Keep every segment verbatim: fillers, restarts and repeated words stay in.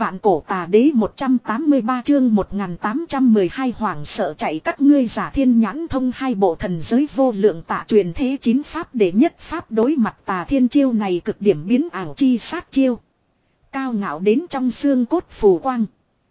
Vạn cổ tà đế một trăm tám mươi ba chương một nghìn tám trăm mười hai hoảng sợ chạy các ngươi giả thiên nhãn thông hai bộ thần giới vô lượng tạ truyền thế chín pháp để nhất pháp đối mặt tà thiên chiêu này cực điểm biến ảo chi sát chiêu. Cao ngạo đến trong xương cốt phù quang.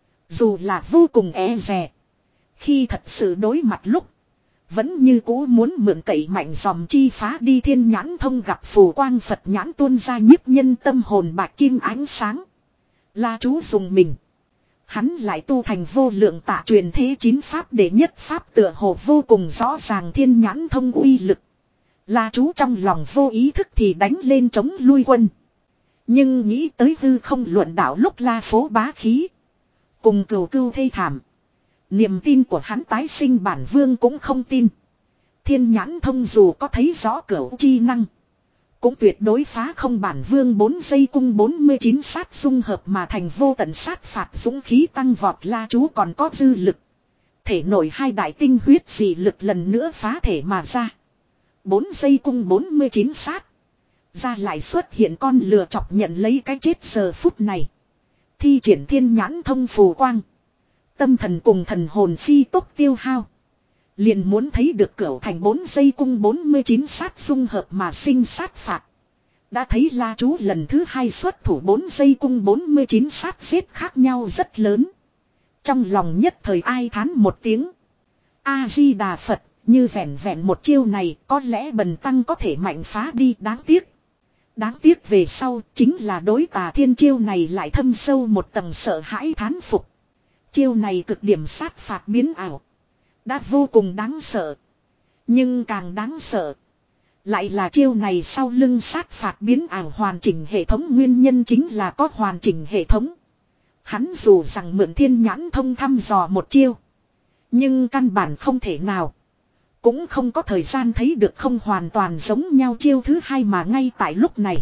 Dù là vô cùng e dè. Khi thật sự đối mặt lúc. Vẫn như cũ muốn mượn cậy mạnh dòm chi phá đi thiên nhãn thông gặp phù quang Phật nhãn tuôn ra nhiếp nhân tâm hồn bạc kim ánh sáng. La chú dùng mình. Hắn lại tu thành vô lượng tạ truyền thế chín pháp để nhất pháp tựa hồ vô cùng rõ ràng thiên nhãn thông uy lực. La chú trong lòng vô ý thức thì đánh lên chống lui quân. Nhưng nghĩ tới hư không luận đạo lúc la phố bá khí. Cùng cừu cưu thê thảm. Niềm tin của hắn tái sinh bản vương cũng không tin. Thiên nhãn thông dù có thấy rõ cửu chi năng. Cũng tuyệt đối phá không bản vương bốn giây cung bốn mươi chín sát dung hợp mà thành vô tận sát phạt dũng khí tăng vọt la chú còn có dư lực. Thể nổi hai đại tinh huyết dị lực lần nữa phá thể mà ra. bốn giây cung bốn mươi chín sát. Ra lại xuất hiện con lừa chọc nhận lấy cái chết giờ phút này. Thi triển thiên nhãn thông phù quang. Tâm thần cùng thần hồn phi tốc tiêu hao. Liền muốn thấy được cửu thành bốn giây cung bốn mươi chín sát dung hợp mà sinh sát phạt. Đã thấy la chú lần thứ hai xuất thủ bốn giây cung bốn mươi chín sát xếp khác nhau rất lớn. Trong lòng nhất thời ai thán một tiếng. A-di-đà Phật, như vẹn vẹn một chiêu này có lẽ bần tăng có thể mạnh phá đi đáng tiếc. Đáng tiếc về sau chính là đối tà thiên chiêu này lại thâm sâu một tầng sợ hãi thán phục. Chiêu này cực điểm sát phạt biến ảo. Đã vô cùng đáng sợ. Nhưng càng đáng sợ. Lại là chiêu này sau lưng sát phạt biến ảo hoàn chỉnh hệ thống nguyên nhân chính là có hoàn chỉnh hệ thống. Hắn dù rằng mượn thiên nhãn thông thăm dò một chiêu. Nhưng căn bản không thể nào. Cũng không có thời gian thấy được không hoàn toàn giống nhau chiêu thứ hai mà ngay tại lúc này.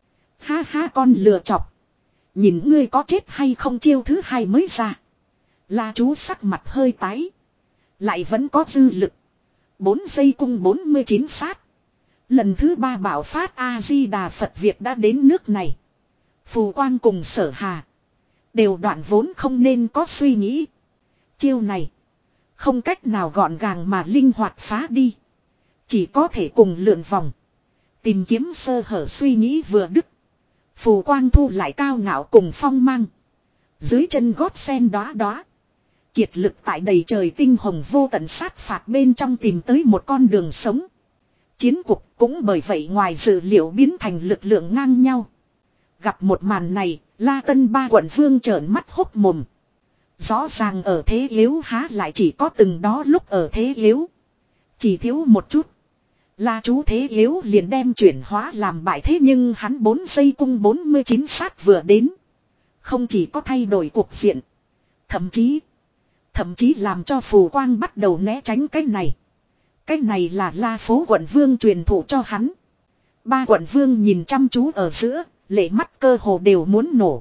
Ha ha con lừa chọc. Nhìn ngươi có chết hay không chiêu thứ hai mới ra. La chú sắc mặt hơi tái. Lại vẫn có dư lực. bốn giây cung bốn mươi chín sát. Lần thứ ba bảo phát A-di-đà Phật việc đã đến nước này. Phù quang cùng sở hà. Đều đoạn vốn không nên có suy nghĩ. Chiêu này. Không cách nào gọn gàng mà linh hoạt phá đi. Chỉ có thể cùng lượn vòng. Tìm kiếm sơ hở suy nghĩ vừa đứt. Phù quang thu lại cao ngạo cùng phong mang. Dưới chân gót sen đóa đóa. Kiệt lực tại đầy trời tinh hồng vô tận sát phạt bên trong tìm tới một con đường sống. Chiến cuộc cũng bởi vậy ngoài dự liệu biến thành lực lượng ngang nhau. Gặp một màn này, La Tân ba quận vương trợn mắt hốc mồm. Rõ ràng ở thế yếu há lại chỉ có từng đó lúc ở thế yếu. Chỉ thiếu một chút. La chú thế yếu liền đem chuyển hóa làm bại thế nhưng hắn bốn giây cung bốn mươi chín sát vừa đến. Không chỉ có thay đổi cuộc diện. Thậm chí. Thậm chí làm cho phù quang bắt đầu né tránh cái này. Cái này là La phố quận vương truyền thụ cho hắn. Ba quận vương nhìn chăm chú ở giữa, lệ mắt cơ hồ đều muốn nổ.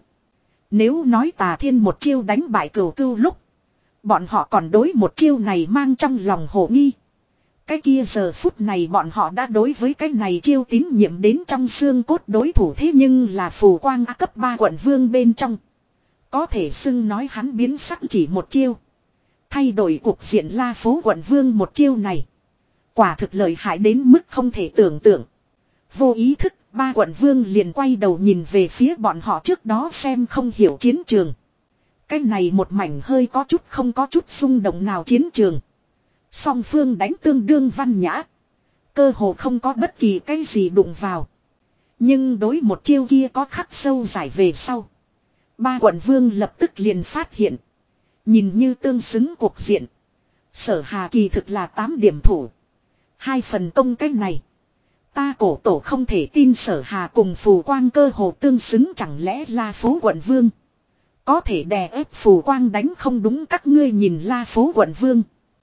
Nếu nói tà thiên một chiêu đánh bại cửu cưu lúc. Bọn họ còn đối một chiêu này mang trong lòng hồ nghi. Cái kia giờ phút này bọn họ đã đối với cái này chiêu tín nhiệm đến trong xương cốt đối thủ thế nhưng là phù quang A cấp ba quận vương bên trong. Có thể xưng nói hắn biến sắc chỉ một chiêu. Thay đổi cuộc diện La phố quận vương một chiêu này. Quả thực lợi hại đến mức không thể tưởng tượng. Vô ý thức, ba quận vương liền quay đầu nhìn về phía bọn họ trước đó xem không hiểu chiến trường. Cái này một mảnh hơi có chút không có chút xung động nào chiến trường. Song phương đánh tương đương văn nhã. Cơ hồ không có bất kỳ cái gì đụng vào. Nhưng đối một chiêu kia có khắc sâu giải về sau. Ba quận vương lập tức liền phát hiện. Nhìn như tương xứng cuộc diện. Sở hà kỳ thực là tám điểm thủ. Hai phần công cách này. Ta cổ tổ không thể tin sở hà cùng phù quang cơ hồ tương xứng chẳng lẽ La phố quận vương. Có thể đè ép phù quang đánh không đúng các ngươi nhìn La phố quận vương.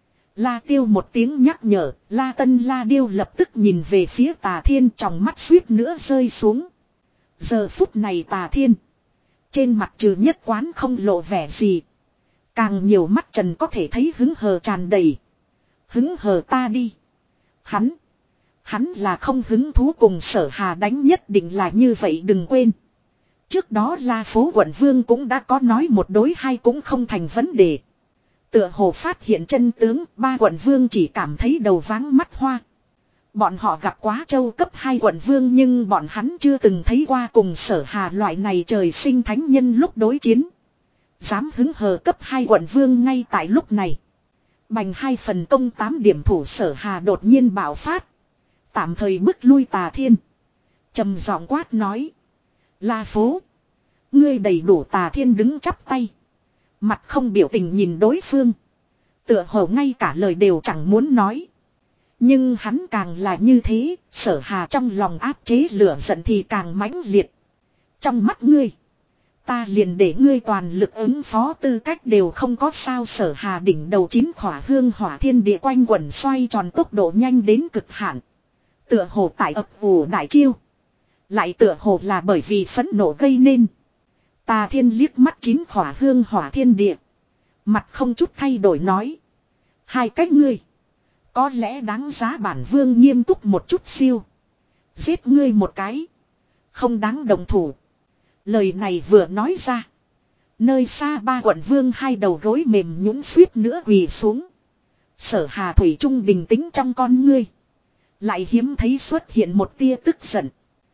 La tiêu một tiếng nhắc nhở, La Tân La Điêu lập tức nhìn về phía Tà Thiên trong mắt suýt nữa rơi xuống. Giờ phút này Tà Thiên. Trên mặt trừ nhất quán không lộ vẻ gì. Càng nhiều mắt trần có thể thấy hứng hờ tràn đầy. Hứng hờ ta đi. Hắn. Hắn là không hứng thú cùng sở hà đánh nhất định là như vậy đừng quên. Trước đó La Phố quận vương cũng đã có nói một đối hai cũng không thành vấn đề. Tựa hồ phát hiện chân tướng, ba quận vương chỉ cảm thấy đầu váng mắt hoa. Bọn họ gặp quá châu cấp hai quận vương nhưng bọn hắn chưa từng thấy qua cùng Sở Hà loại này trời sinh thánh nhân lúc đối chiến. Dám hứng hờ cấp hai quận vương ngay tại lúc này. Bành hai phần công tám điểm thủ Sở Hà đột nhiên bạo phát. Tạm thời bức lui Tà Thiên. Trầm giọng quát nói. La Phố. Ngươi đầy đủ. Tà Thiên đứng chắp tay. Mặt không biểu tình nhìn đối phương. Tựa hồ ngay cả lời đều chẳng muốn nói. Nhưng hắn càng là như thế, Sở Hà trong lòng áp chế lửa giận thì càng mãnh liệt. Trong mắt ngươi, ta liền để ngươi toàn lực ứng phó tư cách đều không có sao. Sở Hà đỉnh đầu chín khỏa hương hỏa thiên địa quanh quẩn xoay tròn tốc độ nhanh đến cực hạn. Tựa hồ tại ập ủ đại chiêu. Lại tựa hồ là bởi vì phẫn nộ gây nên. Tà Thiên liếc mắt chín khỏa hương hỏa thiên địa. Mặt không chút thay đổi nói. Hai cách ngươi. Có lẽ đáng giá bản vương nghiêm túc một chút siêu. Giết ngươi một cái. Không đáng đồng thủ. Lời này vừa nói ra. Nơi xa ba quận vương hai đầu gối mềm nhũn suýt nữa quỳ xuống. Sở Hà thủy chung bình tĩnh trong con ngươi. Lại hiếm thấy xuất hiện một tia tức giận.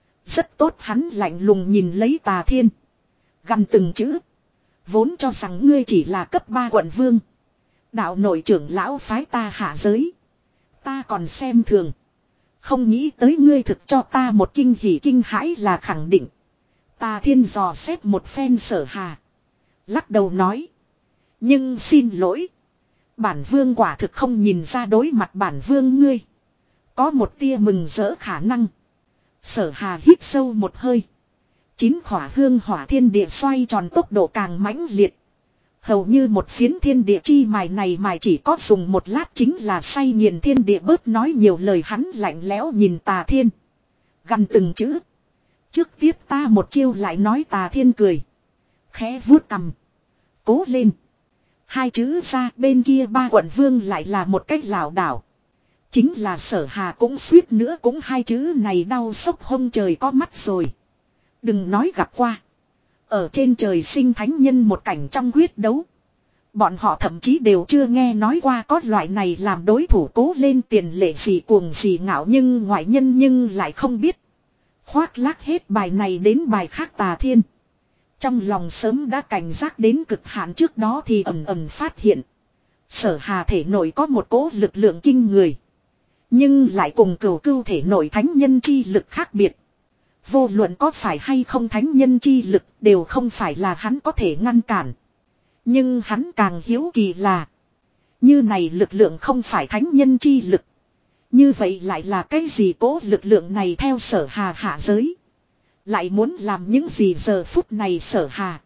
Rất tốt, hắn lạnh lùng nhìn lấy Tà Thiên. Gằn từng chữ. Vốn cho rằng ngươi chỉ là cấp ba quận vương. Đạo nội trưởng lão phái ta hạ giới. Ta còn xem thường. Không nghĩ tới ngươi thực cho ta một kinh hỉ kinh hãi là khẳng định. Tà Thiên dò xét một phen Sở Hà. Lắc đầu nói. Nhưng xin lỗi. Bản vương quả thực không nhìn ra đối mặt bản vương ngươi. Có một tia mừng rỡ khả năng. Sở Hà hít sâu một hơi. Chín khỏa hương hỏa thiên địa xoay tròn tốc độ càng mãnh liệt. Hầu như một phiến thiên địa chi mài này mài chỉ có dùng một lát chính là say nghiền thiên địa. Bớt nói nhiều lời, hắn lạnh lẽo nhìn Tà Thiên. Gằn từng chữ. Trước tiếp ta một chiêu lại nói. Tà Thiên cười. Khẽ vuốt cằm. Cố lên. Hai chữ ra, bên kia ba quận vương lại là một cách lảo đảo. Chính là Sở Hà cũng suýt nữa cũng hai chữ này đau sốc hông trời có mắt rồi. Đừng nói gặp qua. Ở trên trời sinh thánh nhân một cảnh trong quyết đấu. Bọn họ thậm chí đều chưa nghe nói qua có loại này làm đối thủ. Cố lên tiền lệ gì cuồng gì ngạo, nhưng ngoại nhân nhưng lại không biết. Khoác lác hết bài này đến bài khác. Tà Thiên trong lòng sớm đã cảnh giác đến cực hạn, trước đó thì ầm ầm phát hiện. Sở Hà thể nội có một cỗ lực lượng kinh người. Nhưng lại cùng cửu cưu thể nội thánh nhân chi lực khác biệt. Vô luận có phải hay không thánh nhân chi lực đều không phải là hắn có thể ngăn cản. Nhưng hắn càng hiếu kỳ là. Như này lực lượng không phải thánh nhân chi lực. Như vậy lại là cái gì? Cố lực lượng này theo Sở Hà hạ giới. Lại muốn làm những gì giờ phút này Sở Hà.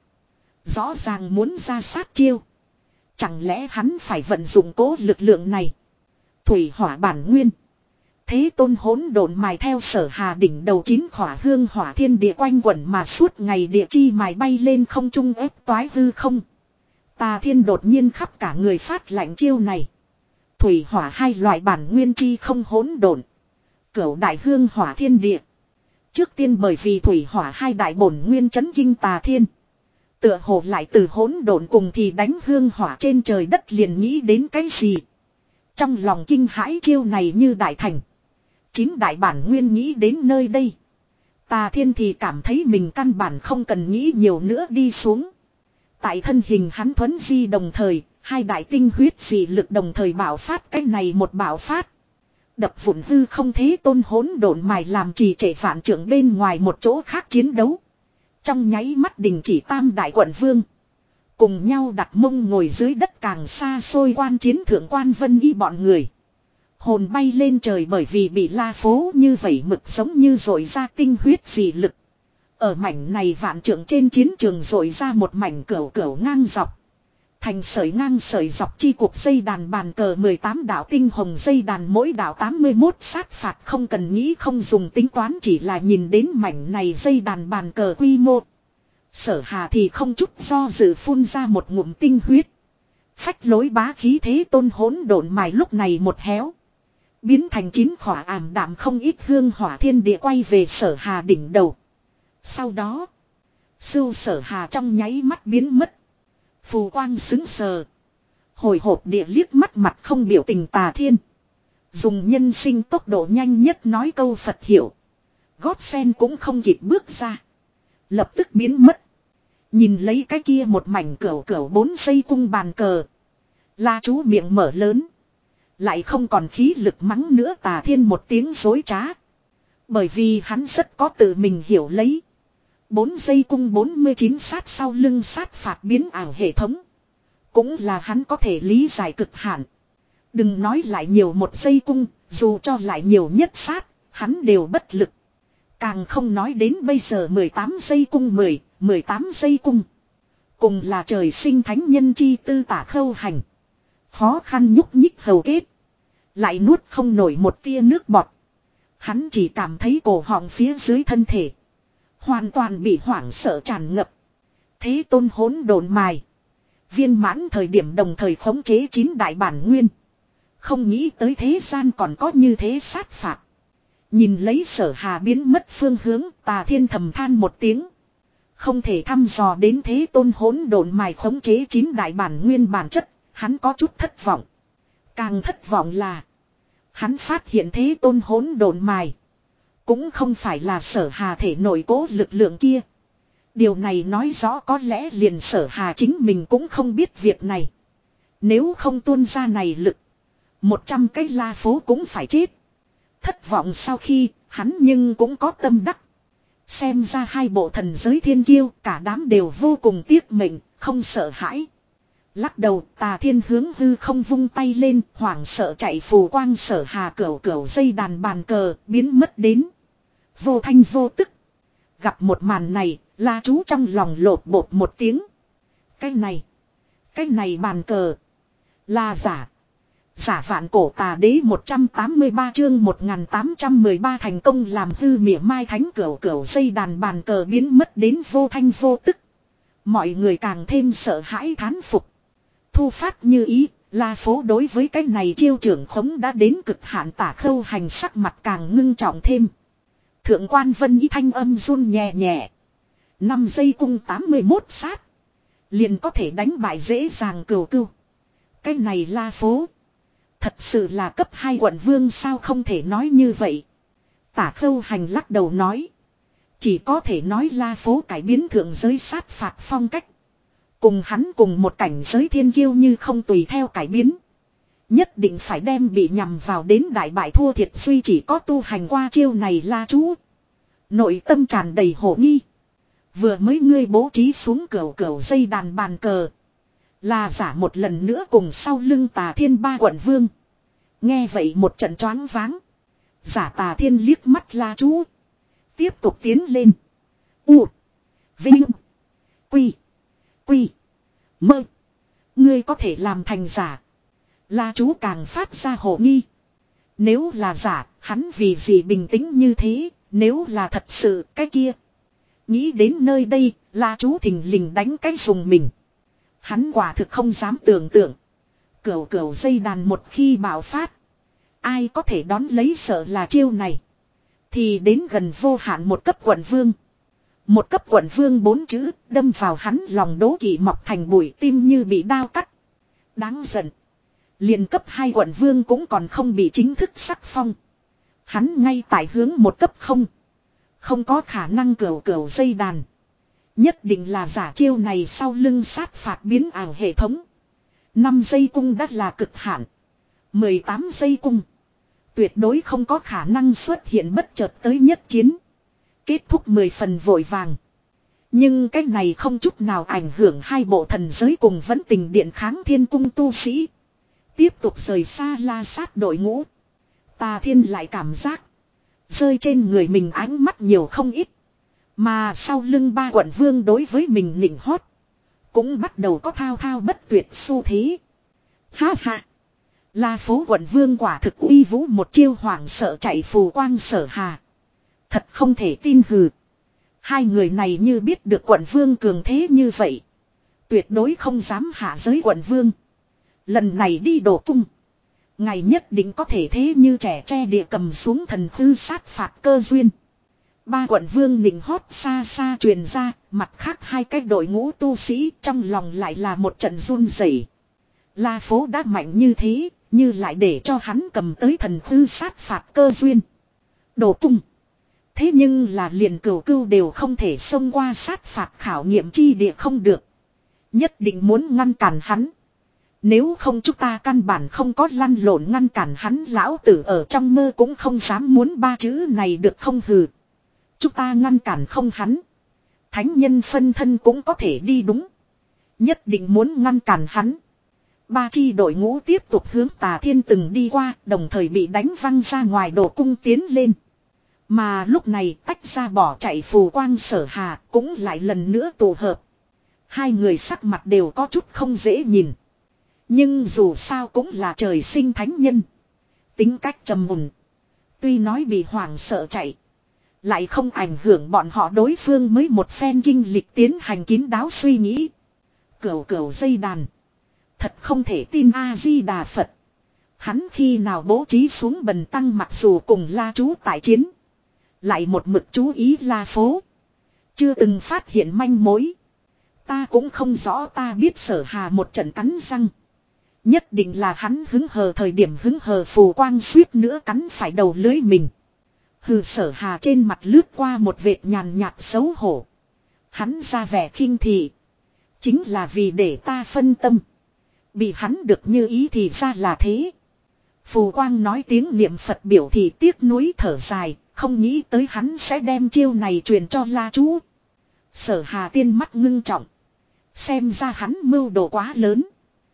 Rõ ràng muốn ra sát chiêu. Chẳng lẽ hắn phải vận dụng cố lực lượng này? Thủy hỏa bản nguyên. Thế tôn hỗn độn mài theo Sở Hà đỉnh đầu chín khỏa hương hỏa thiên địa quanh quẩn mà suốt ngày địa chi mài bay lên không trung ép toái hư không. Tà Thiên đột nhiên khắp cả người phát lạnh chiêu này. Thủy hỏa hai loại bản nguyên chi không hỗn độn. Cửu đại hương hỏa thiên địa. Trước tiên bởi vì thủy hỏa hai đại bổn nguyên chấn kinh Tà Thiên. Tựa hồ lại từ hỗn độn cùng thì đánh hương hỏa trên trời đất liền nghĩ đến cái gì. Trong lòng kinh hãi chiêu này như đại thành. Chín đại bản nguyên nghĩ đến nơi đây. Tà Thiên thì cảm thấy mình căn bản không cần nghĩ nhiều nữa đi xuống. Tại thân hình hắn thuấn di đồng thời, hai đại tinh huyết dị lực đồng thời bạo phát, cái này một bạo phát. Đập vụn hư không thế tôn hỗn độn mài làm trì trệ phản trưởng bên ngoài một chỗ khác chiến đấu. Trong nháy mắt đình chỉ tam đại quận vương. Cùng nhau đặt mông ngồi dưới đất càng xa xôi quan chiến thượng quan Vân Y bọn người. Hồn bay lên trời bởi vì bị La Phố như vậy mực giống như dội ra tinh huyết dị lực. Ở mảnh này vạn trượng trên chiến trường dội ra một mảnh cửu cửu ngang dọc. Thành sợi ngang sợi dọc chi cuộc dây đàn bàn cờ mười tám đạo tinh hồng dây đàn mỗi đạo tám mươi mốt sát phạt, không cần nghĩ không dùng tính toán, chỉ là nhìn đến mảnh này dây đàn bàn cờ quy mô. Sở Hà thì không chút do dự phun ra một ngụm tinh huyết. Phách lối bá khí thế tôn hỗn độn mài lúc này một héo. Biến thành chín khỏa ảm đạm không ít hương hỏa thiên địa quay về Sở Hà đỉnh đầu. Sau đó, Sưu Sở Hà trong nháy mắt biến mất. Phù Quang sững sờ. Hồi hộp địa liếc mắt mặt không biểu tình Tà Thiên. Dùng nhân sinh tốc độ nhanh nhất nói câu Phật hiểu. Gót sen cũng không kịp bước ra. Lập tức biến mất. Nhìn lấy cái kia một mảnh cửu cửu bốn giây cung bàn cờ. La chú miệng mở lớn. Lại không còn khí lực mắng nữa Tà Thiên một tiếng dối trá. Bởi vì hắn rất có tự mình hiểu lấy. Bốn giây cung bốn mươi chín sát sau lưng sát phạt biến ảo hệ thống. Cũng là hắn có thể lý giải cực hạn. Đừng nói lại nhiều một giây cung, dù cho lại nhiều nhất sát, hắn đều bất lực. Càng không nói đến bây giờ mười tám giây cung mười, mười tám giây cung. Cùng là trời sinh thánh nhân chi tư Tả Khâu Hành. Khó khăn nhúc nhích hầu kết. Lại nuốt không nổi một tia nước bọt. Hắn chỉ cảm thấy cổ họng phía dưới thân thể. Hoàn toàn bị hoảng sợ tràn ngập. Thế Tôn hỗn độn mài. Viên mãn thời điểm đồng thời khống chế chín đại bản nguyên. Không nghĩ tới thế gian còn có như thế sát phạt. Nhìn lấy Sở Hà biến mất phương hướng, Tà Thiên thầm than một tiếng. Không thể thăm dò đến Thế Tôn hỗn độn mài khống chế chín đại bản nguyên bản chất, hắn có chút thất vọng. Càng thất vọng là hắn phát hiện Thế Tôn hỗn độn mài cũng không phải là Sở Hà thể nội cố lực lượng kia. Điều này nói rõ có lẽ liền Sở Hà chính mình cũng không biết việc này. Nếu không tuôn ra này lực, một trăm cái La Phố cũng phải chết. Thất vọng sau khi, hắn nhưng cũng có tâm đắc. Xem ra hai bộ thần giới thiên kiêu, cả đám đều vô cùng tiếc mệnh, không sợ hãi. Lắc đầu, Tà Thiên hướng hư không vung tay lên, hoảng sợ chạy phù quang Sở Hà cửu cửu dây đàn bàn cờ, biến mất đến. Vô thanh vô tức. Gặp một màn này, La chú trong lòng lột bột một tiếng. Cái này, cái này bàn cờ, là giả. Giả vạn cổ tà đế một trăm tám mươi ba chương một nghìn tám trăm mười ba thành công làm hư mỉa mai thánh cửu cửu dây đàn bàn cờ biến mất đến vô thanh vô tức. Mọi người càng thêm sợ hãi thán phục. Thu phát như ý, La Phố đối với cái này chiêu trưởng khống đã đến cực hạn Tả Khâu Hành sắc mặt càng ngưng trọng thêm. Thượng quan Vân Ý thanh âm run nhẹ nhẹ. năm giây cung tám mươi mốt sát. Liền có thể đánh bại dễ dàng cửu cửu. Cái này La Phố. Thật sự là cấp hai quận vương sao không thể nói như vậy. Tả Khâu Hành lắc đầu nói. Chỉ có thể nói La Phố cải biến thượng giới sát phạt phong cách. Cùng hắn cùng một cảnh giới thiên kiêu như không tùy theo cải biến. Nhất định phải đem bị nhằm vào đến đại bại thua thiệt duy chỉ có tu hành qua chiêu này La chú. Nội tâm tràn đầy hổ nghi. Vừa mới ngươi bố trí xuống cửu cửu dây đàn bàn cờ. Là giả một lần nữa cùng sau lưng Tà Thiên ba quận vương. Nghe vậy một trận choáng váng. Giả Tà Thiên liếc mắt La chú. Tiếp tục tiến lên. U. Vinh. Quy. Quy. Mơ. Ngươi có thể làm thành giả. La chú càng phát ra hồ nghi. Nếu là giả, hắn vì gì bình tĩnh như thế, nếu là thật sự, cái kia. Nghĩ đến nơi đây, La chú thình lình đánh cái dùng mình. Hắn quả thực không dám tưởng tượng. Cửu cửu dây đàn một khi bạo phát. Ai có thể đón lấy sợ là chiêu này. Thì đến gần vô hạn một cấp quận vương. Một cấp quận vương bốn chữ đâm vào hắn lòng đố kỵ mọc thành bụi tim như bị đao cắt. Đáng giận. Liền cấp hai quận vương cũng còn không bị chính thức sắc phong. Hắn ngay tại hướng một cấp không. Không có khả năng cửu cửu dây đàn. Nhất định là giả chiêu này sau lưng sát phạt biến ảo hệ thống. năm giây cung đã là cực hạn. mười tám giây cung. Tuyệt đối không có khả năng xuất hiện bất chợt tới nhất chiến. Kết thúc mười phần vội vàng. Nhưng cái này không chút nào ảnh hưởng hai bộ thần giới cùng vẫn tình điện kháng thiên cung tu sĩ. Tiếp tục rời xa La Sát đội ngũ. Tà Thiên lại cảm giác. Rơi trên người mình ánh mắt nhiều không ít. Mà sau lưng ba quận vương đối với mình nịnh hót. Cũng bắt đầu có thao thao bất tuyệt xu thế. Ha ha. La Phố quận vương quả thực uy vũ một chiêu hoảng sợ chạy phù quang Sở Hà. Thật không thể tin hừ. Hai người này như biết được quận vương cường thế như vậy. Tuyệt đối không dám hạ giới quận vương. Lần này đi đổ cung. Ngày nhất định có thể thế như trẻ tre địa cầm xuống thần hư sát phạt cơ duyên. Ba quận vương nịnh hót xa xa truyền ra, mặt khác hai cái đội ngũ tu sĩ trong lòng lại là một trận run rẩy. La phố đã mạnh như thế, như lại để cho hắn cầm tới thần hư sát phạt cơ duyên. Đồ cung. Thế nhưng là liền cửu cưu đều không thể xông qua sát phạt khảo nghiệm chi địa không được. Nhất định muốn ngăn cản hắn. Nếu không chúng ta căn bản không có lăn lộn ngăn cản hắn, lão tử ở trong mơ cũng không dám muốn ba chữ này được không hừ. Chúng ta ngăn cản không hắn. Thánh nhân phân thân cũng có thể đi đúng. Nhất định muốn ngăn cản hắn. Ba chi đội ngũ tiếp tục hướng Tà Thiên từng đi qua, đồng thời bị đánh văng ra ngoài Đồ cung tiến lên. Mà lúc này tách ra bỏ chạy Phù Quang Sở Hà cũng lại lần nữa tụ hợp. Hai người sắc mặt đều có chút không dễ nhìn. Nhưng dù sao cũng là trời sinh thánh nhân. Tính cách trầm mùn. Tuy nói bị hoảng sợ chạy. Lại không ảnh hưởng bọn họ đối phương mới một phen kinh lịch tiến hành kín đáo suy nghĩ. Cửu cửu dây đàn. Thật không thể tin A-di-đà Phật. Hắn khi nào bố trí xuống bần tăng mặc dù cùng La Chú tại chiến. Lại một mực chú ý La phố. Chưa từng phát hiện manh mối. Ta cũng không rõ, ta biết Sở Hà một trận cắn răng. Nhất định là hắn hứng hờ, thời điểm hứng hờ Phù Quang suýt nữa cắn phải đầu lưới mình. Hừ, Sở Hà trên mặt lướt qua một vệt nhàn nhạt xấu hổ. Hắn ra vẻ khinh thị. Chính là vì để ta phân tâm. Bị hắn được như ý thì ra là thế. Phù Quang nói tiếng niệm Phật biểu thị tiếc nuối thở dài. Không nghĩ tới hắn sẽ đem chiêu này truyền cho La Chú. Sở Hà tiên mắt ngưng trọng. Xem ra hắn mưu đồ quá lớn.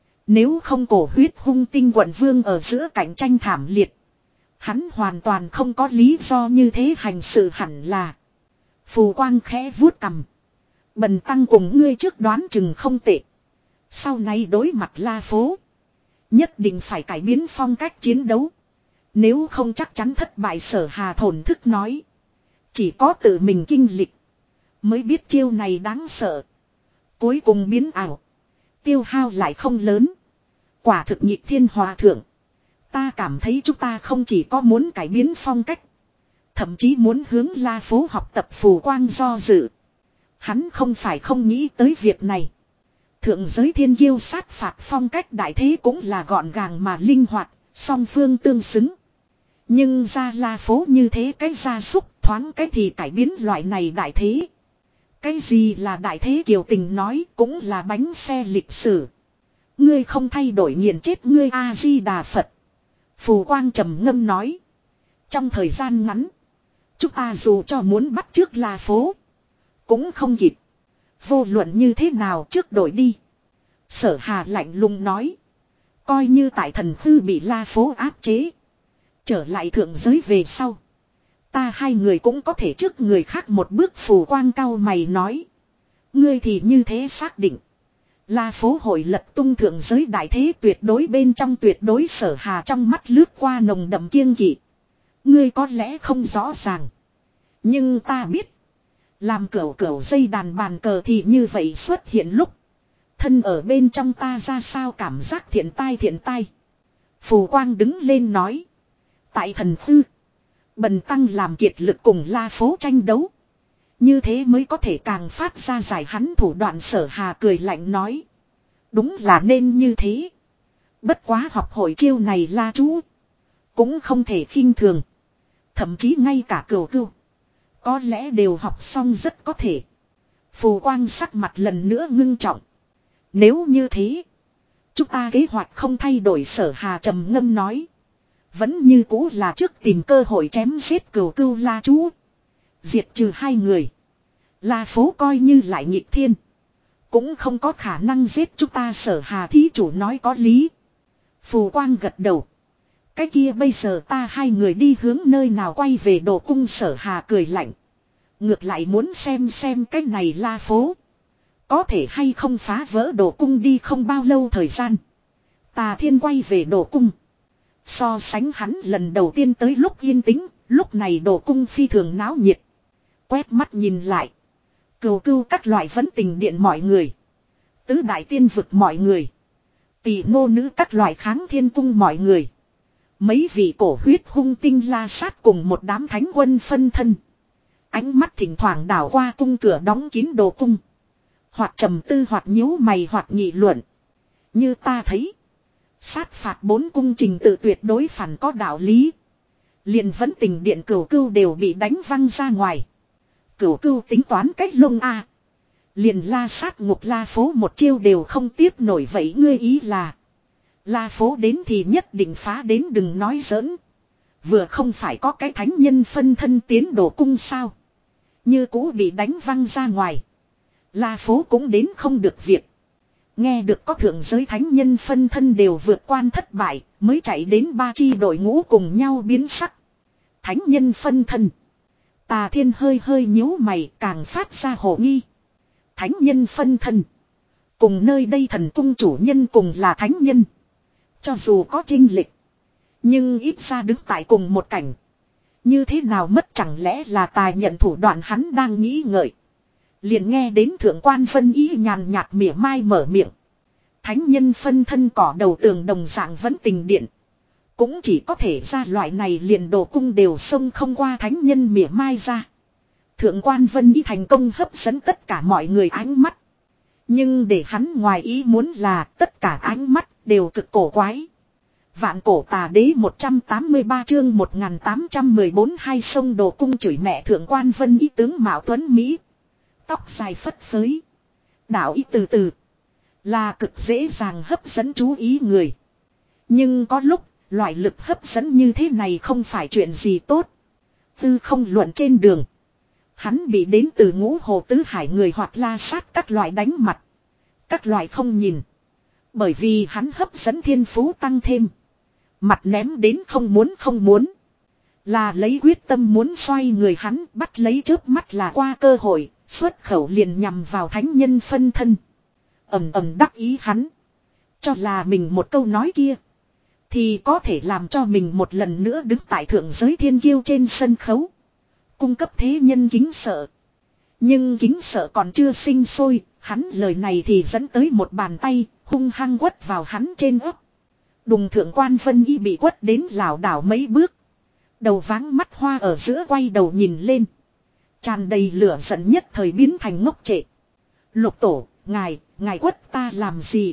Nếu không cổ huyết hung tinh quận vương ở giữa cạnh tranh thảm liệt. Hắn hoàn toàn không có lý do như thế hành sự hẳn là. Phù Quang khẽ vuốt cằm. Bần tăng cùng ngươi trước đoán chừng không tệ. Sau này đối mặt La phố. Nhất định phải cải biến phong cách chiến đấu. Nếu không chắc chắn thất bại. Sở Hà thổn thức nói. Chỉ có tự mình kinh lịch. Mới biết chiêu này đáng sợ. Cuối cùng biến ảo. Tiêu hao lại không lớn. Quả thực nhịp thiên hòa thượng. Ta cảm thấy chúng ta không chỉ có muốn cải biến phong cách. Thậm chí muốn hướng La phố học tập. Phù Quang do dự. Hắn không phải không nghĩ tới việc này. Thượng giới thiên kiêu sát phạt phong cách đại thế cũng là gọn gàng mà linh hoạt. Song phương tương xứng. Nhưng ra La phố như thế cái gia súc thoáng cái thì cải biến loại này đại thế. Cái gì là đại thế Kiều Tình nói cũng là bánh xe lịch sử. Ngươi không thay đổi nghiền chết ngươi A-di-đà Phật. Phù Quang trầm ngâm nói. Trong thời gian ngắn. Chúng ta dù cho muốn bắt trước La phố. Cũng không kịp. Vô luận như thế nào trước đổi đi. Sở Hà lạnh lùng nói. Coi như tại thần thư bị La phố áp chế. Trở lại thượng giới về sau. Ta hai người cũng có thể trước người khác một bước. Phù Quang cao mày nói. Ngươi thì như thế xác định. La phố hội lật tung thượng giới đại thế tuyệt đối bên trong tuyệt đối. Sở Hà trong mắt lướt qua nồng đậm kiêng kỵ. Ngươi có lẽ không rõ ràng. Nhưng ta biết. Làm cửu cửu dây đàn bàn cờ thì như vậy xuất hiện lúc. Thân ở bên trong ta ra sao cảm giác thiện tai thiện tai. Phù Quang đứng lên nói. Tại thần thư. Bần tăng làm kiệt lực cùng La phố tranh đấu. Như thế mới có thể càng phát ra giải hắn thủ đoạn. Sở Hà cười lạnh nói. Đúng là nên như thế. Bất quá học hội chiêu này La Chú. Cũng không thể khinh thường. Thậm chí ngay cả cửu cửu. Có lẽ đều học xong rất có thể. Phù Quang sắc mặt lần nữa ngưng trọng. Nếu như thế. Chúng ta kế hoạch không thay đổi. Sở Hà trầm ngâm nói. Vẫn như cũ là trước tìm cơ hội chém giết cửu cửu La Chú. Diệt trừ hai người. La phố coi như lại nhịp thiên. Cũng không có khả năng giết chúng ta. Sở Hà thí chủ nói có lý. Phù Quang gật đầu. Cái kia bây giờ ta hai người đi hướng nơi nào quay về Đồ cung. Sở Hà cười lạnh. Ngược lại muốn xem xem cái này La phố. Có thể hay không phá vỡ Đồ cung. Đi không bao lâu thời gian. Tà Thiên quay về Đồ cung. So sánh hắn lần đầu tiên tới lúc yên tĩnh. Lúc này Đồ cung phi thường náo nhiệt. Quét mắt nhìn lại. Cừu cừu các loại vấn tình điện mọi người. Tứ đại tiên vực mọi người. Tỷ nô nữ các loại kháng thiên cung mọi người. Mấy vị cổ huyết hung tinh la sát cùng một đám thánh quân phân thân. Ánh mắt thỉnh thoảng đảo qua cung cửa đóng kín đồ cung. Hoặc trầm tư hoặc nhíu mày hoặc nghị luận. Như ta thấy. Sát phạt bốn cung trình tự tuyệt đối phản có đạo lý. Liền vẫn tình điện cửu cưu đều bị đánh văng ra ngoài. Cửu cưu tính toán cách lông a. Liền la sát ngục la phố một chiêu đều không tiếp nổi vậy ngươi ý là. La phố đến thì nhất định phá đến đừng nói giỡn. Vừa không phải có cái thánh nhân phân thân tiến đổ cung sao. Như cũ bị đánh văng ra ngoài. La phố cũng đến không được việc. Nghe được có thượng giới thánh nhân phân thân đều vượt quan thất bại. Mới chạy đến ba chi đội ngũ cùng nhau biến sắc. Thánh nhân phân thân. Tà Thiên hơi hơi nhíu mày càng phát ra hồ nghi. Thánh nhân phân thân. Cùng nơi đây thần cung chủ nhân cùng là thánh nhân. Cho dù có chênh lệch. Nhưng ít ra đứng tại cùng một cảnh. Như thế nào mất chẳng lẽ là tài nhận thủ đoạn hắn đang nghĩ ngợi. Liền nghe đến thượng quan Vân Ý nhàn nhạt mỉa mai mở miệng. Thánh nhân phân thân cỏ đầu tường đồng dạng vẫn tình điện. Cũng chỉ có thể ra loại này liền đồ cung đều xông không qua thánh nhân mỉa mai ra. Thượng quan Vân Ý thành công hấp dẫn tất cả mọi người ánh mắt. Nhưng để hắn ngoài ý muốn là tất cả ánh mắt đều cực cổ quái. Vạn cổ tà đế một trăm tám mươi ba chương một nghìn tám trăm mười bốn hai sông đồ cung chửi mẹ thượng quan Vân Ý tướng Mạo Tuấn Mỹ. Tóc dài phất phới. Đạo ý từ từ. Là cực dễ dàng hấp dẫn chú ý người. Nhưng có lúc, loại lực hấp dẫn như thế này không phải chuyện gì tốt. Tư không luận trên đường. Hắn bị đến từ ngũ hồ tứ hải người hoặc la sát các loại đánh mặt. Các loại không nhìn. Bởi vì hắn hấp dẫn thiên phú tăng thêm. Mặt ném đến không muốn không muốn. Là lấy quyết tâm muốn xoay người hắn bắt lấy chớp mắt là qua cơ hội. Xuất khẩu liền nhằm vào thánh nhân phân thân. Ầm ầm đắc ý hắn. Cho là mình một câu nói kia. Thì có thể làm cho mình một lần nữa đứng tại thượng giới thiên kiêu trên sân khấu. Cung cấp thế nhân kính sợ. Nhưng kính sợ còn chưa sinh sôi. Hắn lời này thì dẫn tới một bàn tay. Hung hăng quất vào hắn trên ấp. Đùng thượng quan Vân Ý bị quất đến lảo đảo mấy bước. Đầu váng mắt hoa ở giữa quay đầu nhìn lên. Tràn đầy lửa giận nhất thời biến thành ngốc trệ. Lục tổ, ngài, ngài quất ta làm gì?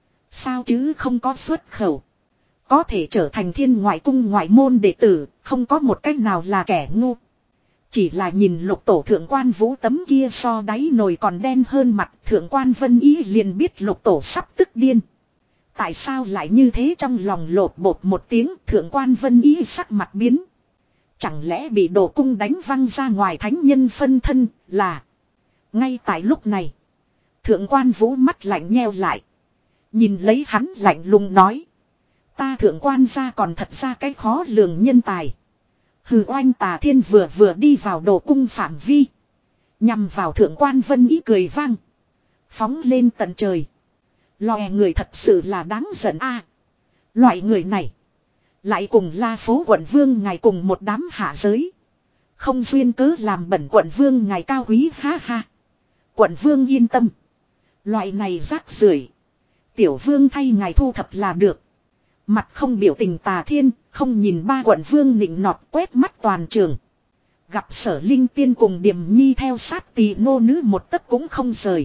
Sao chứ không có xuất khẩu? Có thể trở thành thiên ngoại cung ngoại môn đệ tử, không có một cách nào là kẻ ngu. Chỉ là nhìn lục tổ thượng quan vũ tấm kia so đáy nồi còn đen hơn mặt thượng quan Vân Ý liền biết lục tổ sắp tức điên. Tại sao lại như thế trong lòng lột bột một tiếng thượng quan Vân Ý sắc mặt biến. Chẳng lẽ bị đồ cung đánh văng ra ngoài thánh nhân phân thân là. Ngay tại lúc này. Thượng quan vũ mắt lạnh nheo lại. Nhìn lấy hắn lạnh lùng nói. Ta thượng quan ra còn thật ra cái khó lường nhân tài. Hừ oanh Tà Thiên vừa vừa đi vào đồ cung phạm vi. Nhằm vào thượng quan Vân Ý cười vang. Phóng lên tận trời. Lòe người thật sự là đáng giận a. Loại người này. Lại cùng La Phố quận vương ngài cùng một đám hạ giới. Không duyên cớ làm bẩn quận vương ngài cao quý ha ha. Quận vương yên tâm. Loại này rác rưởi. Tiểu vương thay ngài thu thập là được. Mặt không biểu tình Tà Thiên, không nhìn ba quận vương nịnh nọt quét mắt toàn trường. Gặp Sở Linh Tiên cùng Điềm Nhi theo sát Tỳ nô nữ một tấc cũng không rời.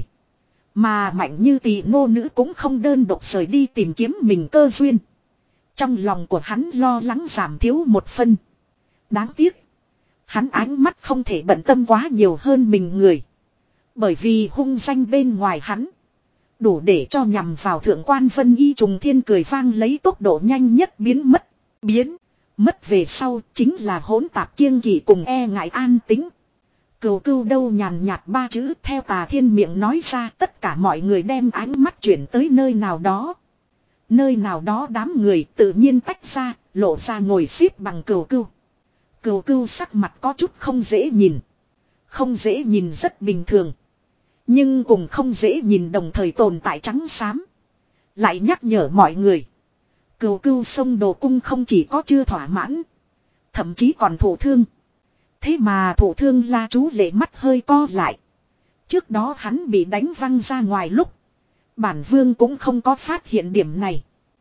Mà mạnh như Tỳ nô nữ cũng không đơn độc rời đi tìm kiếm mình cơ duyên. Trong lòng của hắn lo lắng giảm thiếu một phân. Đáng tiếc. Hắn ánh mắt không thể bận tâm quá nhiều hơn mình người. Bởi vì hung danh bên ngoài hắn. Đủ để cho nhằm vào thượng quan Vân Y trùng thiên cười vang lấy tốc độ nhanh nhất biến mất. Biến. Mất về sau chính là hỗn tạp kiêng kỵ cùng e ngại an tính. Cừu cưu đâu nhàn nhạt ba chữ theo Tà Thiên miệng nói ra tất cả mọi người đem ánh mắt chuyển tới nơi nào đó. Nơi nào đó đám người tự nhiên tách ra, lộ ra ngồi xếp bằng cừu cưu. Cừu cưu sắc mặt có chút không dễ nhìn. Không dễ nhìn rất bình thường. Nhưng cùng không dễ nhìn đồng thời tồn tại trắng xám. Lại nhắc nhở mọi người. Cừu cưu sông đồ cung không chỉ có chưa thỏa mãn. Thậm chí còn thổ thương. Thế mà thổ thương La Chú Lệ mắt hơi co lại. Trước đó hắn bị đánh văng ra ngoài lúc. Bản vương cũng không có phát hiện điểm này.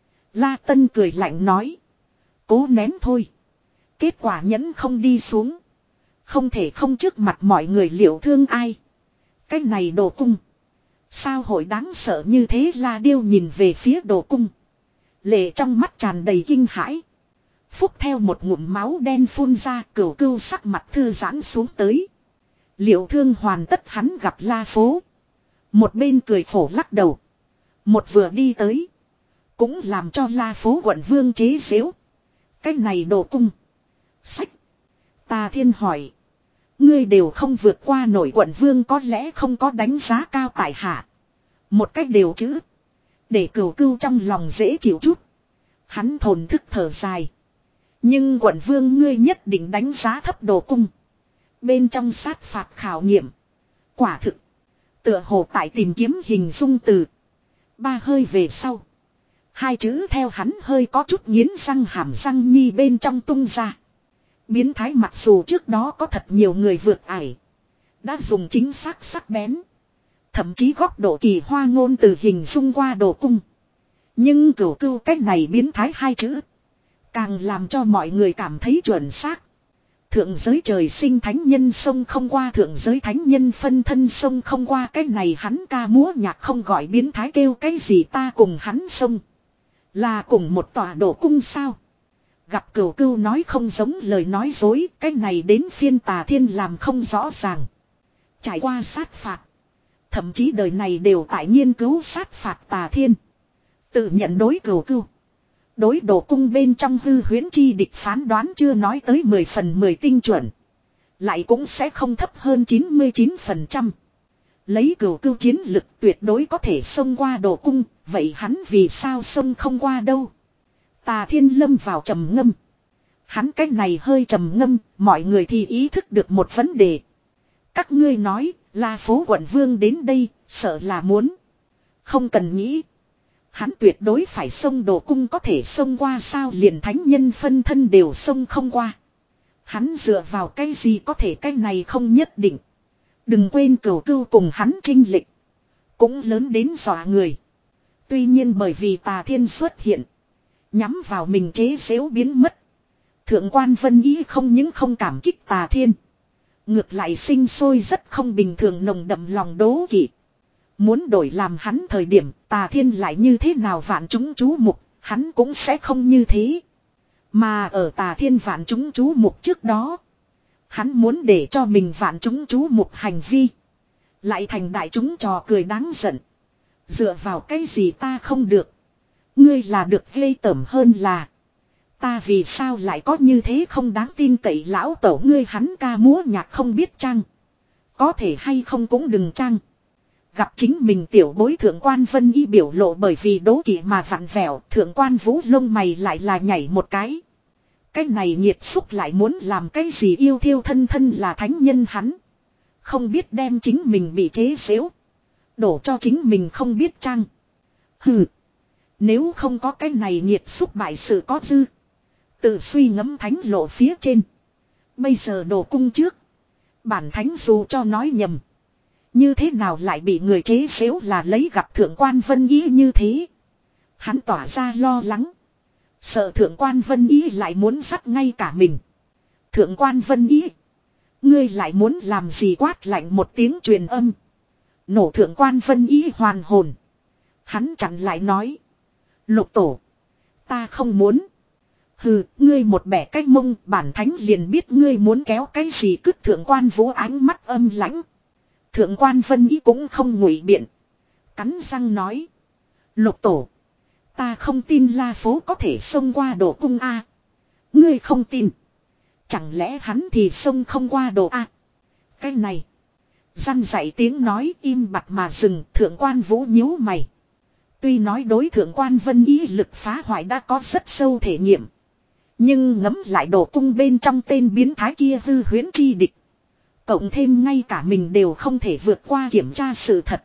La Tân cười lạnh nói. Cố nén thôi. Kết quả nhẫn không đi xuống. Không thể không trước mặt mọi người liệu thương ai. Cái này đồ cung. Sao hội đáng sợ như thế, La Điêu nhìn về phía đồ cung. Lệ trong mắt tràn đầy kinh hãi. Phúc theo một ngụm máu đen phun ra, cửu cưu sắc mặt thư giãn xuống tới. Liệu thương hoàn tất, hắn gặp La Phố. Một bên cười khổ lắc đầu. Một vừa đi tới. Cũng làm cho La Phố quận vương chế giễu. Cái này đồ cung. Sách. Tà Thiên hỏi. Ngươi đều không vượt qua nổi, quận vương có lẽ không có đánh giá cao tại hạ. Một cách đều chứ. Để cửu cưu trong lòng dễ chịu chút. Hắn thổn thức thở dài. Nhưng quận vương ngươi nhất định đánh giá thấp đồ cung. Bên trong sát phạt khảo nghiệm. Quả thực. Tựa hồ tại tìm kiếm hình dung từ. Ba hơi về sau. Hai chữ theo hắn hơi có chút nghiến răng hàm răng nhi bên trong tung ra. Biến thái mặc dù trước đó có thật nhiều người vượt ải. Đã dùng chính xác sắc bén. Thậm chí góc độ kỳ hoa ngôn từ hình dung qua đồ cung. Nhưng cửu cưu cách này biến thái hai chữ. Càng làm cho mọi người cảm thấy chuẩn xác. Thượng giới trời sinh thánh nhân sông không qua, thượng giới thánh nhân phân thân sông không qua, cái này hắn ca múa nhạc không gọi biến thái kêu cái gì ta cùng hắn sông. Là cùng một tòa đồ cung sao. Gặp cửu cưu nói không giống lời nói dối, cái này đến phiên Tà Thiên làm không rõ ràng. Trải qua sát phạt. Thậm chí đời này đều tại nghiên cứu sát phạt Tà Thiên. Tự nhận đối cửu cưu. Đối đồ cung bên trong hư huyễn chi địch phán đoán chưa nói tới mười phần mười tinh chuẩn. Lại cũng sẽ không thấp hơn chín mươi chín phần trăm. Lấy cửu cưu chiến lực tuyệt đối có thể xông qua đồ cung. Vậy hắn vì sao xông không qua đâu? Tà Thiên lâm vào trầm ngâm. Hắn cách này hơi trầm ngâm, mọi người thì ý thức được một vấn đề. Các ngươi nói, La Phố quận vương đến đây, sợ là muốn. Không cần nghĩ. Hắn tuyệt đối phải xông đồ cung, có thể xông qua sao, liền thánh nhân phân thân đều xông không qua. Hắn dựa vào cái gì có thể, cái này không nhất định. Đừng quên cửu cưu cùng hắn chinh lịch. Cũng lớn đến dọa người. Tuy nhiên bởi vì Tà Thiên xuất hiện. Nhắm vào mình chế xếu biến mất. Thượng quan Vân Ý không những không cảm kích Tà Thiên. Ngược lại sinh sôi rất không bình thường nồng đậm lòng đố kỵ. Muốn đổi làm hắn thời điểm Tà Thiên lại như thế nào vạn chúng chú mục, hắn cũng sẽ không như thế. Mà ở Tà Thiên vạn chúng chú mục trước đó, hắn muốn để cho mình vạn chúng chú mục hành vi lại thành đại chúng trò cười đáng giận. Dựa vào cái gì ta không được? Ngươi là được ghê tởm hơn là. Ta vì sao lại có như thế không đáng tin cậy lão tổ ngươi, hắn ca múa nhạc không biết chăng? Có thể hay không cũng đừng chăng. Gặp chính mình tiểu bối thượng quan Vân Y biểu lộ bởi vì đố kỵ mà vặn vẹo, thượng quan Vũ lông mày lại là nhảy một cái. Cái này nhiệt xúc lại muốn làm cái gì, yêu thiêu thân thân là thánh nhân hắn. Không biết đem chính mình bị chế xếu. Đổ cho chính mình không biết chăng. Hừ. Nếu không có cái này nhiệt xúc bại sự có dư. Tự suy ngẫm thánh lộ phía trên. Bây giờ đồ cung trước. Bản thánh dù cho nói nhầm. Như thế nào lại bị người chế xếu là lấy gặp thượng quan Vân Ý như thế. Hắn tỏa ra lo lắng. Sợ thượng quan Vân Ý lại muốn dắt ngay cả mình. Thượng quan Vân Ý. Ngươi lại muốn làm gì, quát lạnh một tiếng truyền âm. Nổ thượng quan Vân Ý hoàn hồn. Hắn chặn lại nói. Lục tổ. Ta không muốn. Hừ, ngươi một bẻ cái mông, bản thánh liền biết ngươi muốn kéo cái gì, cứt thượng quan Vũ ánh mắt âm lãnh. Thượng quan Vân Ý cũng không ngụy biện. Cắn răng nói. Lục tổ. Ta không tin La Phố có thể xông qua đồ cung A. Ngươi không tin. Chẳng lẽ hắn thì xông không qua đồ A. Cái này. Răn dạy tiếng nói im bặt mà dừng, thượng quan Vũ nhíu mày. Tuy nói đối thượng quan Vân Ý lực phá hoại đã có rất sâu thể nghiệm. Nhưng ngấm lại đồ cung bên trong tên biến thái kia hư huyễn chi địch. Cộng thêm ngay cả mình đều không thể vượt qua kiểm tra sự thật.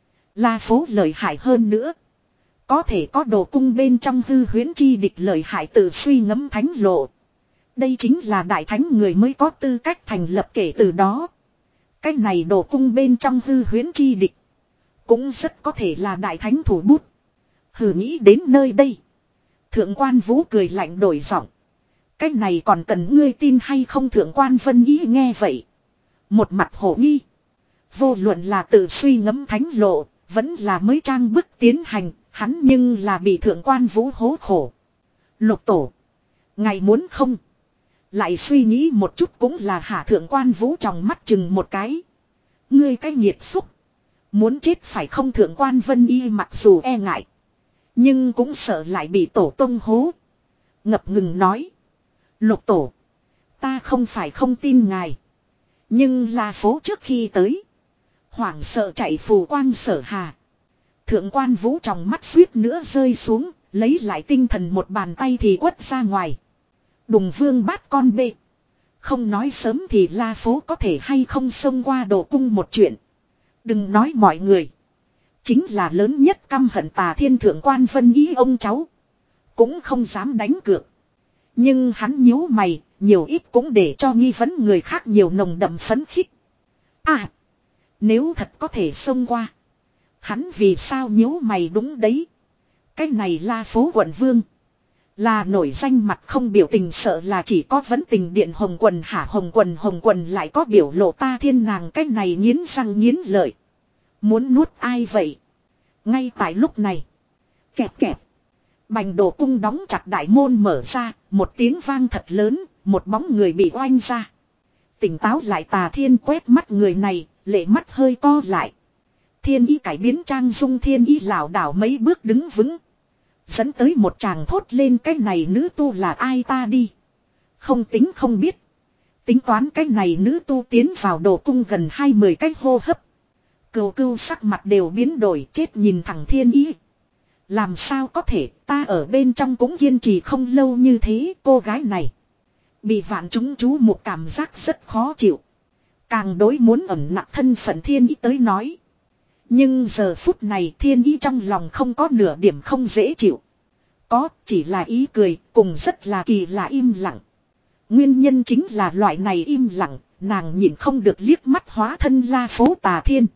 La Phố lợi hại hơn nữa. Có thể có đồ cung bên trong hư huyễn chi địch lợi hại tự suy ngẫm thánh lộ. Đây chính là đại thánh người mới có tư cách thành lập, kể từ đó. Cái này đồ cung bên trong hư huyễn chi địch. Cũng rất có thể là đại thánh thủ bút. Hừ, nghĩ đến nơi đây. Thượng quan Vũ cười lạnh đổi giọng. Cái này còn cần ngươi tin hay không? Thượng quan Vân Ý nghe vậy. Một mặt hổ nghi. Vô luận là tự suy ngẫm thánh lộ, vẫn là mới trang bức tiến hành, hắn nhưng là bị thượng quan Vũ hố khổ. Lục tổ. Ngài muốn không? Lại suy nghĩ một chút cũng là hạ thượng quan Vũ trong mắt chừng một cái. Ngươi cái nghiệt xúc. Muốn chết phải không? Thượng quan Vân Y mặc dù e ngại. Nhưng cũng sợ lại bị tổ tông hố. Ngập ngừng nói. Lục tổ. Ta không phải không tin ngài. Nhưng là phố trước khi tới. Hoảng sợ chạy phù quang sở hà. Thượng quan Vũ trong mắt suýt nữa rơi xuống. Lấy lại tinh thần một bàn tay thì quất ra ngoài. Đùng vương bát con bê. Không nói sớm thì La Phố có thể hay không xông qua Đồ Cung một chuyện. Đừng nói mọi người. Chính là lớn nhất căm hận Tà Thiên Thượng quan Vân Ý ông cháu. Cũng không dám đánh cược. Nhưng hắn nhíu mày, nhiều ít cũng để cho nghi vấn người khác nhiều nồng đậm phấn khích. À, nếu thật có thể xông qua. Hắn vì sao nhíu mày? Đúng đấy. Cái này La Phố quận vương. Là nổi danh mặt không biểu tình, sợ là chỉ có vấn tình điện hồng quần hả? Hồng quần hồng quần lại có biểu lộ Ta Thiên nàng cái này nghiến răng nghiến lợi. Muốn nuốt ai vậy? Ngay tại lúc này. Kẹp kẹp. Bành Đồ Cung đóng chặt đại môn mở ra. Một tiếng vang thật lớn. Một bóng người bị oanh ra. Tỉnh táo lại Tà Thiên quét mắt người này. Lệ mắt hơi co lại. Thiên ý cải biến trang dung. Thiên ý lảo đảo mấy bước đứng vững. Dẫn tới một chàng thốt lên. Cái này nữ tu là ai ta đi? Không tính không biết. Tính toán cái này nữ tu tiến vào Đồ Cung gần hai mươi cái hô hấp. Cừu cừu sắc mặt đều biến đổi, chết nhìn thẳng Thiên ý. Làm sao có thể, ta ở bên trong cũng kiên trì không lâu như thế. Cô gái này bị vạn chúng chú một cảm giác rất khó chịu. Càng đối muốn ẩn nặng thân phận Thiên ý tới nói. Nhưng giờ phút này Thiên ý trong lòng không có nửa điểm không dễ chịu. Có chỉ là ý cười, cùng rất là kỳ lạ im lặng. Nguyên nhân chính là loại này im lặng, nàng nhìn không được liếc mắt hóa thân La Phố Tà Thiên.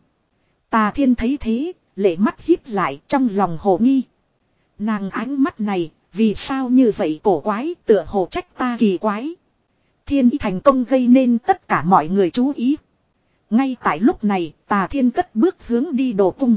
Tà Thiên thấy thế, lệ mắt híp lại trong lòng hồ nghi. Nàng ánh mắt này, vì sao như vậy cổ quái, tựa hồ trách ta kỳ quái. Thiên ý thành công gây nên tất cả mọi người chú ý. Ngay tại lúc này, Tà Thiên cất bước hướng đi Đồ Cung.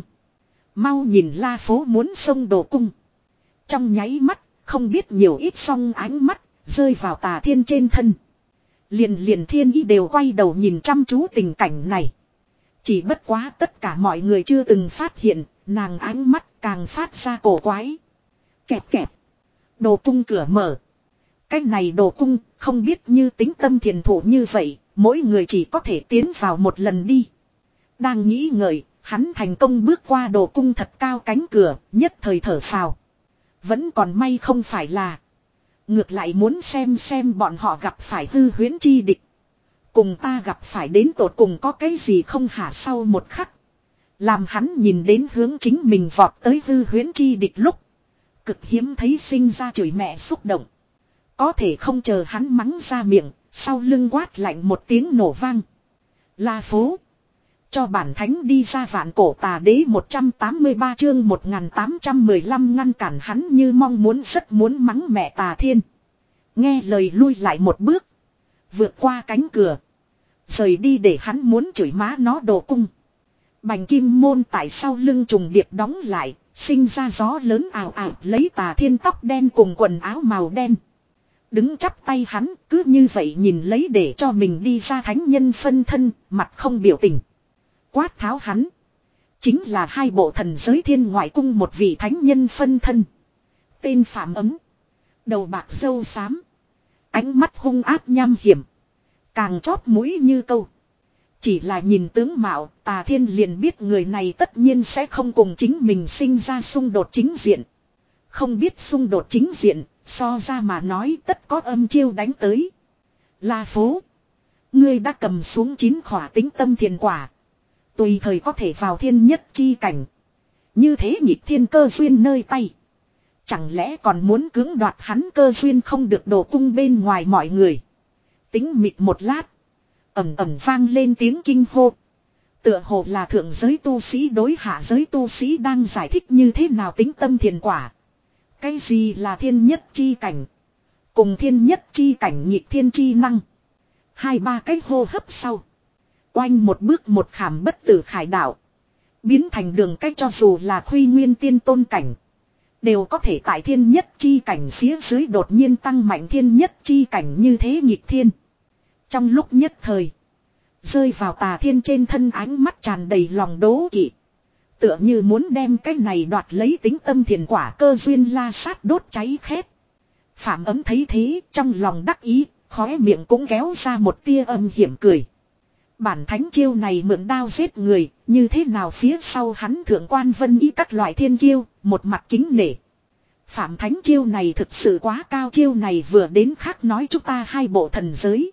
Mau nhìn La Phố muốn xông Đồ Cung. Trong nháy mắt, không biết nhiều ít song ánh mắt, rơi vào Tà Thiên trên thân. Liền liền Thiên ý đều quay đầu nhìn chăm chú tình cảnh này. Chỉ bất quá tất cả mọi người chưa từng phát hiện, nàng ánh mắt càng phát ra cổ quái. Kẹp kẹp. Đồ Cung cửa mở. Cái này Đồ Cung, không biết như tính tâm thiền thủ như vậy, mỗi người chỉ có thể tiến vào một lần đi. Đang nghĩ ngợi, hắn thành công bước qua Đồ Cung thật cao cánh cửa, nhất thời thở phào. Vẫn còn may không phải là. Ngược lại muốn xem xem bọn họ gặp phải hư huyễn chi địch. Cùng ta gặp phải đến tột cùng có cái gì không hả? Sau một khắc. Làm hắn nhìn đến hướng chính mình vọt tới hư huyễn chi địch lúc. Cực hiếm thấy sinh ra chửi mẹ xúc động. Có thể không chờ hắn mắng ra miệng. Sau lưng quát lạnh một tiếng nổ vang. La Phố. Cho bản thánh đi ra. Vạn cổ tà đế một trăm tám mươi ba chương một nghìn tám trăm mười lăm ngăn cản hắn như mong muốn rất muốn mắng mẹ Tà Thiên. Nghe lời lui lại một bước. Vượt qua cánh cửa. Rời đi để hắn muốn chửi má nó Đồ Cung. Bành kim môn tại sau lưng trùng điệp đóng lại. Sinh ra gió lớn ào ào lấy Tà Thiên tóc đen cùng quần áo màu đen. Đứng chắp tay hắn cứ như vậy nhìn lấy để cho mình đi ra thánh nhân phân thân. Mặt không biểu tình. Quát tháo hắn. Chính là hai bộ thần giới thiên ngoại cung một vị thánh nhân phân thân. Tên Phạm Ấm. Đầu bạc râu xám. Ánh mắt hung ác nham hiểm. Càng chót mũi như câu. Chỉ là nhìn tướng mạo, Tà Thiên liền biết người này tất nhiên sẽ không cùng chính mình sinh ra xung đột chính diện. Không biết xung đột chính diện, so ra mà nói tất có âm chiêu đánh tới. La Phố. Ngươi đã cầm xuống chín khỏa tính tâm thiền quả. Tùy thời có thể vào thiên nhất chi cảnh. Như thế nhịp thiên cơ duyên nơi tay. Chẳng lẽ còn muốn cưỡng đoạt hắn cơ duyên không? Được Đồ Cung bên ngoài mọi người. Tính mịt một lát. Ẩm ẩm vang lên tiếng kinh hô. Tựa hồ là thượng giới tu sĩ đối hạ giới tu sĩ đang giải thích như thế nào tính tâm thiền quả. Cái gì là thiên nhất chi cảnh. Cùng thiên nhất chi cảnh nhịp thiên chi năng. Hai ba cái hô hấp sau. Oanh một bước một khảm bất tử khải đạo. Biến thành đường cách cho dù là khuy nguyên tiên tôn cảnh. Đều có thể tại thiên nhất chi cảnh phía dưới đột nhiên tăng mạnh thiên nhất chi cảnh như thế nghịch thiên. Trong lúc nhất thời. Rơi vào tà thiên trên thân ánh mắt tràn đầy lòng đố kỵ. Tựa như muốn đem cái này đoạt lấy tính tâm thiền quả cơ duyên la sát đốt cháy khét. Phạm Ấm thấy thế trong lòng đắc ý, khóe miệng cũng kéo ra một tia âm hiểm cười. Bản thánh chiêu này mượn đao giết người, như thế nào phía sau hắn thượng quan vân ý các loại thiên kiêu, một mặt kính nể. Phạm thánh chiêu này thực sự quá cao, chiêu này vừa đến khác nói chúng ta hai bộ thần giới.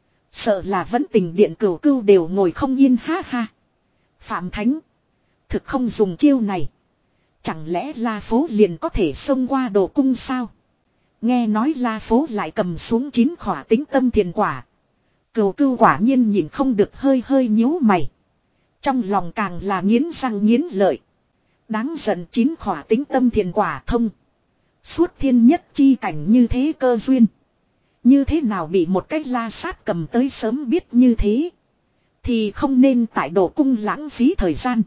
Sợ là vẫn tình điện cửu cưu đều ngồi không yên ha ha. Phạm thánh. Thực không dùng chiêu này. Chẳng lẽ La Phố liền có thể xông qua đồ cung sao? Nghe nói La Phố lại cầm xuống chín khỏa tính tâm thiền quả. Cửu cưu quả nhiên nhìn không được hơi hơi nhíu mày. Trong lòng càng là nghiến răng nghiến lợi. Đáng giận chín khỏa tính tâm thiền quả thông. Suốt thiên nhất chi cảnh như thế cơ duyên. Như thế nào bị một cái la sát cầm tới sớm biết như thế. Thì không nên tại đồ cung lãng phí thời gian.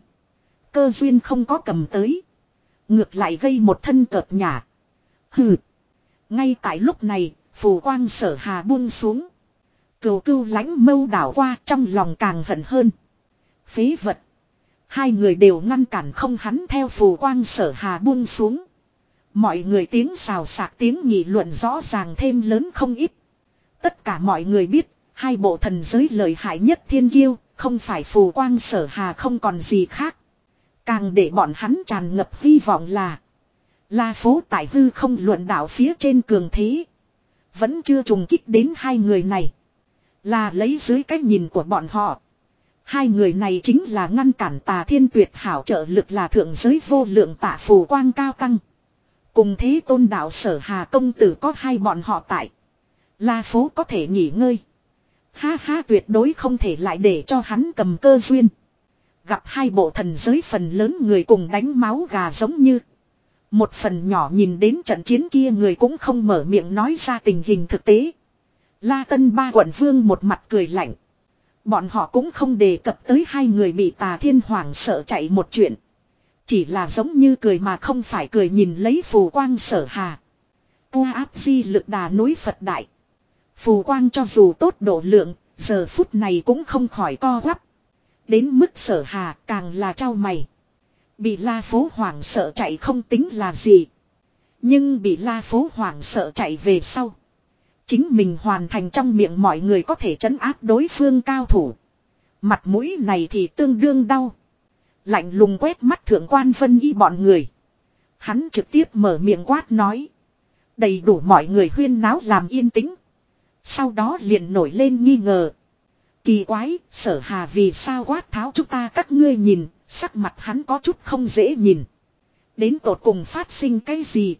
Cơ duyên không có cầm tới. Ngược lại gây một thân cợt nhả. Hừ. Ngay tại lúc này, phù quang sở hà buông xuống. Cửu cưu lãnh mâu đảo qua trong lòng càng hận hơn. Phế vật. Hai người đều ngăn cản không hắn theo phù quang sở hà buông xuống. Mọi người tiếng xào xạc tiếng nghị luận rõ ràng thêm lớn không ít. Tất cả mọi người biết, hai bộ thần giới lợi hại nhất thiên kiêu, không phải phù quang sở hà không còn gì khác. Càng để bọn hắn tràn ngập hy vọng là La Phố tại hư không luận đạo phía trên cường thế. Vẫn chưa trùng kích đến hai người này. Là lấy dưới cái nhìn của bọn họ. Hai người này chính là ngăn cản tà thiên tuyệt hảo trợ lực là thượng giới vô lượng tạ phù quang cao tăng. Cùng thế tôn đạo sở hà công tử có hai bọn họ tại. La Phố có thể nghỉ ngơi. Ha ha tuyệt đối không thể lại để cho hắn cầm cơ duyên. Gặp hai bộ thần giới phần lớn người cùng đánh máu gà giống như. Một phần nhỏ nhìn đến trận chiến kia người cũng không mở miệng nói ra tình hình thực tế. La Tân ba quận vương một mặt cười lạnh. Bọn họ cũng không đề cập tới hai người bị tà thiên hoàng sợ chạy một chuyện. Chỉ là giống như cười mà không phải cười nhìn lấy phù quang sở hà. U áp di lực đà núi Phật đại. Phù quang cho dù tốt độ lượng, giờ phút này cũng không khỏi co quắp. Đến mức sở hà càng là trao mày. Bị La Phố hoàng sợ chạy không tính là gì. Nhưng bị La Phố hoàng sợ chạy về sau. Chính mình hoàn thành trong miệng mọi người có thể trấn áp đối phương cao thủ. Mặt mũi này thì tương đương đau. Lạnh lùng quét mắt thượng quan vân y bọn người. Hắn trực tiếp mở miệng quát nói. Đầy đủ mọi người huyên náo làm yên tĩnh. Sau đó liền nổi lên nghi ngờ. Kỳ quái, sở hà vì sao quát tháo chúng ta các ngươi nhìn, sắc mặt hắn có chút không dễ nhìn. Đến tột cùng phát sinh cái gì?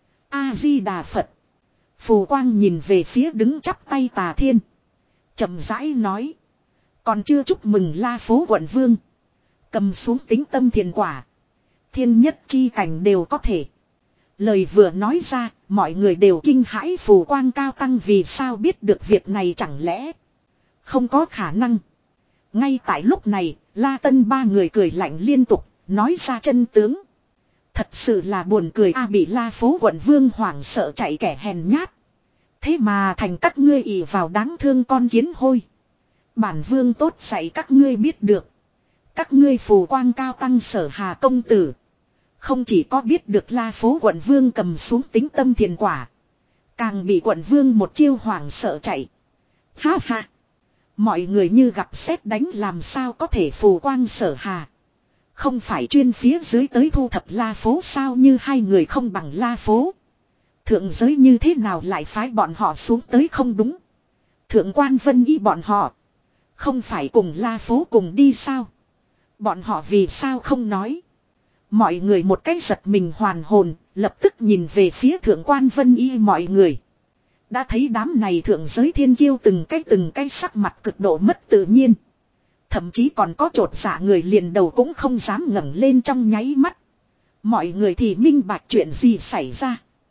A-di-đà Phật. Phù quang nhìn về phía đứng chắp tay tà thiên. Chậm rãi nói. Còn chưa chúc mừng La Phố quận vương. Cầm xuống tính tâm thiền quả. Thiên nhất chi cảnh đều có thể. Lời vừa nói ra, mọi người đều kinh hãi phù quang cao tăng vì sao biết được việc này chẳng lẽ. Không có khả năng. Ngay tại lúc này, La Tân ba người cười lạnh liên tục, nói ra chân tướng. Thật sự là buồn cười a bị La Phố quận vương hoảng sợ chạy kẻ hèn nhát. Thế mà thành các ngươi ỷ vào đáng thương con kiến hôi. Bản vương tốt dạy các ngươi biết được. Các ngươi phù quang cao tăng sở hà công tử. Không chỉ có biết được La Phố quận vương cầm xuống tính tâm thiền quả. Càng bị quận vương một chiêu hoảng sợ chạy. Ha ha. Mọi người như gặp sét đánh làm sao có thể phù quang sở hà. Không phải chuyên phía dưới tới thu thập La Phố sao như hai người không bằng La Phố. Thượng giới như thế nào lại phái bọn họ xuống tới không đúng. Thượng quan vân y bọn họ. Không phải cùng La Phố cùng đi sao. Bọn họ vì sao không nói. Mọi người một cái giật mình hoàn hồn, lập tức nhìn về phía thượng quan vân y mọi người. Đã thấy đám này thượng giới thiên kiêu từng cái từng cái sắc mặt cực độ mất tự nhiên. Thậm chí còn có trột dạ người liền đầu cũng không dám ngẩng lên trong nháy mắt. Mọi người thì minh bạch chuyện gì xảy ra.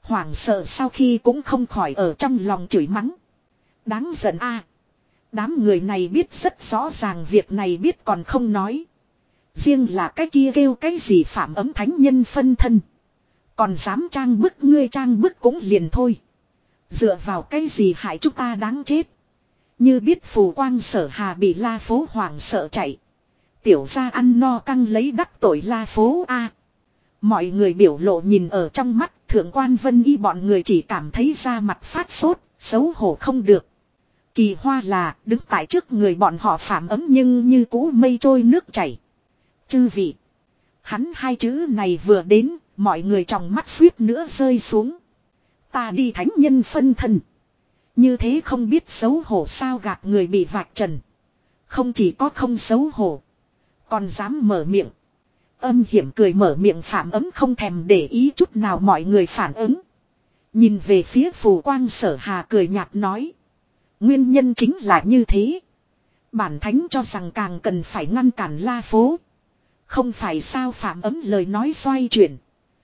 Hoảng sợ sau khi cũng không khỏi ở trong lòng chửi mắng. Đáng giận a. Đám người này biết rất rõ ràng việc này biết còn không nói. Riêng là cái kia kêu cái gì phạm ấm thánh nhân phân thân. Còn dám trang bức ngươi trang bức cũng liền thôi. Dựa vào cái gì hại chúng ta đáng chết. Như biết phù quang Sở Hà bị La Phố hoảng sợ chạy. Tiểu gia ăn no căng lấy đắc tội La Phố a. Mọi người biểu lộ nhìn ở trong mắt, thượng quan Vân Y bọn người chỉ cảm thấy da mặt phát sốt, xấu hổ không được. Kỳ hoa là đứng tại trước người bọn họ phạm ấm nhưng như cũ mây trôi nước chảy. Chư vị. Hắn hai chữ này vừa đến, mọi người trong mắt suýt nữa rơi xuống. Ta đi thánh nhân phân thân. Như thế không biết xấu hổ sao gạt người bị vạch trần. Không chỉ có không xấu hổ. Còn dám mở miệng. Âm hiểm cười mở miệng phạm ấm không thèm để ý chút nào mọi người phản ứng. Nhìn về phía phù quang Sở Hà cười nhạt nói. Nguyên nhân chính là như thế. Bản thánh cho rằng càng cần phải ngăn cản La Phố. Không phải sao phạm ấm lời nói xoay chuyển.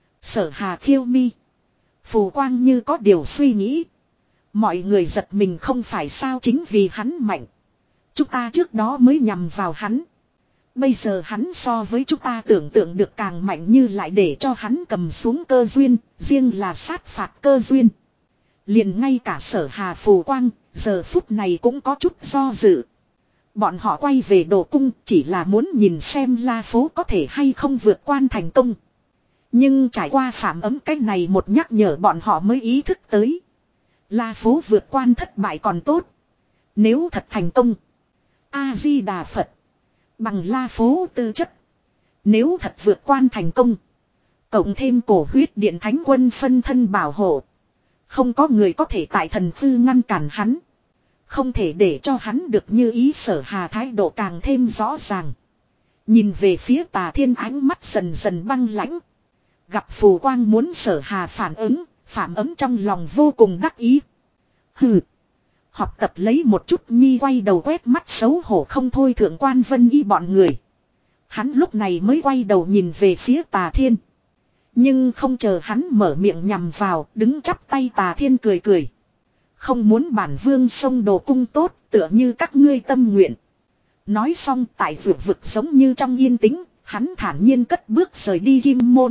Sở Hà khiêu mi. Phù quang như có điều suy nghĩ. Mọi người giật mình không phải sao chính vì hắn mạnh. Chúng ta trước đó mới nhằm vào hắn. Bây giờ hắn so với chúng ta tưởng tượng được càng mạnh như lại để cho hắn cầm xuống cơ duyên, riêng là sát phạt cơ duyên. Liền ngay cả Sở Hà phù quang, giờ phút này cũng có chút do dự. Bọn họ quay về đồ cung chỉ là muốn nhìn xem La Phố có thể hay không vượt quan thành công. Nhưng trải qua phạm ấm cách này một nhắc nhở bọn họ mới ý thức tới. La Phố vượt quan thất bại còn tốt. Nếu thật thành công. A-di-đà Phật. Bằng La Phố tư chất. Nếu thật vượt quan thành công. Cộng thêm cổ huyết điện thánh quân phân thân bảo hộ. Không có người có thể tại thần tư ngăn cản hắn. Không thể để cho hắn được như ý. Sở Hà thái độ càng thêm rõ ràng. Nhìn về phía Tà Thiên ánh mắt dần dần băng lãnh. Gặp phù quang muốn Sở Hà phản ứng. Phạm ấm trong lòng vô cùng đắc ý. Hừ. Học tập lấy một chút nhi quay đầu quét mắt xấu hổ không thôi thượng quan Vân Y bọn người. Hắn lúc này mới quay đầu nhìn về phía Tà Thiên. Nhưng không chờ hắn mở miệng nhằm vào, đứng chắp tay Tà Thiên cười cười. Không muốn bản vương sông đồ cung tốt, tựa như các ngươi tâm nguyện. Nói xong tại vượt vực giống như trong yên tĩnh, hắn thản nhiên cất bước rời đi Kim Môn.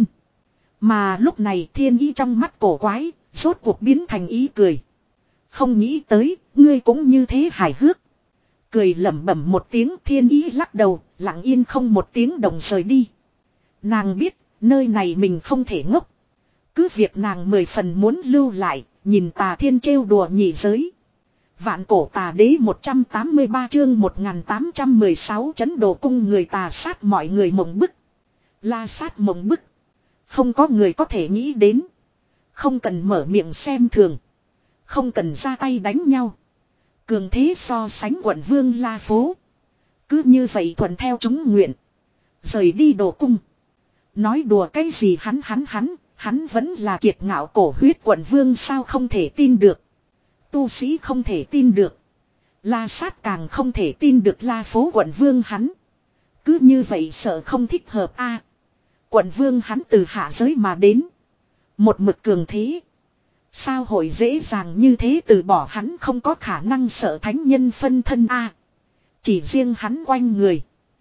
Mà lúc này Thiên Y trong mắt cổ quái, rốt cuộc biến thành ý cười. Không nghĩ tới, ngươi cũng như thế hài hước. Cười lẩm bẩm một tiếng Thiên Y lắc đầu, lặng yên không một tiếng đồng rời đi. Nàng biết, nơi này mình không thể ngốc. Cứ việc nàng mười phần muốn lưu lại, nhìn Tà Thiên trêu đùa nhị giới. Vạn cổ tà đế một trăm tám mươi ba chương một nghìn tám trăm mười sáu chấn đồ cung người tà sát mọi người mộng bức. La sát mộng bức. Không có người có thể nghĩ đến. Không cần mở miệng xem thường. Không cần ra tay đánh nhau. Cường thế so sánh quận vương La Phố. Cứ như vậy thuận theo chúng nguyện. Rời đi đồ cung. Nói đùa cái gì hắn hắn hắn. Hắn vẫn là kiệt ngạo cổ huyết quận vương sao không thể tin được. Tu sĩ không thể tin được. La sát càng không thể tin được La Phố quận vương hắn. Cứ như vậy sợ không thích hợp a. À, quận vương hắn từ hạ giới mà đến. Một mực cường thế. Sao hội dễ dàng như thế từ bỏ hắn không có khả năng sợ thánh nhân phân thân a. À, chỉ riêng hắn quanh người.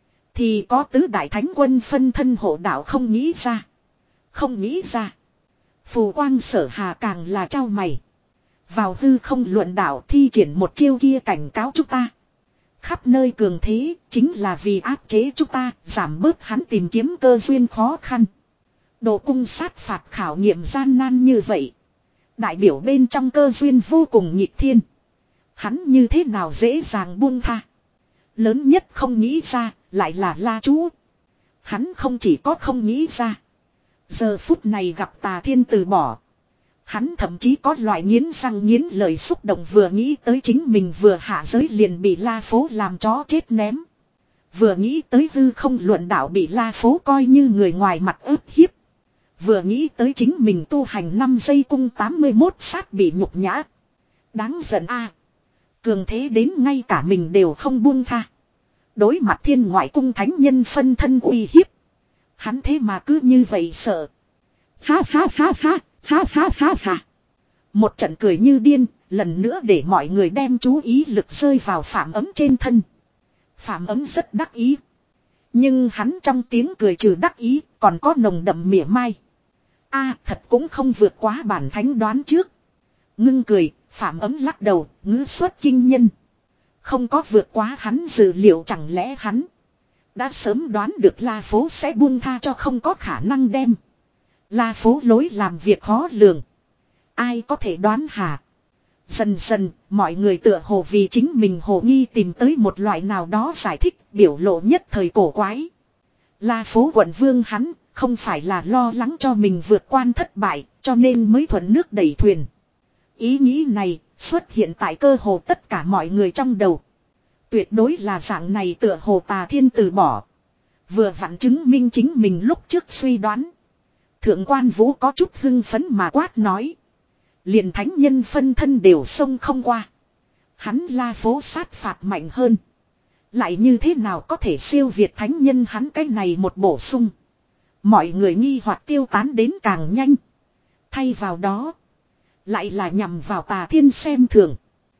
Thì có tứ đại thánh quân phân thân hộ đạo không nghĩ ra. Không nghĩ ra. Phù quang Sở Hà càng là trao mày. Vào hư không luận đạo thi triển một chiêu kia cảnh cáo chúng ta. Khắp nơi cường thế chính là vì áp chế chúng ta, giảm bớt hắn tìm kiếm cơ duyên khó khăn. Đồ cung sát phạt khảo nghiệm gian nan như vậy. Đại biểu bên trong cơ duyên vô cùng nghịch thiên. Hắn như thế nào dễ dàng buông tha. Lớn nhất không nghĩ ra, lại là La Chú. Hắn không chỉ có không nghĩ ra. Giờ phút này gặp Tà Thiên từ bỏ. Hắn thậm chí có loại nghiến răng nghiến lời xúc động vừa nghĩ tới chính mình vừa hạ giới liền bị La Phố làm chó chết ném. Vừa nghĩ tới hư không luận đạo bị La Phố coi như người ngoài mặt ức hiếp. Vừa nghĩ tới chính mình tu hành năm giây cung tám mươi mốt sát bị nhục nhã. Đáng giận a. Cường thế đến ngay cả mình đều không buông tha. Đối mặt thiên ngoại cung thánh nhân phân thân uy hiếp. Hắn thế mà cứ như vậy sợ. Ha ha ha ha, Ha ha ha ha. Một trận cười như điên, lần nữa để mọi người đem chú ý lực rơi vào Phạm Ấm trên thân. Phạm Ấm rất đắc ý. Nhưng hắn trong tiếng cười trừ đắc ý, còn có nồng đậm mỉa mai. A thật cũng không vượt quá bản thánh đoán trước. Ngưng cười, Phạm Ấm lắc đầu, ngữ xuất kinh nhân. Không có vượt quá hắn dự liệu, chẳng lẽ hắn đã sớm đoán được La Phố sẽ buông tha cho không có khả năng đem. La Phố lối làm việc khó lường. Ai có thể đoán hả? Dần dần, mọi người tựa hồ vì chính mình hồ nghi tìm tới một loại nào đó giải thích, biểu lộ nhất thời cổ quái. La Phố quận vương hắn, không phải là lo lắng cho mình vượt quan thất bại, cho nên mới thuận nước đẩy thuyền. Ý nghĩ này, xuất hiện tại cơ hồ tất cả mọi người trong đầu. Tuyệt đối là dạng này, tựa hồ Tà Thiên từ bỏ. Vừa vặn chứng minh chính mình lúc trước suy đoán. Thượng quan Vũ có chút hưng phấn mà quát nói. Liền thánh nhân phân thân đều xông không qua. Hắn La Phố sát phạt mạnh hơn. Lại như thế nào có thể siêu việt thánh nhân hắn, cái này một bổ sung. Mọi người nghi hoặc tiêu tán đến càng nhanh. Thay vào đó. Lại là nhằm vào Tà Thiên xem thường.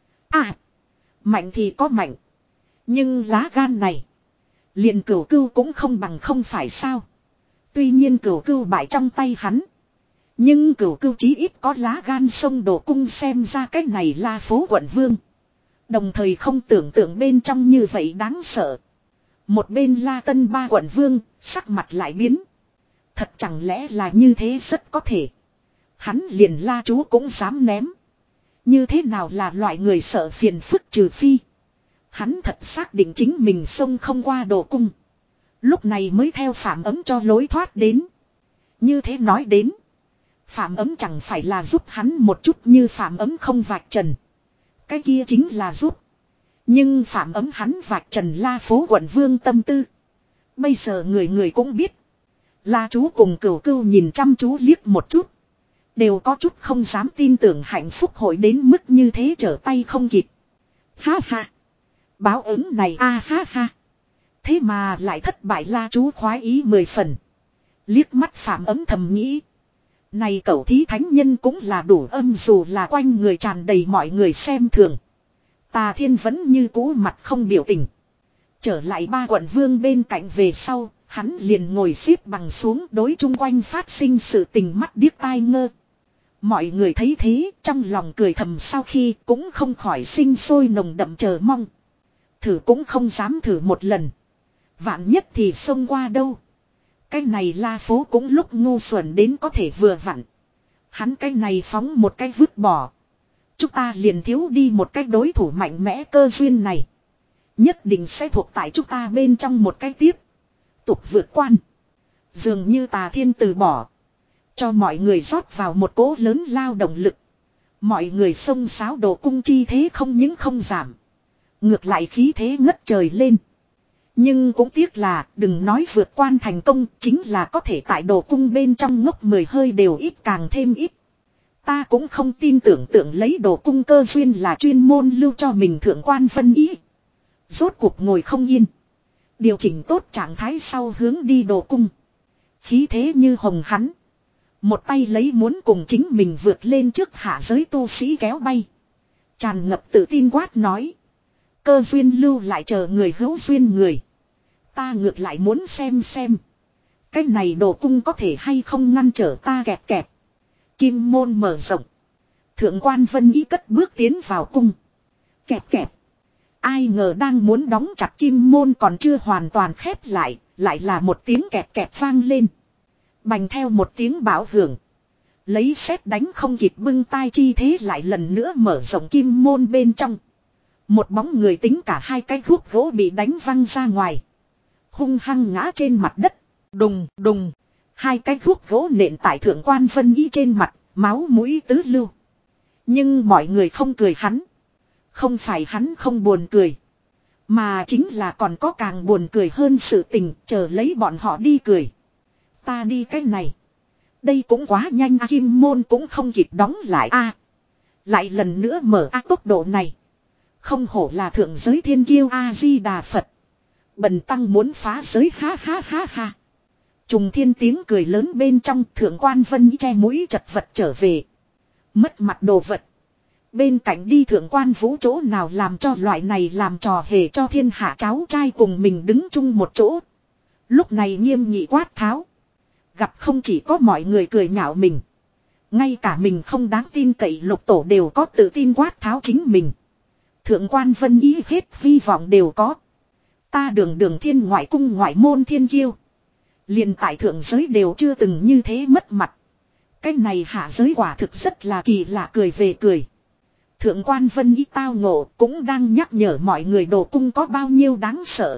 À. Mạnh thì có mạnh. Nhưng lá gan này. Liền cửu cưu cũng không bằng, không phải sao. Tuy nhiên cửu cưu bại trong tay hắn. Nhưng cửu cưu chí ít có lá gan sông Đồ Cung xem ra cái này La Phố quận vương. Đồng thời không tưởng tượng bên trong như vậy đáng sợ. Một bên La Tân ba quận vương, sắc mặt lại biến. Thật chẳng lẽ là như thế, rất có thể. Hắn liền La Chú cũng dám ném. Như thế nào là loại người sợ phiền phức, trừ phi hắn thật xác định chính mình xông không qua Đồ Cung. Lúc này mới theo Phạm Ấm cho lối thoát đến. Như thế nói đến. Phạm Ấm chẳng phải là giúp hắn một chút, như Phạm Ấm không vạch trần. Cái kia chính là giúp. Nhưng Phạm Ấm hắn vạch trần La Phố quận vương tâm tư. Bây giờ người người cũng biết. La Chú cùng Cửu Cưu nhìn chăm chú liếc một chút. Đều có chút không dám tin tưởng hạnh phúc hội đến mức như thế, trở tay không kịp. Ha ha. Báo ứng này a, ha ha. Thế mà lại thất bại. La Chú khoái ý mười phần. Liếc mắt Phạm Ấm thầm nghĩ. Này cẩu thí thánh nhân cũng là đủ âm, dù là quanh người tràn đầy mọi người xem thường. Tà Thiên vẫn như cũ mặt không biểu tình. Trở lại ba quận vương bên cạnh về sau, hắn liền ngồi xếp bằng xuống, đối chung quanh phát sinh sự tình mắt điếc tai ngơ. Mọi người thấy thế, trong lòng cười thầm, sau khi cũng không khỏi sinh sôi nồng đậm chờ mong. Thử cũng không dám thử một lần. Vạn nhất thì xông qua đâu. Cái này La Phố cũng lúc ngu xuẩn đến có thể vừa vặn. Hắn cái này phóng một cái vứt bỏ. Chúng ta liền thiếu đi một cái đối thủ mạnh mẽ, cơ duyên này nhất định sẽ thuộc tại chúng ta bên trong một cái tiếp tục vượt quan. Dường như Tà Thiên từ bỏ. Cho mọi người rót vào một cỗ lớn lao động lực. Mọi người xông xáo Đồ Cung chi thế không những không giảm. Ngược lại khí thế ngất trời lên. Nhưng cũng tiếc là đừng nói vượt quan thành công, chính là có thể tại Đồ Cung bên trong ngốc mười hơi đều ít càng thêm ít. Ta cũng không tin tưởng tượng lấy Đồ Cung cơ duyên là chuyên môn lưu cho mình thượng quan Vân Ý. Rốt cuộc ngồi không yên. Điều chỉnh tốt trạng thái sau hướng đi Đồ Cung. Khí thế như hồng hắn. Một tay lấy muốn cùng chính mình vượt lên trước hạ giới tu sĩ kéo bay. Tràn ngập tự tin quát nói. Cơ duyên lưu lại chờ người hữu duyên người. Ta ngược lại muốn xem xem. Cái này Đồ Cung có thể hay không ngăn trở ta kẹp kẹp. Kim môn mở rộng. Thượng quan Vân Ý cất bước tiến vào cung. Kẹp kẹp. Ai ngờ đang muốn đóng chặt kim môn còn chưa hoàn toàn khép lại. Lại là một tiếng kẹp kẹp vang lên. Bành theo một tiếng bão hưởng. Lấy sét đánh không kịp bưng tai chi thế lại lần nữa mở rộng kim môn bên trong. Một bóng người tính cả hai cái khúc gỗ bị đánh văng ra ngoài. Hung hăng ngã trên mặt đất. Đùng đùng. Hai cái khúc gỗ nện tại thượng quan Vân Ý trên mặt. Máu mũi tứ lưu. Nhưng mọi người không cười hắn. Không phải hắn không buồn cười. Mà chính là còn có càng buồn cười hơn sự tình, chờ lấy bọn họ đi cười. Ta đi cái này. Đây cũng quá nhanh à, kim môn cũng không kịp đóng lại a. À, lại lần nữa mở a à, tốc độ này. Không hổ là thượng giới thiên kiêu A Di Đà Phật. Bần tăng muốn phá giới ha ha ha ha. Trùng thiên tiếng cười lớn bên trong, thượng quan Vân Ý che mũi chật vật trở về. Mất mặt đồ vật. Bên cạnh đi thượng quan Vũ chỗ nào làm cho loại này làm trò hề cho thiên hạ cháu trai cùng mình đứng chung một chỗ. Lúc này nghiêm nghị quát tháo. Gặp không chỉ có mọi người cười nhạo mình. Ngay cả mình không đáng tin cậy lục tổ đều có tự tin quát tháo chính mình. Thượng quan Vân Ý hết hy vọng đều có. Ta đường đường thiên ngoại cung ngoại môn thiên kiêu. Liền tại thượng giới đều chưa từng như thế mất mặt. Cái này hạ giới quả thực rất là kỳ lạ, cười về cười. Thượng quan Vân Ý tao ngộ cũng đang nhắc nhở mọi người đồ cung có bao nhiêu đáng sợ.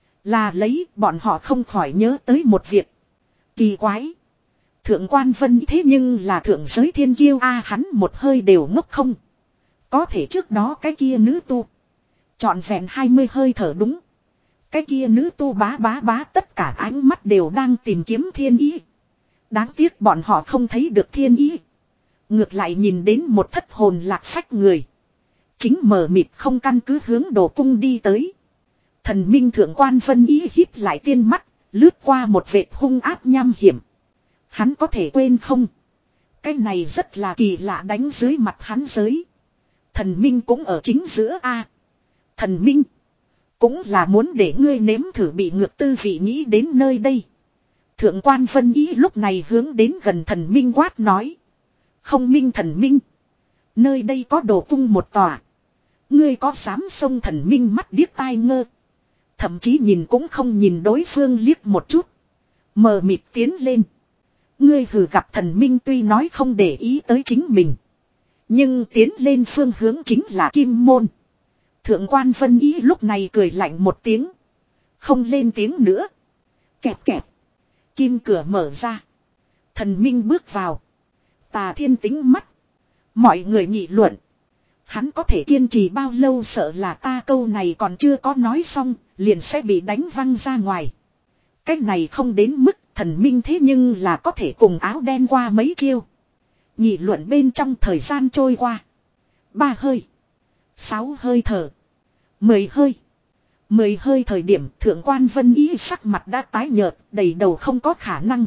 Là lấy bọn họ không khỏi nhớ tới một việc. Kỳ quái. Thượng quan Vân Ý thế nhưng là thượng giới thiên kiêu a, hắn một hơi đều ngốc không. Có thể trước đó cái kia nữ tu. Trọn vẹn hai mươi hơi thở đúng. Cái kia nữ tu bá bá bá tất cả ánh mắt đều đang tìm kiếm thiên ý. Đáng tiếc bọn họ không thấy được thiên ý. Ngược lại nhìn đến một thất hồn lạc phách người. Chính mờ mịt không căn cứ hướng đồ cung đi tới. Thần minh thượng quan Vân Ý híp lại tiên mắt. Lướt qua một vệt hung áp nham hiểm. Hắn có thể quên không? Cái này rất là kỳ lạ, đánh dưới mặt hắn giới. Thần minh cũng ở chính giữa a. Thần minh. Cũng là muốn để ngươi nếm thử bị ngược tư vị, nghĩ đến nơi đây. Thượng quan Vân Ý lúc này hướng đến gần thần minh quát nói. Không minh thần minh. Nơi đây có đồ cung một tòa. Ngươi có dám xông? Thần minh mắt điếc tai ngơ. Thậm chí nhìn cũng không nhìn đối phương liếc một chút. Mờ mịt tiến lên. Ngươi hừ, gặp thần minh tuy nói không để ý tới chính mình. Nhưng tiến lên phương hướng chính là kim môn. Thượng quan Vân Ý lúc này cười lạnh một tiếng. Không lên tiếng nữa. Kẹp kẹp. Kim cửa mở ra. Thần minh bước vào. Tà Thiên tính mắt. Mọi người nghị luận. Hắn có thể kiên trì bao lâu, sợ là ta câu này còn chưa có nói xong, liền sẽ bị đánh văng ra ngoài. Cách này không đến mức thần minh thế nhưng là có thể cùng áo đen qua mấy chiêu. Nghị luận bên trong thời gian trôi qua. Ba hơi. Sáu hơi thở. Mười hơi. Mười hơi thời điểm thượng quan Vân Ý sắc mặt đã tái nhợt, đầy đầu không có khả năng.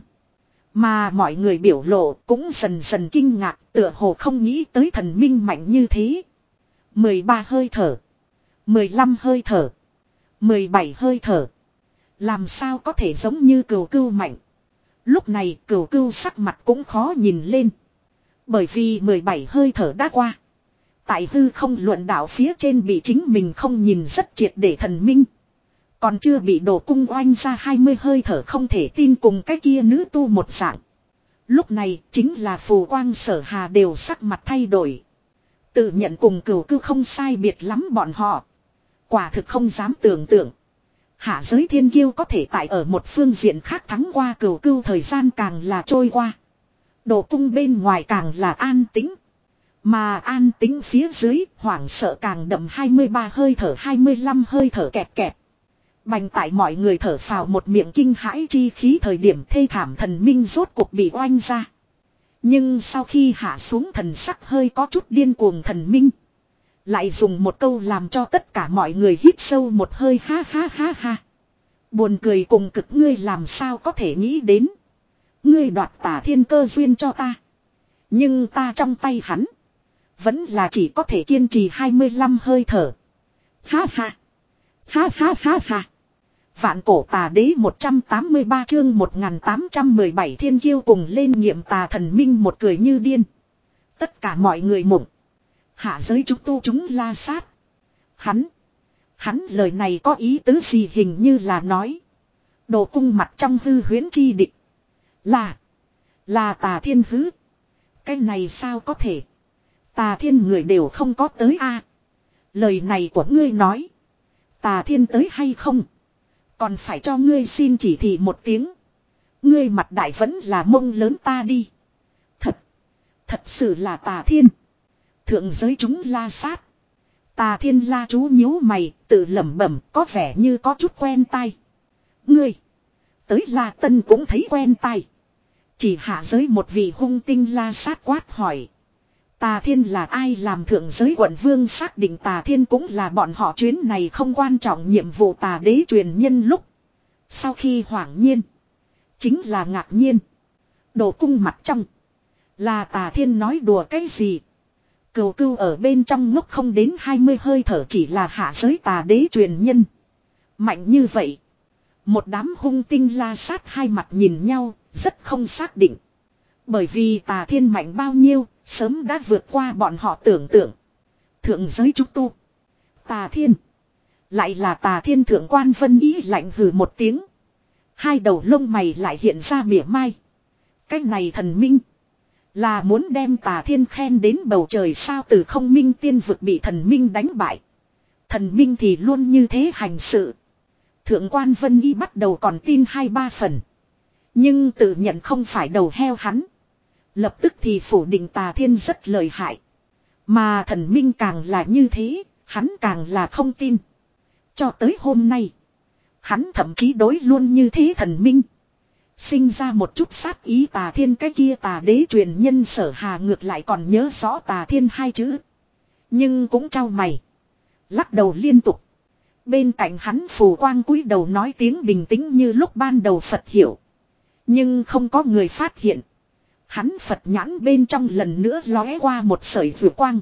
Mà mọi người biểu lộ cũng dần dần kinh ngạc, tựa hồ không nghĩ tới thần minh mạnh như thế. Mười ba hơi thở. Mười lăm hơi thở. Mười bảy hơi thở. Làm sao có thể giống như cừu cưu mạnh. Lúc này cừu cưu sắc mặt cũng khó nhìn lên. Bởi vì mười bảy hơi thở đã qua. Tại hư không luận đạo phía trên bị chính mình không nhìn rất triệt để thần minh. Còn chưa bị đồ cung oanh ra hai mươi hơi thở, không thể tin cùng cái kia nữ tu một dạng. Lúc này chính là phù quang Sở Hà đều sắc mặt thay đổi. Tự nhận cùng cửu cưu không sai biệt lắm bọn họ. Quả thực không dám tưởng tượng. Hạ giới thiên kiêu có thể tại ở một phương diện khác thắng qua cửu cưu, thời gian càng là trôi qua. Đồ cung bên ngoài càng là an tĩnh. Mà an tĩnh phía dưới hoảng sợ càng đậm, hai mươi ba hơi thở, hai mươi lăm hơi thở kẹt kẹt. Bành tại mọi người thở phào một miệng kinh hãi chi khí thời điểm thê thảm thần minh rốt cuộc bị oanh ra. Nhưng sau khi hạ xuống thần sắc hơi có chút điên cuồng thần minh. Lại dùng một câu làm cho tất cả mọi người hít sâu một hơi, ha ha ha ha. Buồn cười cùng cực, ngươi làm sao có thể nghĩ đến. Ngươi đoạt Tà Thiên cơ duyên cho ta. Nhưng ta trong tay hắn. Vẫn là chỉ có thể kiên trì hai mươi lăm hơi thở. Ha ha. Ha ha ha ha. Vạn cổ tà đế một trăm tám mươi ba chương một nghìn tám trăm mười bảy thiên kiêu cùng lên nhiệm tà thần minh một cười như điên. Tất cả mọi người mộng. Hạ giới chúng tu chúng la sát. Hắn. Hắn lời này có ý tứ gì? Hình như là nói. Đồ cung mặt trong hư huyễn chi địch. Là. Là Tà Thiên hứ. Cái này sao có thể. Tà Thiên người đều không có tới a. À, lời này của ngươi nói. Tà Thiên tới hay không? Còn phải cho ngươi xin chỉ thị một tiếng. Ngươi mặt đại vẫn là mông lớn ta đi. Thật. Thật sự là Tà Thiên. Thượng giới chúng la sát. Tà Thiên la chú nhíu mày, tự lẩm bẩm, có vẻ như có chút quen tai. Ngươi. Tới La Tân cũng thấy quen tai. Chỉ hạ giới một vị hung tinh la sát quát hỏi. Tà Thiên là ai? Làm thượng giới quận vương xác định Tà Thiên cũng là bọn họ chuyến này không quan trọng nhiệm vụ tà đế truyền nhân lúc. Sau khi hoảng nhiên. Chính là ngạc nhiên. Đồ cung mặt trong. Là Tà Thiên nói đùa cái gì? Cừu cưu ở bên trong ngốc không đến hai mươi hơi thở chỉ là hạ giới tà đế truyền nhân. Mạnh như vậy. Một đám hung tinh la sát hai mặt nhìn nhau, rất không xác định. Bởi vì Tà Thiên mạnh bao nhiêu, sớm đã vượt qua bọn họ tưởng tượng. Thượng giới trúc tu. Tà Thiên. Lại là Tà Thiên thượng quan Vân Ý lạnh hừ một tiếng. Hai đầu lông mày lại hiện ra mỉa mai. Cái này thần minh. Là muốn đem Tà Thiên khen đến bầu trời sao, từ không minh tiên vực bị thần minh đánh bại. Thần minh thì luôn như thế hành sự. Thượng quan Vân Y bắt đầu còn tin hai ba phần. Nhưng tự nhận không phải đầu heo hắn. Lập tức thì phủ định Tà Thiên rất lợi hại. Mà thần minh càng là như thế, hắn càng là không tin. Cho tới hôm nay, hắn thậm chí đối luôn như thế thần minh. Sinh ra một chút sát ý. Tà Thiên cái kia tà đế truyền nhân Sở Hà ngược lại còn nhớ rõ Tà Thiên hai chữ. Nhưng cũng trao mày. Lắc đầu liên tục. Bên cạnh hắn phù quang cúi đầu nói tiếng bình tĩnh như lúc ban đầu Phật hiểu. Nhưng không có người phát hiện. Hắn Phật nhãn bên trong lần nữa lóe qua một sợi vừa quang.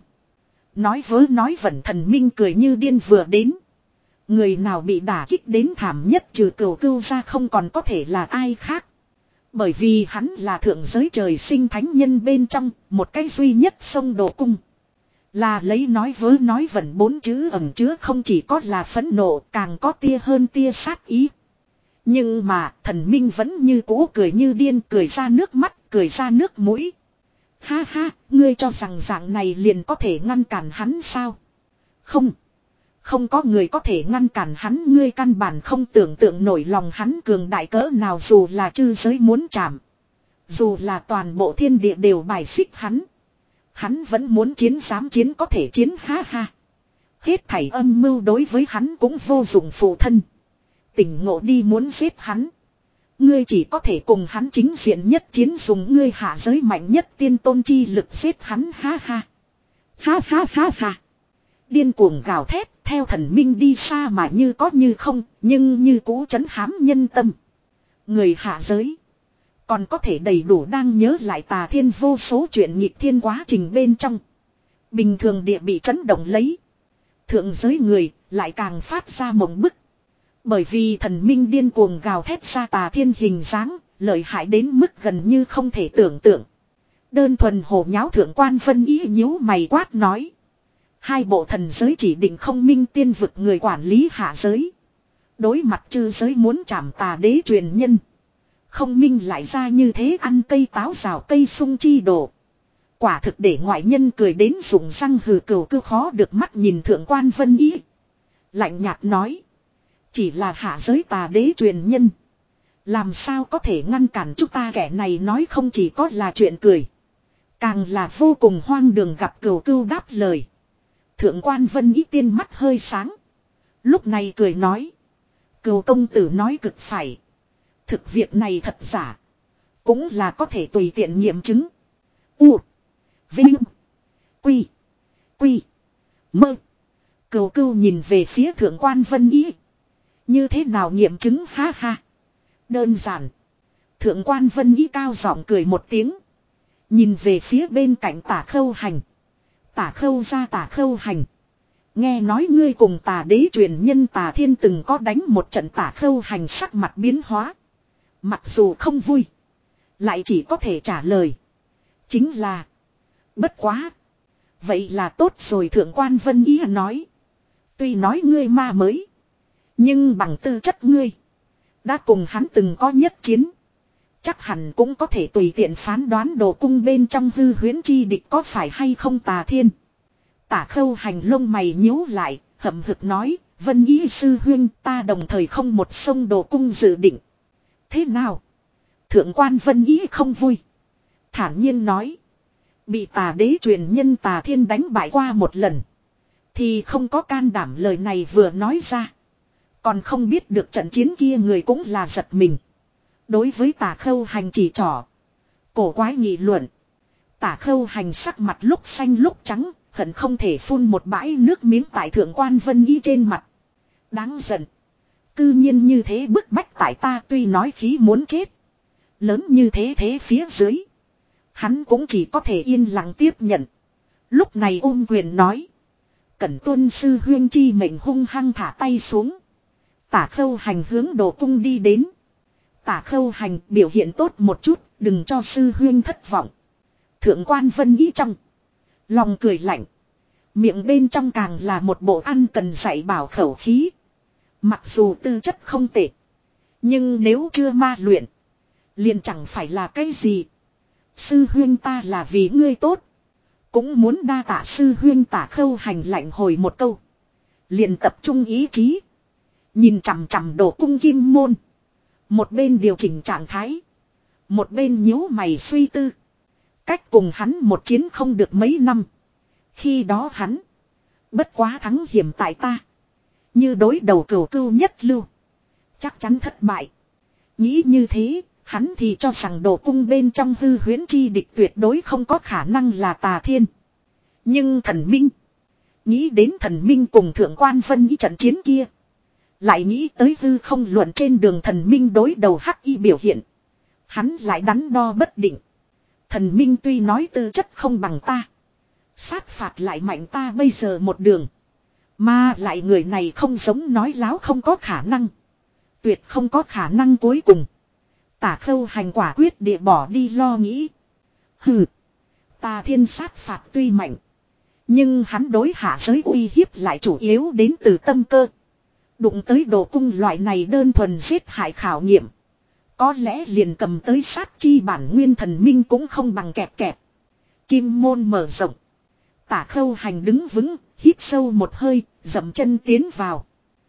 Nói vớ nói vẩn thần minh cười như điên vừa đến. Người nào bị đả kích đến thảm nhất trừ Cừu Cưu ra không còn có thể là ai khác. Bởi vì hắn là thượng giới trời sinh thánh nhân bên trong một cái duy nhất sông Đồ Cung. Là lấy nói vớ nói vẩn bốn chữ ẩn chứa không chỉ có là phẫn nộ, càng có tia hơn tia sát ý. Nhưng mà thần minh vẫn như cũ cười như điên, cười ra nước mắt, cười ra nước mũi. Ha ha, ngươi cho rằng dạng này liền có thể ngăn cản hắn sao? Không. Không có người có thể ngăn cản hắn, ngươi căn bản không tưởng tượng nổi lòng hắn cường đại cỡ nào, dù là chư giới muốn chạm. Dù là toàn bộ thiên địa đều bài xích hắn. Hắn vẫn muốn chiến, dám chiến có thể chiến, ha ha. Hết thảy âm mưu đối với hắn cũng vô dụng phụ thân. Tỉnh ngộ đi, muốn giết hắn. Ngươi chỉ có thể cùng hắn chính diện nhất chiến, dùng ngươi hạ giới mạnh nhất tiên tôn chi lực giết hắn, ha ha. Ha ha ha ha. Điên cuồng gào thét, theo thần minh đi xa mà như có như không, nhưng như cũ trấn hám nhân tâm. Người hạ giới còn có thể đầy đủ đang nhớ lại Tà Thiên vô số chuyện nghịch thiên quá trình bên trong. Bình thường địa bị chấn động lấy. Thượng giới người lại càng phát ra mộng bức. Bởi vì thần minh điên cuồng gào thét ra Tà Thiên hình dáng, lợi hại đến mức gần như không thể tưởng tượng. Đơn thuần hồ nháo thượng quan Vân Ý nhíu mày quát nói. Hai bộ thần giới chỉ định không minh tiên vực người quản lý hạ giới. Đối mặt chư giới muốn chạm tà đế truyền nhân. Không minh lại ra như thế ăn cây táo rào cây sung chi đổ. Quả thực để ngoại nhân cười đến rụng răng hừ. Cừu cứ khó được mắt nhìn thượng quan Vân Ý. Lạnh nhạt nói. Chỉ là hạ giới tà đế truyền nhân. Làm sao có thể ngăn cản chúng ta, kẻ này nói không chỉ có là chuyện cười. Càng là vô cùng hoang đường. Gặp Cừu Cưu đáp lời. Thượng quan Vân Ý tiên mắt hơi sáng. Lúc này cười nói. Cừu công tử nói cực phải. Thực việc này thật giả. Cũng là có thể tùy tiện nghiệm chứng. U. Vinh. Quy. Quy. Mơ. Cừu Cưu nhìn về phía thượng quan Vân Ý. Như thế nào nghiệm chứng, ha ha. Đơn giản. Thượng quan Vân Ý cao giọng cười một tiếng. Nhìn về phía bên cạnh Tả Khâu Hành. Tả Khâu ra Tả Khâu Hành. Nghe nói ngươi cùng tà đế truyền nhân Tà Thiên từng có đánh một trận. Tả Khâu Hành sắc mặt biến hóa. Mặc dù không vui. Lại chỉ có thể trả lời. Chính là. Bất quá. Vậy là tốt rồi. Thượng quan Vân Ý nói. Tuy nói ngươi ma mới. Nhưng bằng tư chất ngươi. Đã cùng hắn từng có nhất chiến. Chắc hẳn cũng có thể tùy tiện phán đoán Đồ Cung bên trong hư huyễn chi địch có phải hay không Tà Thiên. Tả Khâu Hành lông mày nhíu lại, hậm hực nói. Vân Ý sư huynh, ta đồng thời không một sông Đồ Cung dự định. Thế nào? Thượng quan Vân Ý không vui. Thản nhiên nói. Bị tà đế truyền nhân Tà Thiên đánh bại qua một lần. Thì không có can đảm lời này vừa nói ra. Còn không biết được trận chiến kia người cũng là giật mình. Đối với Tả Khâu Hành chỉ trỏ. Cổ quái nghị luận. Tả Khâu Hành sắc mặt lúc xanh lúc trắng. Hận không thể phun một bãi nước miếng tại thượng quan Vân Ý trên mặt. Đáng giận. Cư nhiên như thế bức bách tại ta, tuy nói khí muốn chết. Lớn như thế thế phía dưới. Hắn cũng chỉ có thể yên lặng tiếp nhận. Lúc này ôm quyền nói. Cẩn tuân sư huyên chi mệnh hung hăng thả tay xuống. Tả Khâu Hành hướng Đồ cung đi đến. Tả Khâu Hành biểu hiện tốt một chút, đừng cho sư huyên thất vọng. Thượng quan Vân Ý trong lòng cười lạnh. Miệng bên trong càng là một bộ ăn cần dạy bảo khẩu khí. Mặc dù tư chất không tệ. Nhưng nếu chưa ma luyện. Liền chẳng phải là cái gì. Sư huyên ta là vì ngươi tốt. Cũng muốn đa tạ sư huyên. Tả Khâu Hành lạnh hồi một câu. Liền tập trung ý chí. Nhìn chằm chằm Đồ cung kim môn. Một bên điều chỉnh trạng thái. Một bên nhíu mày suy tư. Cách cùng hắn một chiến không được mấy năm. Khi đó hắn. Bất quá thắng hiểm tại ta. Như đối đầu cửu cưu nhất lưu. Chắc chắn thất bại. Nghĩ như thế. Hắn thì cho rằng Đồ cung bên trong hư huyễn chi địch tuyệt đối không có khả năng là Tà Thiên. Nhưng thần minh. Nghĩ đến thần minh cùng thượng quan Vân Ý trận chiến kia. Lại nghĩ tới hư không luận trên đường thần minh đối đầu hắc y biểu hiện. Hắn lại đắn đo bất định. Thần minh tuy nói tư chất không bằng ta. Sát phạt lại mạnh ta bây giờ một đường. Mà lại người này không giống nói láo không có khả năng. Tuyệt không có khả năng cuối cùng. Tả Khâu Hành quả quyết địa bỏ đi lo nghĩ. Hừ. Tà Thiên sát phạt tuy mạnh. Nhưng hắn đối hạ giới uy hiếp lại chủ yếu đến từ tâm cơ. Đụng tới Đồ cung loại này đơn thuần giết hại khảo nghiệm. Có lẽ liền cầm tới sát chi bản nguyên thần minh cũng không bằng kẹp kẹp. Kim môn mở rộng. Tả Khâu Hành đứng vững, hít sâu một hơi, dậm chân tiến vào.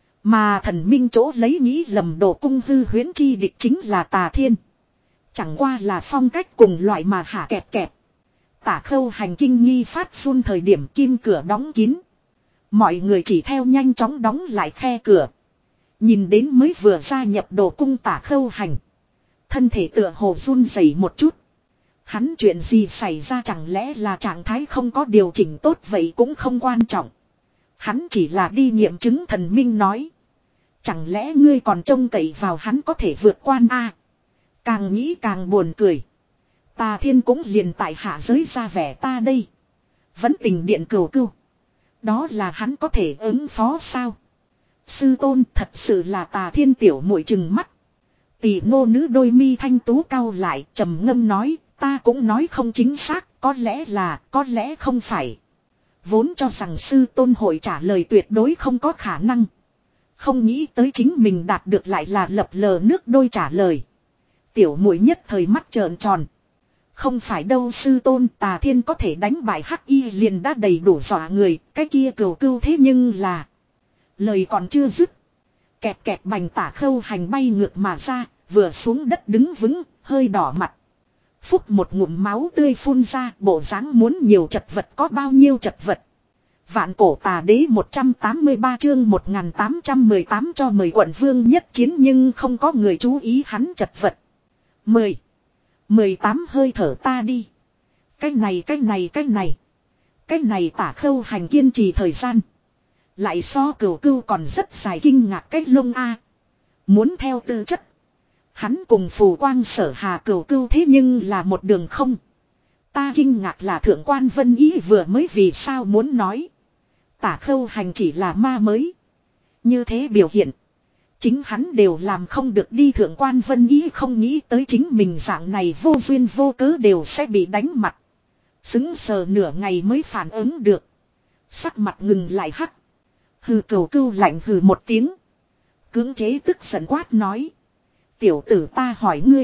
Mà thần minh chỗ lấy nghĩ lầm Đồ cung hư huyễn chi địch chính là Tà Thiên. Chẳng qua là phong cách cùng loại mà hạ kẹp kẹp. Tả Khâu Hành kinh nghi phát run thời điểm kim cửa đóng kín. Mọi người chỉ theo nhanh chóng đóng lại khe cửa. Nhìn đến mới vừa gia nhập Đồ cung Tả Khâu Hành. Thân thể tựa hồ run rẩy một chút. Hắn chuyện gì xảy ra chẳng lẽ là trạng thái không có điều chỉnh tốt vậy cũng không quan trọng. Hắn chỉ là đi nghiệm chứng thần minh nói. Chẳng lẽ ngươi còn trông cậy vào hắn có thể vượt quan a? Càng nghĩ càng buồn cười. Tà Thiên cũng liền tại hạ giới ra vẻ ta đây. Vẫn tình điện cừu cưu. Đó là hắn có thể ứng phó sao? Sư tôn thật sự là Tà Thiên tiểu muội trừng mắt. Tỷ ngô nữ đôi mi thanh tú cau lại trầm ngâm nói. Ta cũng nói không chính xác. Có lẽ là, có lẽ không phải. Vốn cho rằng sư tôn hội trả lời tuyệt đối không có khả năng. Không nghĩ tới chính mình đạt được lại là lập lờ nước đôi trả lời. Tiểu muội nhất thời mắt trợn tròn. Không phải đâu sư tôn, Tà Thiên có thể đánh bại hắc y liền đã đầy đủ dọa người. Cái kia cừu cưu thế nhưng là. Lời còn chưa dứt. Kẹt kẹt bành Tả Khâu Hành bay ngược mà ra. Vừa xuống đất đứng vững, hơi đỏ mặt. Phúc một ngụm máu tươi phun ra, bộ dáng muốn nhiều chật vật có bao nhiêu chật vật. Vạn cổ tà đế một trăm tám mươi ba chương một nghìn tám trăm mười tám cho mười quận vương nhất chiến nhưng không có người chú ý hắn chật vật. Mười. Mười tám hơi thở ta đi. Cái này cái này cái này. Cái này Tả Khâu Hành kiên trì thời gian. Lại so cửu cưu còn rất dài kinh ngạc cách lông a. Muốn theo tư chất. Hắn cùng phù quang sở hà cửu cưu thế nhưng là một đường không. Ta kinh ngạc là thượng quan Vân Ý vừa mới vì sao muốn nói. Tả Khâu Hành chỉ là ma mới. Như thế biểu hiện. Chính hắn đều làm không được đi thượng quan Vân Ý không nghĩ tới chính mình dạng này vô duyên vô cớ đều sẽ bị đánh mặt. Xứng sờ nửa ngày mới phản ứng được. Sắc mặt ngừng lại hắc. Hừ cửu cưu lạnh hừ một tiếng. Cưỡng chế tức giận quát nói. Tiểu tử ta hỏi ngươi.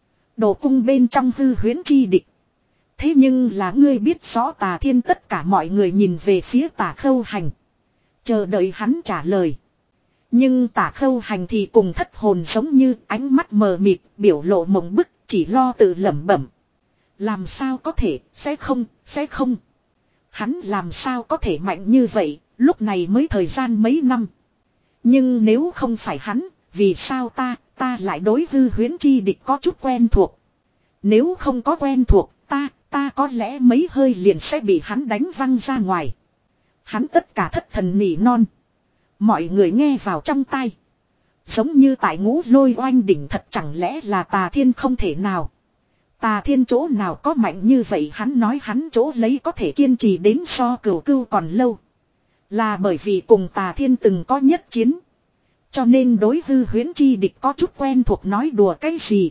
Đồ cung bên trong hư huyễn chi địch. Thế nhưng là ngươi biết rõ Tà Thiên tất cả mọi người nhìn về phía Tả Khâu Hành. Chờ đợi hắn trả lời. Nhưng Tả Khâu Hành thì cùng thất hồn giống như ánh mắt mờ mịt biểu lộ mộng bức chỉ lo tự lẩm bẩm. Làm sao có thể, sẽ không, sẽ không. Hắn làm sao có thể mạnh như vậy, lúc này mới thời gian mấy năm. Nhưng nếu không phải hắn, vì sao ta, ta lại đối hư huyễn chi địch có chút quen thuộc. Nếu không có quen thuộc, ta, ta có lẽ mấy hơi liền sẽ bị hắn đánh văng ra ngoài. Hắn tất cả thất thần nỉ non. Mọi người nghe vào trong tai. Giống như tại ngũ lôi oanh đỉnh thật chẳng lẽ là tà thiên không thể nào. Tà thiên chỗ nào có mạnh như vậy, hắn nói hắn chỗ lấy có thể kiên trì đến so cửu cưu còn lâu. Là bởi vì cùng tà thiên từng có nhất chiến. Cho nên đối hư huyễn chi địch có chút quen thuộc, nói đùa cái gì.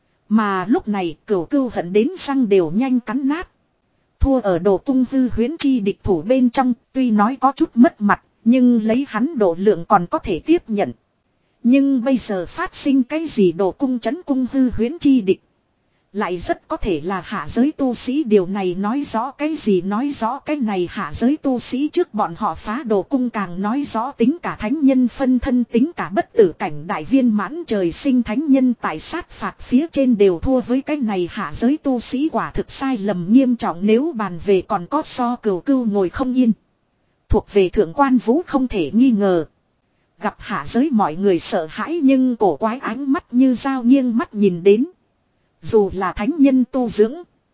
Mà lúc này cửu cưu hận đến răng đều nhanh cắn nát. Thua ở đồ cung hư huyễn chi địch thủ bên trong, tuy nói có chút mất mặt, nhưng lấy hắn độ lượng còn có thể tiếp nhận. Nhưng bây giờ phát sinh cái gì đồ cung chấn cung hư huyễn chi địch. Lại rất có thể là hạ giới tu sĩ, điều này nói rõ cái gì, nói rõ cái này hạ giới tu sĩ trước bọn họ phá đồ cung, càng nói rõ tính cả thánh nhân phân thân, tính cả bất tử cảnh đại viên mãn trời sinh thánh nhân tại sát phạt phía trên đều thua với cái này hạ giới tu sĩ, quả thực sai lầm nghiêm trọng. Nếu bàn về còn có so cửu cưu ngồi không yên, thuộc về thượng quan vũ không thể nghi ngờ. Gặp hạ giới mọi người sợ hãi nhưng cổ quái ánh mắt như dao nghiêng mắt nhìn đến. Dù là thánh nhân tu dưỡng,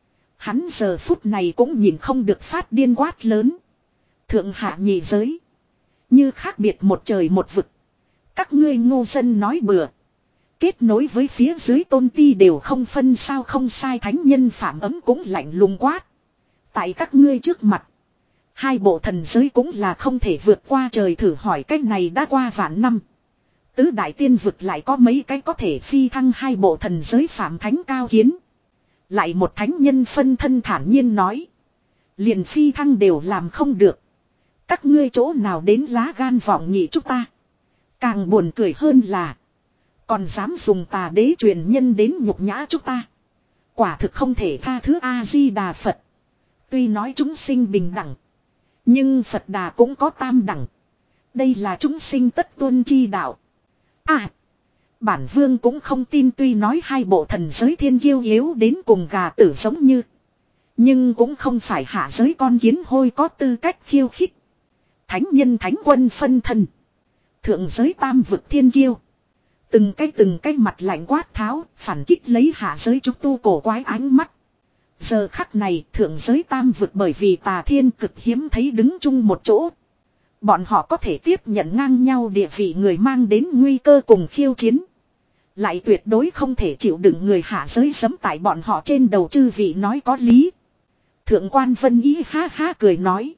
hắn giờ phút này cũng nhìn không được phát điên quát lớn. Thượng hạ nhị giới, như khác biệt một trời một vực. Các ngươi ngu dân nói bừa. Kết nối với phía dưới tôn ti đều không phân sao, không sai. Thánh nhân phạm ấm cũng lạnh lùng quát. Tại các ngươi trước mặt, hai bộ thần giới cũng là không thể vượt qua trời, thử hỏi cách này đã qua vạn năm. Tứ đại tiên vực lại có mấy cái có thể phi thăng hai bộ thần giới, phạm thánh cao kiến. Lại một thánh nhân phân thân thản nhiên nói. Liền phi thăng đều làm không được. Các ngươi chỗ nào đến lá gan vọng nhị chúng ta. Càng buồn cười hơn là còn dám dùng tà đế truyền nhân đến nhục nhã chúng ta. Quả thực không thể tha thứ. A-di-đà Phật. Tuy nói chúng sinh bình đẳng, nhưng Phật Đà cũng có tam đẳng. Đây là chúng sinh tất tuân chi đạo. À, bản vương cũng không tin, tuy nói hai bộ thần giới thiên kiêu yếu đến cùng gà tử giống như, nhưng cũng không phải hạ giới con kiến hôi có tư cách khiêu khích. Thánh nhân thánh quân phân thân, thượng giới tam vực thiên kiêu, từng cái từng cái mặt lạnh quát tháo, phản kích lấy hạ giới chúng tu cổ quái ánh mắt. Giờ khắc này thượng giới tam vực bởi vì tà thiên cực hiếm thấy đứng chung một chỗ. Bọn họ có thể tiếp nhận ngang nhau địa vị người mang đến nguy cơ cùng khiêu chiến. Lại tuyệt đối không thể chịu đựng người hạ giới giẫm tại bọn họ trên đầu, chư vị nói có lý. Thượng quan Vân Ý ha ha cười nói.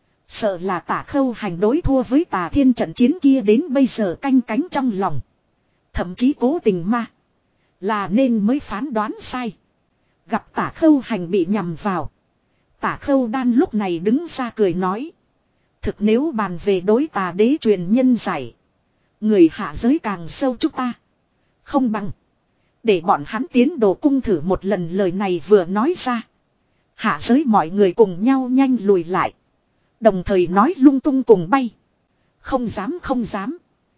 Sợ là Tả Khâu Hành đối thua với tà thiên trận chiến kia đến bây giờ canh cánh trong lòng. Thậm chí cố tình mà. Là nên mới phán đoán sai. Gặp Tả Khâu Hành bị nhầm vào. Tả Khâu Đan lúc này đứng ra cười nói. Thực nếu bàn về đối tà đế truyền nhân giải, người hạ giới càng sâu chúng ta. Không bằng để bọn hắn tiến đồ cung thử một lần. Lời này vừa nói ra, hạ giới mọi người cùng nhau nhanh lùi lại. Đồng thời nói lung tung cùng bay. Không dám không dám.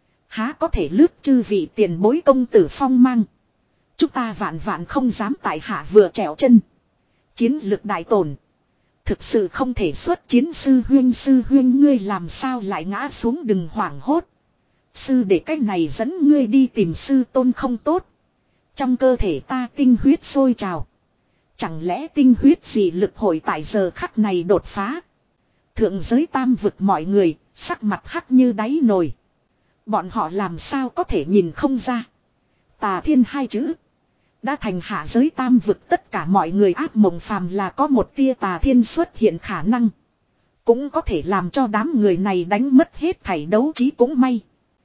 Há có thể lướt chư vị tiền bối công tử phong mang. Chúng ta vạn vạn không dám tại hạ vừa trèo chân. Chiến lực đại tổn. Thực sự không thể xuất chiến. Sư huyên sư huyên ngươi làm sao lại ngã xuống, đừng hoảng hốt. Sư để cách này dẫn ngươi đi tìm sư tôn không tốt. Trong cơ thể ta tinh huyết sôi trào. Chẳng lẽ tinh huyết gì lực hội tại giờ khắc này đột phá. Thượng giới tam vực mọi người sắc mặt hắc như đáy nồi. Bọn họ làm sao có thể nhìn không ra. Tà thiên hai chữ đã thành hạ giới tam vực tất cả mọi người ác mộng, phàm là có một tia tà thiên xuất hiện khả năng, cũng có thể làm cho đám người này đánh mất hết thảy đấu trí cũng may.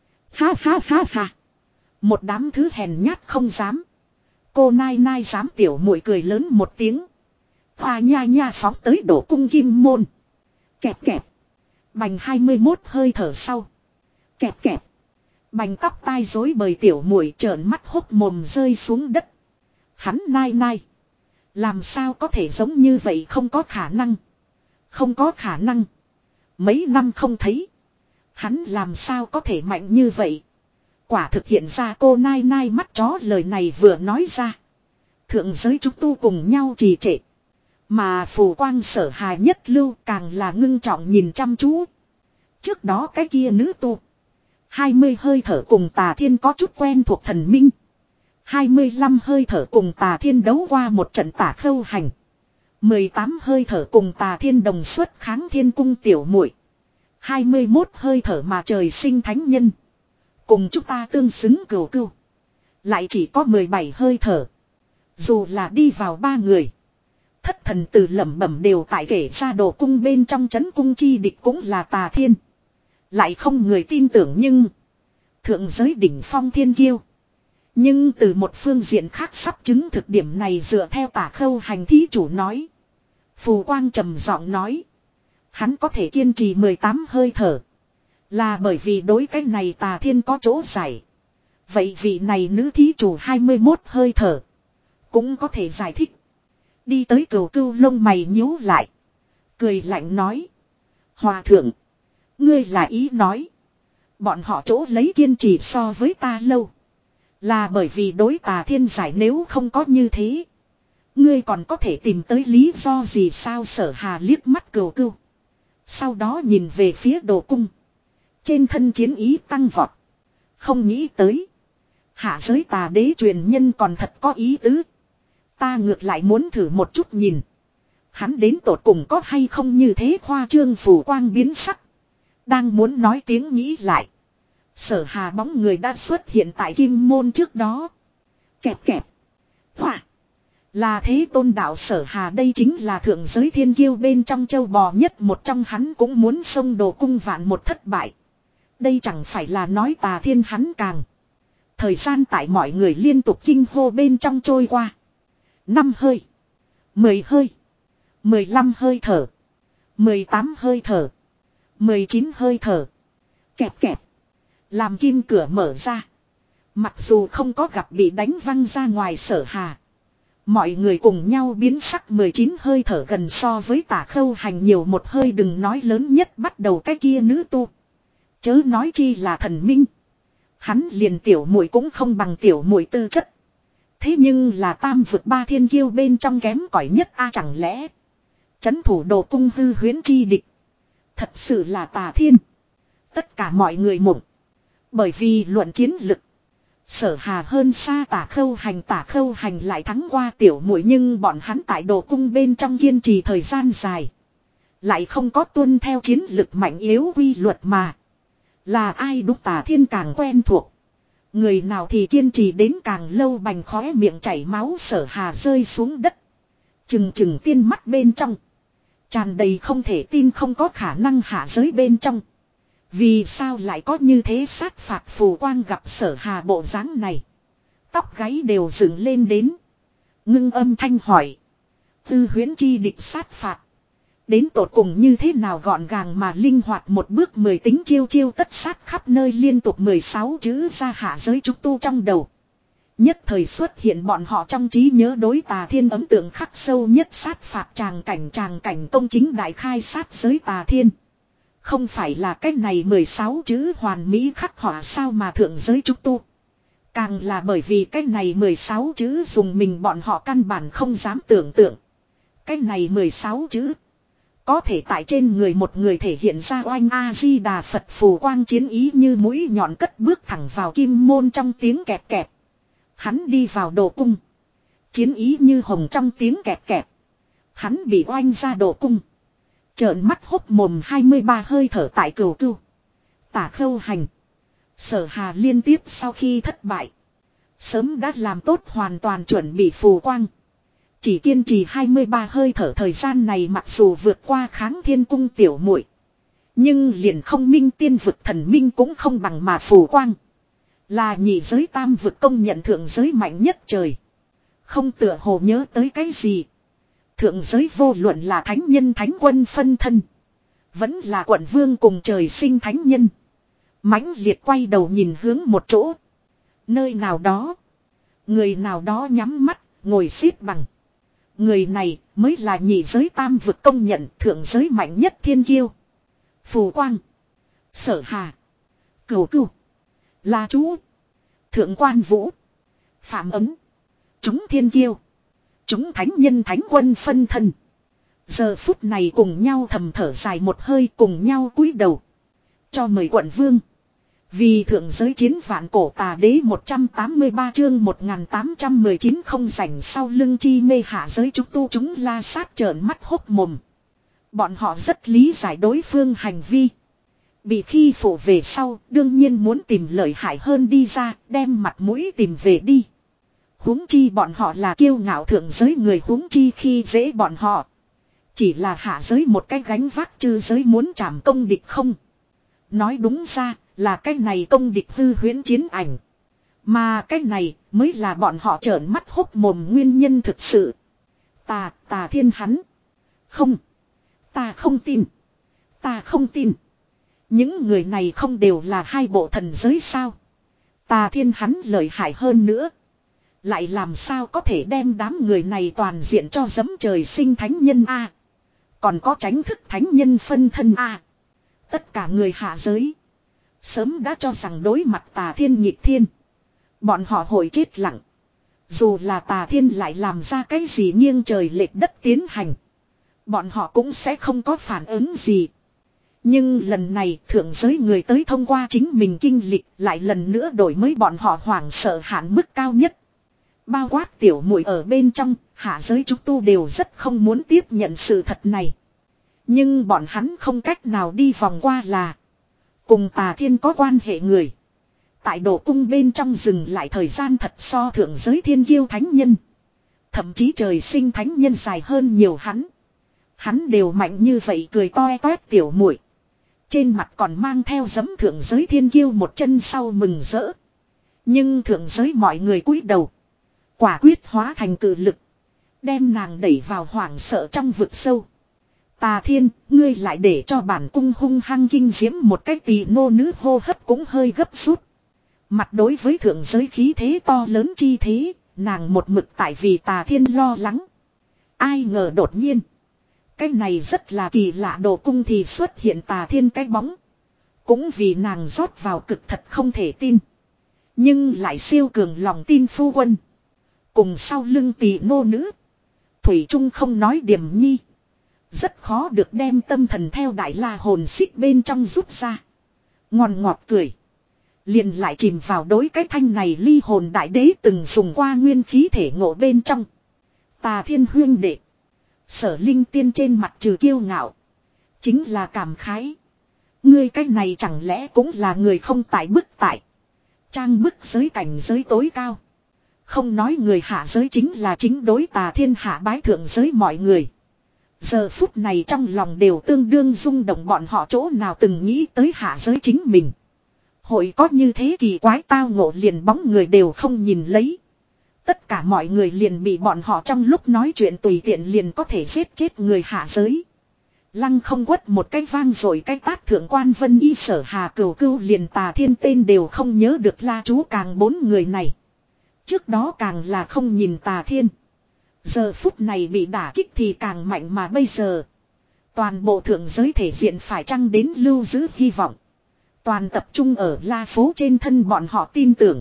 Ha ha ha ha. Một đám thứ hèn nhát không dám. Cô nai nai dám, tiểu muội cười lớn một tiếng. Hoa nha nha phóng tới đổ cung kim môn. Kẹp kẹp. Bành hai mươi mốt hơi thở sau. Kẹp kẹp. Bành tóc tai rối bời tiểu muội trợn mắt hốc mồm rơi xuống đất. Hắn nai nai. Làm sao có thể giống như vậy, không có khả năng. Không có khả năng. Mấy năm không thấy. Hắn làm sao có thể mạnh như vậy. Quả thực hiện ra cô nai nai mắt chó, lời này vừa nói ra. Thượng giới chúng tu cùng nhau trì trệ. Mà phù quang sở hà nhất lưu càng là ngưng trọng nhìn chăm chú. Trước đó cái kia nữ tu. hai mươi hơi thở cùng tà thiên có chút quen thuộc thần minh. hai mươi lăm hơi thở cùng tà thiên đấu qua một trận Tả Khâu Hành. mười tám hơi thở cùng tà thiên đồng xuất kháng thiên cung tiểu muội. hai mươi mốt hơi thở mà trời sinh thánh nhân. Cùng chúng ta tương xứng cửu cửu. Lại chỉ có mười bảy hơi thở. Dù là đi vào ba người. Thất thần từ lẩm bẩm đều tại kể ra đồ cung bên trong chấn cung chi địch cũng là Tà Thiên. Lại không người tin tưởng nhưng. Thượng giới đỉnh phong thiên kiêu. Nhưng từ một phương diện khác sắp chứng thực điểm này dựa theo Tả Khâu hành thí chủ nói. Phù Quang trầm giọng nói. Hắn có thể kiên trì mười tám hơi thở. Là bởi vì đối cái này Tà Thiên có chỗ giải. Vậy vị này nữ thí chủ hai mươi mốt hơi thở. Cũng có thể giải thích. Đi tới cửu cưu lông mày nhíu lại. Cười lạnh nói. Hòa thượng. Ngươi là ý nói. Bọn họ chỗ lấy kiên trì so với ta lâu. Là bởi vì đối Tà Thiên giải nếu không có như thế. Ngươi còn có thể tìm tới lý do gì sao? Sở Hà liếc mắt cừu cừu. Sau đó nhìn về phía đồ cung. Trên thân chiến ý tăng vọt. Không nghĩ tới. Hạ giới tà đế truyền nhân còn thật có ý tứ. Ta ngược lại muốn thử một chút nhìn. Hắn đến tột cùng có hay không như thế khoa trương. Phủ Quang biến sắc. Đang muốn nói tiếng nghĩ lại. Sở Hà bóng người đã xuất hiện tại kim môn trước đó. Kẹp kẹp. Hỏa. Là thế tôn đạo Sở Hà đây chính là thượng giới thiên kiêu bên trong châu bò nhất một trong, hắn cũng muốn xông đồ cung vạn một thất bại. Đây chẳng phải là nói Tà Thiên hắn càng. Thời gian tại mọi người liên tục kinh hô bên trong trôi qua. Năm hơi. Mười hơi. Mười lăm hơi thở. Mười tám hơi thở. Mười chín hơi thở. Kẹp kẹp. Làm kim cửa mở ra. Mặc dù không có gặp bị đánh văng ra ngoài Sở Hà. Mọi người cùng nhau biến sắc. Mười chín hơi thở gần so với Tả Khâu hành nhiều một hơi, đừng nói lớn nhất bắt đầu cái kia nữ tu. Chớ nói chi là thần minh. Hắn liền tiểu muội cũng không bằng tiểu muội tư chất. Thế nhưng là tam vực ba thiên kiêu bên trong kém cỏi nhất a, chẳng lẽ chấn thủ đồ cung hư huyễn chi địch thật sự là Tà Thiên? Tất cả mọi người mộng. Bởi vì luận chiến lực, Sở Hà hơn xa Tả Khâu hành. Tả Khâu hành lại thắng qua tiểu muội, nhưng bọn hắn tại đồ cung bên trong kiên trì thời gian dài, lại không có tuân theo chiến lực mạnh yếu quy luật mà. Là ai đúc Tà Thiên càng quen thuộc, người nào thì kiên trì đến càng lâu. Bành khóe miệng chảy máu Sở Hà rơi xuống đất. Trừng trừng tiên mắt bên trong tràn đầy không thể tin. Không có khả năng hạ giới bên trong. Vì sao lại có như thế sát phạt? Phù Quang gặp Sở Hà bộ dáng này, tóc gáy đều dựng lên đến. Ngưng âm thanh hỏi. Tư huyễn chi địch sát phạt. Đến tột cùng như thế nào? Gọn gàng mà linh hoạt một bước mười tính chiêu chiêu tất sát khắp nơi liên tục mười sáu chữ ra hạ giới trúc tu trong đầu. Nhất thời xuất hiện bọn họ trong trí nhớ đối Tà Thiên ấn tượng khắc sâu nhất sát phạt tràng cảnh. Tràng cảnh công chính đại khai sát giới Tà Thiên. Không phải là cái này mười sáu chữ hoàn mỹ khắc họa sao mà thượng giới trúc tu. Càng là bởi vì cái này mười sáu chữ dùng mình bọn họ căn bản không dám tưởng tượng. Cái này mười sáu chữ có thể tại trên người một người thể hiện ra oanh A-di-đà Phật. Phù Quang chiến ý như mũi nhọn cất bước thẳng vào kim môn trong tiếng kẹp kẹp. Hắn đi vào đồ cung. Chiến ý như hồng trong tiếng kẹp kẹp. Hắn bị oanh ra đồ cung. Trợn mắt hốc mồm hai mươi ba hơi thở tại cửu cưu. Tả Khâu hành. Sở Hà liên tiếp sau khi thất bại. Sớm đã làm tốt hoàn toàn chuẩn bị. Phù Quang chỉ kiên trì hai mươi ba hơi thở. Thời gian này mặc dù vượt qua Kháng Thiên cung tiểu muội, nhưng liền không minh tiên vực thần minh cũng không bằng. Mà Phù Quang là nhị giới tam vực công nhận thượng giới mạnh nhất trời. Không tựa hồ nhớ tới cái gì. Thượng giới vô luận là thánh nhân thánh quân phân thân, vẫn là quận vương cùng trời sinh thánh nhân, mãnh liệt quay đầu nhìn hướng một chỗ. Nơi nào đó, người nào đó nhắm mắt, ngồi xếp bằng. Người này mới là nhị giới tam vực công nhận thượng giới mạnh nhất thiên kiêu. Phù Quang, Sở Hà, Cửu Cửu, La Chú, Thượng Quan Vũ, Phạm Ấn, chúng thiên kiêu, chúng thánh nhân thánh quân phân thân, giờ phút này cùng nhau thầm thở dài một hơi, cùng nhau cúi đầu. Cho mời quận vương. Vì thượng giới chiến vạn cổ tà đế một trăm tám mươi ba chương một nghìn tám trăm mười chín không rảnh sau lưng chi mê hạ giới chúng tu chúng la sát trợn mắt hốc mồm. Bọn họ rất lý giải đối phương hành vi. Bị khi phụ về sau, đương nhiên muốn tìm lợi hại hơn đi ra, đem mặt mũi tìm về đi. Huống chi bọn họ là kiêu ngạo thượng giới người, huống chi khi dễ bọn họ. Chỉ là hạ giới một cái gánh vác chư giới muốn trảm công địch không. Nói đúng ra là cái này công địch hư huyễn chiến ảnh. Mà cái này mới là bọn họ trợn mắt hốc mồm nguyên nhân thực sự. Ta, Tà Thiên hắn. Không. Ta không tin. Ta không tin. Những người này không đều là hai bộ thần giới sao. Tà Thiên hắn lợi hại hơn nữa. Lại làm sao có thể đem đám người này toàn diện cho giấm trời sinh thánh nhân a. Còn có tránh thức thánh nhân phân thân a. Tất cả người hạ giới. Sớm đã cho rằng đối mặt Tà Thiên nghịch thiên. Bọn họ hội chết lặng. Dù là Tà Thiên lại làm ra cái gì nghiêng trời lệch đất tiến hành. Bọn họ cũng sẽ không có phản ứng gì. Nhưng lần này thượng giới người tới thông qua chính mình kinh lịch lại lần nữa đổi mới bọn họ hoảng sợ hạn mức cao nhất. Bao quát tiểu muội ở bên trong, hạ giới chúng tu đều rất không muốn tiếp nhận sự thật này. Nhưng bọn hắn không cách nào đi vòng qua là cùng Tà Thiên có quan hệ người. Tại độ cung bên trong dừng lại thời gian thật so thượng giới thiên kiêu thánh nhân. Thậm chí trời sinh thánh nhân dài hơn nhiều hắn. Hắn đều mạnh như vậy cười toe toét tiểu muội. Trên mặt còn mang theo giấm thượng giới thiên kiêu một chân sau mừng rỡ. Nhưng thượng giới mọi người cúi đầu. Quả quyết hóa thành cự lực. Đem nàng đẩy vào hoảng sợ trong vực sâu. Tà Thiên, ngươi lại để cho bản cung hung hăng kinh diễm một cái tỳ nô nữ hô hấp cũng hơi gấp rút. Mặt đối với thượng giới khí thế to lớn chi thế, nàng một mực tại vì Tà Thiên lo lắng. Ai ngờ đột nhiên. Cái này rất là kỳ lạ, độ cung thì xuất hiện Tà Thiên cái bóng. Cũng vì nàng rót vào cực thật không thể tin. Nhưng lại siêu cường lòng tin phu quân. Cùng sau lưng tỳ nô nữ. Thủy Trung không nói điểm nhi. Rất khó được đem tâm thần theo đại la hồn xích bên trong rút ra. Ngọt ngọt cười. Liền lại chìm vào đối cái thanh này ly hồn đại đế từng dùng qua nguyên khí thể ngộ bên trong. Tà Thiên huyên đệ. Sở Linh Tiên trên mặt trừ kiêu ngạo. Chính là cảm khái. Ngươi cái này chẳng lẽ cũng là người không tại bức tại. Trang bức giới cảnh giới tối cao. Không nói người hạ giới chính là chính đối Tà Thiên hạ bái thượng giới mọi người. Giờ phút này trong lòng đều tương đương rung động, bọn họ chỗ nào từng nghĩ tới hạ giới chính mình. Hội có như thế kỳ quái tao ngộ, liền bóng người đều không nhìn lấy. Tất cả mọi người liền bị bọn họ trong lúc nói chuyện tùy tiện liền có thể giết chết người hạ giới. Lăng không quất một cái vang rồi cái tát thượng quan Vân Y Sở Hà Cửu Cưu liền Tà Thiên tên đều không nhớ được la chú càng bốn người này. Trước đó càng là không nhìn Tà Thiên. Giờ phút này bị đả kích thì càng mạnh, mà bây giờ. Toàn bộ thượng giới thể diện phải chăng đến lưu giữ hy vọng. Toàn tập trung ở La Phố trên thân bọn họ tin tưởng.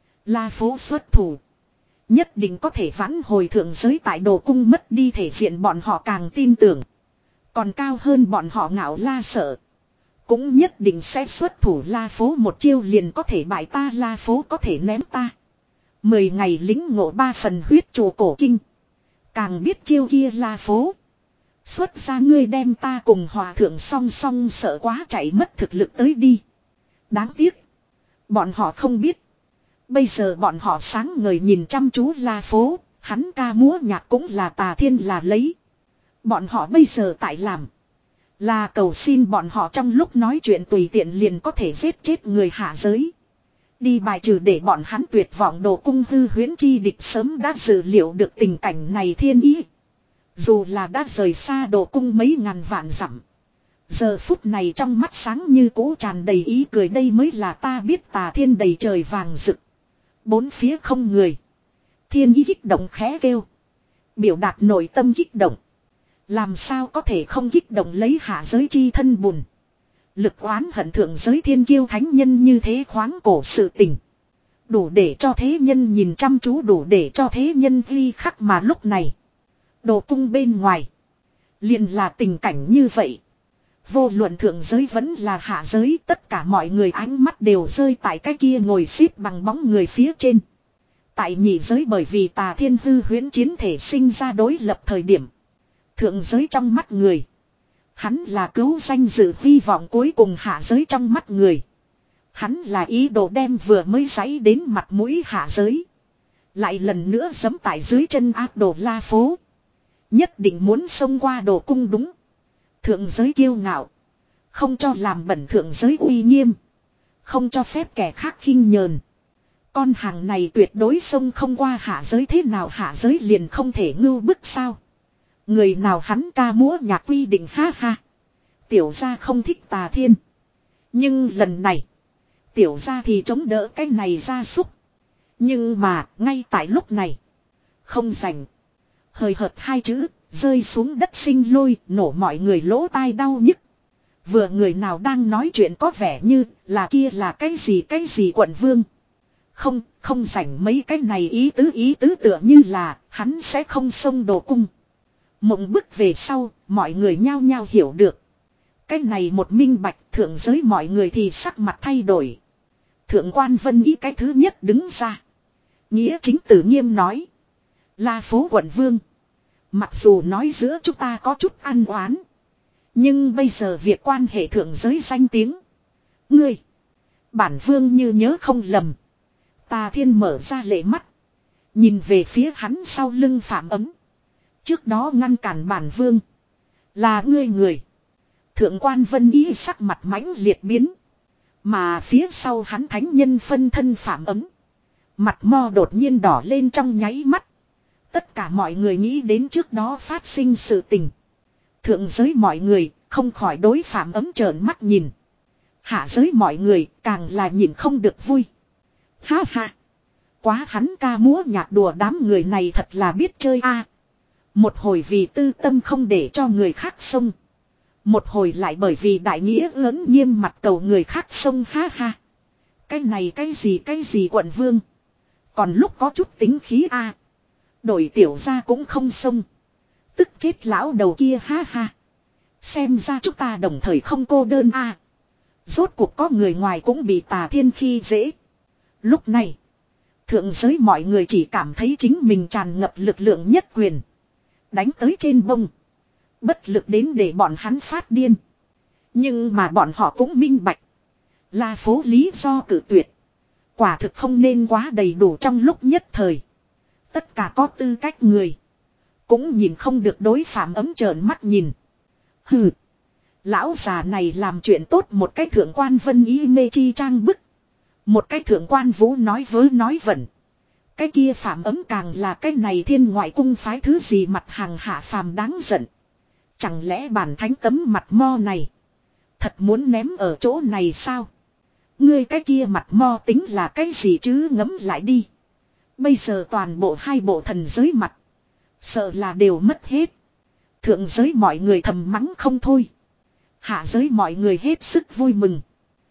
La Phố xuất thủ. Nhất định có thể vãn hồi thượng giới tại đồ cung mất đi thể diện, bọn họ càng tin tưởng. Còn cao hơn bọn họ ngạo La Sợ. Cũng nhất định sẽ xuất thủ, La Phố một chiêu liền có thể bại ta, La Phố có thể ném ta. Mười ngày lính ngộ ba phần huyết chùa cổ kinh. Càng biết chiêu kia La Phố. Xuất ra ngươi đem ta cùng hòa thượng song song, sợ quá chạy mất thực lực tới đi. Đáng tiếc. Bọn họ không biết. Bây giờ bọn họ sáng ngời nhìn chăm chú La Phố. Hắn ca múa nhạc cũng là Tà Thiên là lấy. Bọn họ bây giờ tại làm. Là cầu xin bọn họ trong lúc nói chuyện tùy tiện liền có thể giết chết người hạ giới. Đi bài trừ để bọn hắn tuyệt vọng đồ cung hư huyễn chi địch sớm đã dự liệu được tình cảnh này thiên ý. Dù là đã rời xa đồ cung mấy ngàn vạn dặm. Giờ phút này trong mắt sáng như cũ tràn đầy ý cười, đây mới là ta biết Tà Thiên đầy trời vàng rực. Bốn phía không người. Thiên ý kích động khẽ kêu. Biểu đạt nội tâm kích động. Làm sao có thể không kích động lấy hạ giới chi thân bùn. Lực oán hận thượng giới thiên kiêu thánh nhân như thế khoáng cổ sự tình. Đủ để cho thế nhân nhìn chăm chú, đủ để cho thế nhân ghi khắc, mà lúc này. Đồ cung bên ngoài. Liền là tình cảnh như vậy. Vô luận thượng giới vẫn là hạ giới, tất cả mọi người ánh mắt đều rơi tại cái kia ngồi xếp bằng bóng người phía trên. Tại nhị giới bởi vì Tà Thiên hư huyễn chiến thể sinh ra đối lập thời điểm. Thượng giới trong mắt người. Hắn là cứu danh dự hy vọng cuối cùng hạ giới trong mắt người. Hắn là ý đồ đem vừa mới giấy đến mặt mũi hạ giới. Lại lần nữa giẫm tại dưới chân ác đồ La Phố. Nhất định muốn xông qua đồ cung đúng. Thượng giới kiêu ngạo. Không cho làm bẩn thượng giới uy nghiêm. Không cho phép kẻ khác khinh nhờn. Con hàng này tuyệt đối xông không qua hạ giới, thế nào hạ giới liền không thể ngưu bức sao. Người nào hắn ca múa nhạc quy định ha ha. Tiểu gia không thích Tà Thiên. Nhưng lần này. Tiểu gia thì chống đỡ cái này gia súc. Nhưng mà ngay tại lúc này. Không rảnh. Hời hợt hai chữ rơi xuống đất sinh lôi, nổ mọi người lỗ tai đau nhức. Vừa người nào đang nói chuyện có vẻ như là kia là cái gì cái gì quận vương. Không, không rảnh mấy cái này ý tứ ý tứ tựa như là hắn sẽ không xông đồ cung. Mộng bức về sau, mọi người nhao nhao hiểu được. Cái này một minh bạch, thượng giới mọi người thì sắc mặt thay đổi. Thượng quan Vân Ý cái thứ nhất đứng ra. Nghĩa chính tử nghiêm nói. La Phố quận vương. Mặc dù nói giữa chúng ta có chút ăn oán. Nhưng bây giờ việc quan hệ thượng giới danh tiếng. Ngươi. Bản vương như nhớ không lầm. Tà Thiên mở ra lệ mắt. Nhìn về phía hắn sau lưng Phạm Ấm. Trước đó ngăn cản bản vương. Là ngươi người. Thượng quan Vân Ý sắc mặt mãnh liệt biến. Mà phía sau hắn thánh nhân phân thân Phạm Ấm. Mặt mo đột nhiên đỏ lên trong nháy mắt. Tất cả mọi người nghĩ đến trước đó phát sinh sự tình. Thượng giới mọi người không khỏi đối Phạm Ấm trợn mắt nhìn. Hạ giới mọi người càng là nhìn không được vui. Ha ha. Quá hắn ca múa nhạc đùa đám người này thật là biết chơi a. Một hồi vì tư tâm không để cho người khác xông. Một hồi lại bởi vì đại nghĩa ớn nghiêm mặt cầu người khác xông ha ha. Cái này cái gì cái gì quận vương. Còn lúc có chút tính khí a. Đổi tiểu ra cũng không xông. Tức chết lão đầu kia ha ha. Xem ra chúng ta đồng thời không cô đơn a. Rốt cuộc có người ngoài cũng bị Tà Thiên khi dễ. Lúc này. Thượng giới mọi người chỉ cảm thấy chính mình tràn ngập lực lượng nhất quyền. Đánh tới trên bông. Bất lực đến để bọn hắn phát điên. Nhưng mà bọn họ cũng minh bạch. La Phố lý do cử tuyệt. Quả thực không nên quá đầy đủ trong lúc nhất thời. Tất cả có tư cách người. Cũng nhìn không được đối Phạm Ấm trợn mắt nhìn. Hừ. Lão già này làm chuyện tốt một cái thượng quan Vân Ý mê chi trang bức. Một cái thượng quan Vũ nói vớ nói vẩn. Cái kia Phạm Ấm càng là cái này thiên ngoại cung phái thứ gì mặt hàng hạ phàm đáng giận. Chẳng lẽ bản thánh tấm mặt mo này. Thật muốn ném ở chỗ này sao? Ngươi cái kia mặt mo tính là cái gì chứ ngấm lại đi. Bây giờ toàn bộ hai bộ thần giới mặt. Sợ là đều mất hết. Thượng giới mọi người thầm mắng không thôi. Hạ giới mọi người hết sức vui mừng.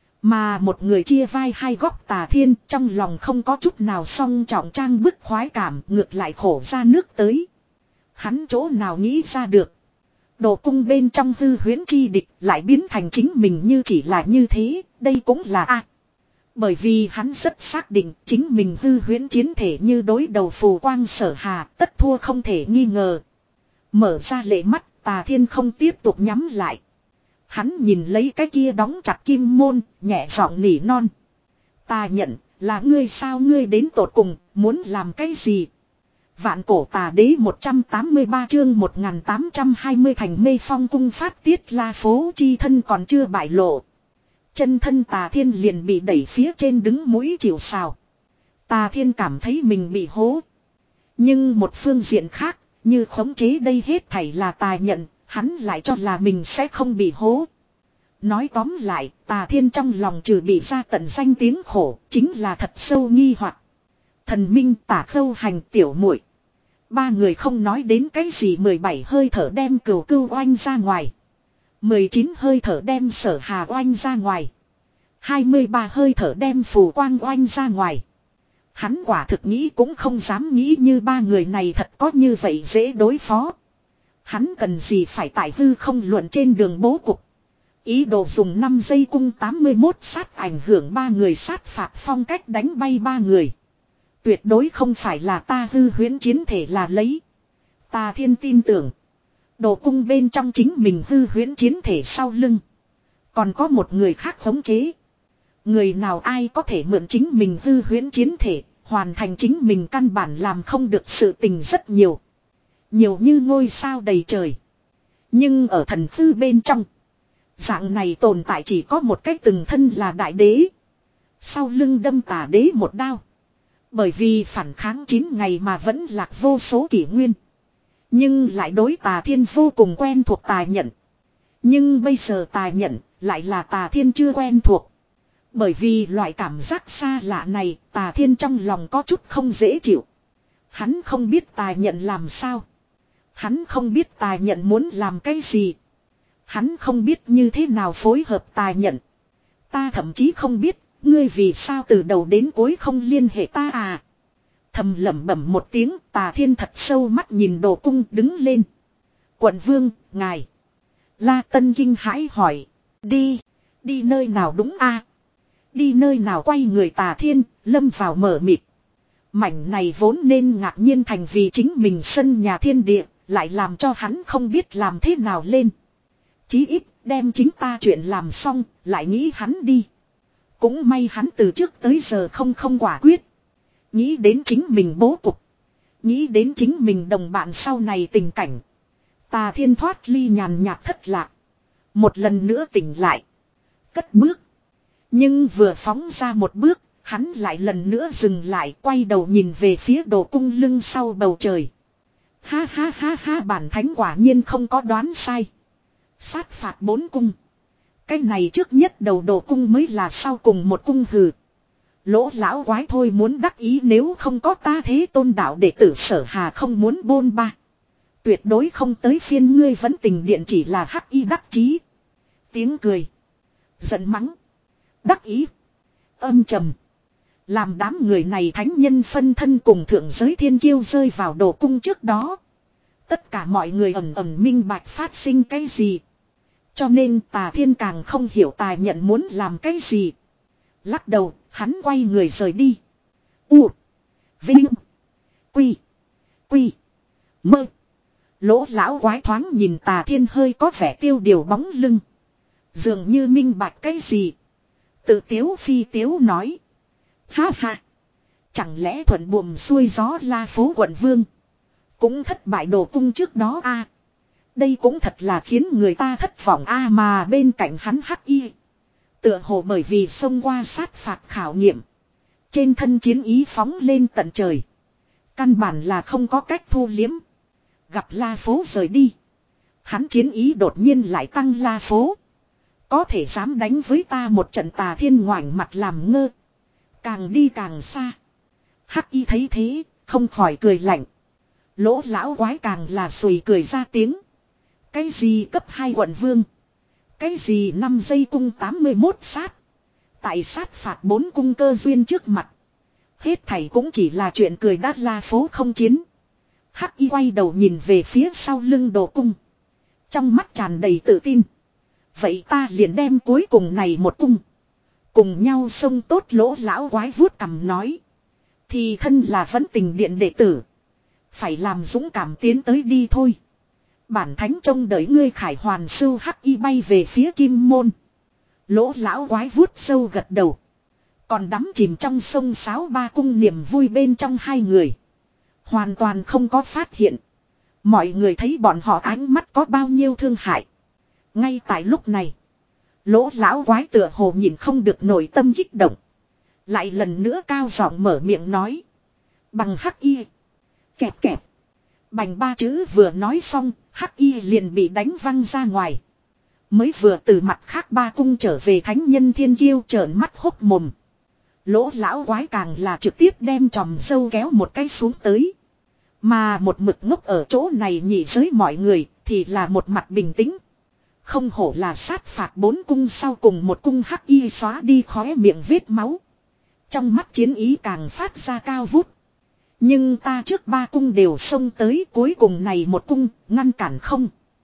Mà một người chia vai hai góc Tà Thiên trong lòng không có chút nào song trọng trang bức khoái cảm ngược lại khổ ra nước tới. Hắn chỗ nào nghĩ ra được. Đồ cung bên trong hư huyễn chi địch lại biến thành chính mình như chỉ là như thế, đây cũng là a. Bởi vì hắn rất xác định chính mình hư huyễn chiến thể như đối đầu phù quang Sở Hà, tất thua không thể nghi ngờ. Mở ra lệ mắt, Tà Thiên không tiếp tục nhắm lại. Hắn nhìn lấy cái kia đóng chặt kim môn, nhẹ giọng nỉ non. Ta nhận, là ngươi sao ngươi đến tột cùng, muốn làm cái gì? Vạn cổ tà đế một trăm tám mươi ba chương một nghìn tám trăm hai mươi thành mê phong cung phát tiết La Phố chi thân còn chưa bại lộ. Chân thân Tà Thiên liền bị đẩy phía trên đứng mũi chịu sào. Tà Thiên cảm thấy mình bị hố. Nhưng một phương diện khác, như khống chế đây hết thảy là Tà nhận, hắn lại cho là mình sẽ không bị hố. Nói tóm lại, Tà Thiên trong lòng trừ bị ra tận danh tiếng khổ, chính là thật sâu nghi hoặc. Thần Minh Tả Khâu Hành tiểu muội, ba người không nói đến cái gì mười bảy hơi thở đem cừu cưu oanh ra ngoài. mười chín hơi thở đem Sở Hà oanh ra ngoài. hai mươi ba hơi thở đem phù quang oanh ra ngoài. Hắn quả thực nghĩ cũng không dám nghĩ như ba người này thật có như vậy dễ đối phó. Hắn cần gì phải tại hư không luận trên đường bố cục. Ý đồ dùng năm giây cung tám mươi mốt sát ảnh hưởng ba người sát phạt phong cách đánh bay ba người. Tuyệt đối không phải là ta hư huyễn chiến thể là lấy. Tà Thiên tin tưởng. Đồ cung bên trong chính mình hư huyễn chiến thể sau lưng. Còn có một người khác khống chế. Người nào ai có thể mượn chính mình hư huyễn chiến thể, hoàn thành chính mình căn bản làm không được sự tình rất nhiều. Nhiều như ngôi sao đầy trời. Nhưng ở thần hư bên trong, dạng này tồn tại chỉ có một cách từng thân là đại đế. Sau lưng đâm tà đế một đao. Bởi vì phản kháng chín ngày mà vẫn lạc vô số kỷ nguyên. Nhưng lại đối tà thiên vô cùng quen thuộc tà nhận. Nhưng bây giờ tà nhận lại là tà thiên chưa quen thuộc. Bởi vì loại cảm giác xa lạ này, tà thiên trong lòng có chút không dễ chịu. Hắn không biết tà nhận làm sao. Hắn không biết tà nhận muốn làm cái gì. Hắn không biết như thế nào phối hợp tà nhận. Ta thậm chí không biết, ngươi vì sao từ đầu đến cuối không liên hệ ta à. Thầm lẩm bẩm một tiếng, tà thiên thật sâu mắt nhìn Đồ cung đứng lên. Quận vương, ngài. La Tân kinh hãi hỏi. Đi, đi nơi nào đúng a? Đi nơi nào quay người tà thiên, lâm vào mở mịt. Mảnh này vốn nên ngạc nhiên thành vì chính mình sân nhà thiên địa, lại làm cho hắn không biết làm thế nào lên. Chí ít, đem chính ta chuyện làm xong, lại nghĩ hắn đi. Cũng may hắn từ trước tới giờ không không quả quyết. Nghĩ đến chính mình bố cục. Nghĩ đến chính mình đồng bạn sau này tình cảnh. Tà thiên thoát ly nhàn nhạt thất lạc. Một lần nữa tỉnh lại. Cất bước. Nhưng vừa phóng ra một bước, hắn lại lần nữa dừng lại, quay đầu nhìn về phía Đồ cung lưng sau bầu trời. Ha ha ha ha, bản thánh quả nhiên không có đoán sai. Sát phạt bốn cung. Cái này trước nhất đầu Đồ cung mới là sau cùng một cung hừ. Lỗ lão quái thôi muốn đắc ý, nếu không có ta Thế Tôn đạo đệ tử Sở Hà không muốn bôn ba. Tuyệt đối không tới phiên ngươi vẫn tình điện, chỉ là hắc y đắc chí. Tiếng cười. Giận mắng. Đắc ý. Âm trầm. Làm đám người này thánh nhân phân thân cùng thượng giới thiên kiêu rơi vào Đồ cung trước đó. Tất cả mọi người ầm ầm minh bạch phát sinh cái gì. Cho nên tà thiên càng không hiểu tà nhận muốn làm cái gì. Lắc đầu, hắn quay người rời đi. U. Vinh. Quy. Quy. Mơ. Lỗ lão quái thoáng nhìn tà thiên hơi có vẻ tiêu điều bóng lưng. Dường như minh bạch cái gì. Tự tiếu phi tiếu nói. Ha ha. Chẳng lẽ thuận buồm xuôi gió La Phố quận vương cũng thất bại Đồ cung trước đó a? À, đây cũng thật là khiến người ta thất vọng a. À, mà bên cạnh hắn hắc y. Tựa hồ bởi vì xông qua sát phạt khảo nghiệm. Trên thân chiến ý phóng lên tận trời. Căn bản là không có cách thu liếm. Gặp La Phố rời đi. Hắn chiến ý đột nhiên lại tăng. La Phố có thể dám đánh với ta một trận, tà thiên ngoảnh mặt làm ngơ. Càng đi càng xa. Hắc y thấy thế, không khỏi cười lạnh. Lỗ lão quái càng là sùi cười ra tiếng. Cái gì cấp hai quận vương? Cái gì năm giây cung tám mươi mốt sát? Tại sát phạt bốn cung cơ duyên trước mặt. Hết thảy cũng chỉ là chuyện cười đát. La Phố không chiến. Hắc y quay đầu nhìn về phía sau lưng Đồ cung. Trong mắt tràn đầy tự tin. Vậy ta liền đem cuối cùng này một cung. Cùng nhau xông tốt. Lỗ lão quái vuốt cằm nói. Thì thân là vẫn tình điện đệ tử. Phải làm dũng cảm tiến tới đi thôi. Bản thánh trông đợi ngươi khải hoàn sưu. Hắc y bay về phía kim môn. Lỗ lão quái vuốt sâu gật đầu. Còn đắm chìm trong sông sáo ba cung niềm vui bên trong hai người. Hoàn toàn không có phát hiện. Mọi người thấy bọn họ ánh mắt có bao nhiêu thương hại. Ngay tại lúc này. Lỗ lão quái tựa hồ nhìn không được nội tâm kích động. Lại lần nữa cao giọng mở miệng nói. Bằng hắc y. Kẹp kẹp. Bành ba chữ vừa nói xong. Hắc y liền bị đánh văng ra ngoài. Mới vừa từ mặt khác ba cung trở về thánh nhân thiên kiêu trợn mắt hốc mồm. Lỗ lão quái càng là trực tiếp đem tròm dâu kéo một cái xuống tới. Mà một mực ngốc ở chỗ này nhị giới mọi người thì là một mặt bình tĩnh. Không hổ là sát phạt bốn cung sau cùng một cung. Hắc y xóa đi khóe miệng vết máu. Trong mắt chiến ý càng phát ra cao vút. Nhưng ta trước ba cung đều xông tới, cuối cùng này một cung ngăn cản không.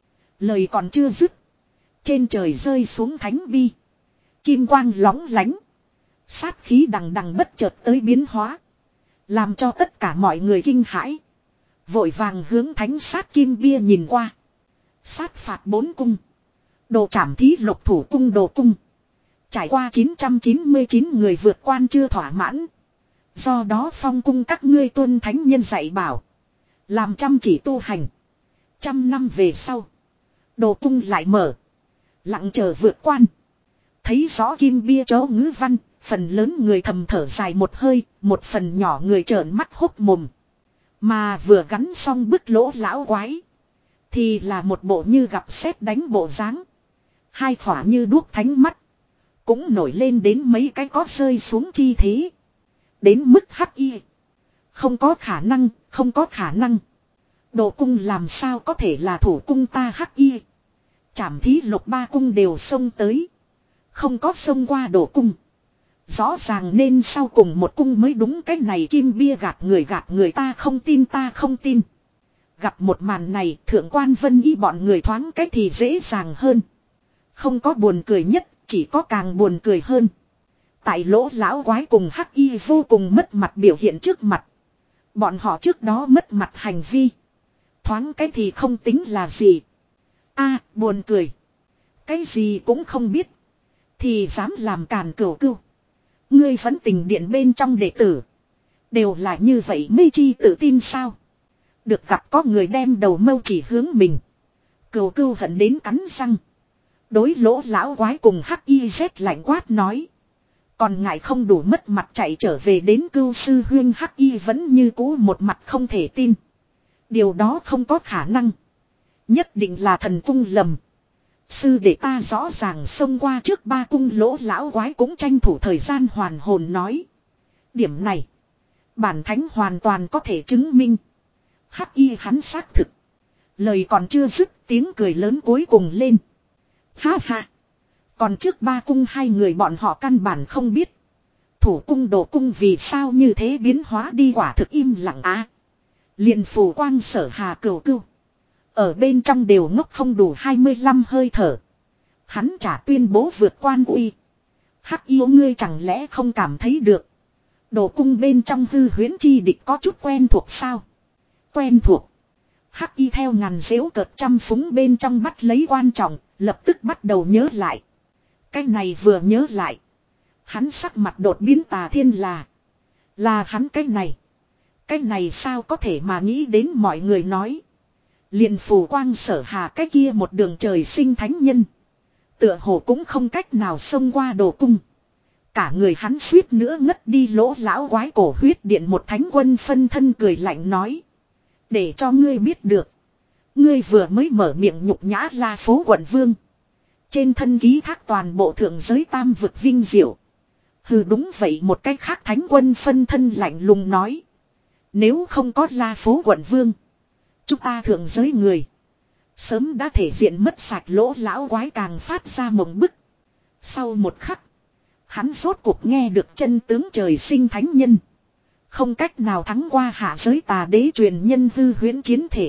Lời còn chưa dứt. Trên trời rơi xuống thánh bi. Kim quang lóng lánh. Sát khí đằng đằng bất chợt tới biến hóa. Làm cho tất cả mọi người kinh hãi. Vội vàng hướng thánh sát kim bia nhìn qua. Sát phạt bốn cung. Đồ trảm thí lục thủ cung đồ cung. Trải qua chín trăm chín mươi chín người vượt quan chưa thỏa mãn. Do đó phong cung các ngươi tuân thánh nhân dạy bảo. Làm chăm chỉ tu hành. Trăm năm về sau. Đồ cung lại mở. Lặng chờ vượt quan. Thấy rõ kim bia chó ngữ văn. Phần lớn người thầm thở dài một hơi. Một phần nhỏ người trợn mắt hốc mồm. Mà vừa gắn xong bức lỗ lão quái. Thì là một bộ như gặp sét đánh bộ dáng. Hai khỏa như đuốc thánh mắt. Cũng nổi lên đến mấy cái có rơi xuống chi thế. Đến mức hắc y. Không có khả năng, không có khả năng. Đồ cung làm sao có thể là thủ cung ta hắc y. Trảm thí lục ba cung đều xông tới. Không có xông qua đồ cung. Rõ ràng nên sau cùng một cung mới đúng, cái này kim bia gạt người gạt người, ta không tin ta không tin. Gặp một màn này thượng quan Vân Y bọn người thoáng cái thì dễ dàng hơn. Không có buồn cười nhất, chỉ có càng buồn cười hơn. Tại lỗ lão quái cùng hắc y vô cùng mất mặt biểu hiện trước mặt. Bọn họ trước đó mất mặt hành vi. Thoáng cái thì không tính là gì. A buồn cười. Cái gì cũng không biết. Thì dám làm càn cửu cưu. Ngươi vẫn tình điện bên trong đệ tử. Đều là như vậy mê chi tự tin sao. Được gặp có người đem đầu mâu chỉ hướng mình. Cửu cưu hận đến cắn răng. Đối lỗ lão quái cùng hắc y rét lạnh quát nói. Còn ngại không đủ mất mặt chạy trở về đến cưu sư huyên, hắc y vẫn như cũ một mặt không thể tin. Điều đó không có khả năng. Nhất định là thần cung lầm. Sư để ta rõ ràng xông qua trước ba cung, lỗ lão quái cũng tranh thủ thời gian hoàn hồn nói. Điểm này. Bản thánh hoàn toàn có thể chứng minh. Hắc y hắn xác thực. Lời còn chưa dứt tiếng cười lớn cuối cùng lên. Ha ha. Còn trước ba cung hai người bọn họ căn bản không biết. Thủ cung đồ cung vì sao như thế biến hóa đi, quả thực im lặng á. À, liền phù quang sở hà cửu cưu. Ở bên trong đều ngốc không đủ hai mươi lăm hơi thở. Hắn trả tuyên bố vượt quan uy. Hắc yêu ngươi chẳng lẽ không cảm thấy được. Đồ cung bên trong hư huyễn chi địch có chút quen thuộc sao? Quen thuộc. Hắc y theo ngàn dễu cợt trăm phúng bên trong bắt lấy quan trọng, lập tức bắt đầu nhớ lại. Cái này vừa nhớ lại. Hắn sắc mặt đột biến, Tà Thiên là. Là hắn cái này. Cái này sao có thể mà nghĩ đến, mọi người nói. Liền phù quang sở hà cái kia một đường trời sinh thánh nhân. Tựa hồ cũng không cách nào xông qua đồ cung. Cả người hắn suýt nữa ngất đi, lỗ lão quái cổ huyết điện một thánh quân phân thân cười lạnh nói. Để cho ngươi biết được. Ngươi vừa mới mở miệng nhục nhã La Phố quận vương. Trên thân ký thác toàn bộ thượng giới tam vực vinh diệu. Hừ đúng vậy, một cách khác thánh quân phân thân lạnh lùng nói. Nếu không có La Phố quận vương. Chúng ta thượng giới người. Sớm đã thể diện mất sạch, lỗ lão quái càng phát ra mộng bức. Sau một khắc. Hắn rốt cuộc nghe được chân tướng trời sinh thánh nhân. Không cách nào thắng qua hạ giới tà đế truyền nhân hư huyễn chiến thể.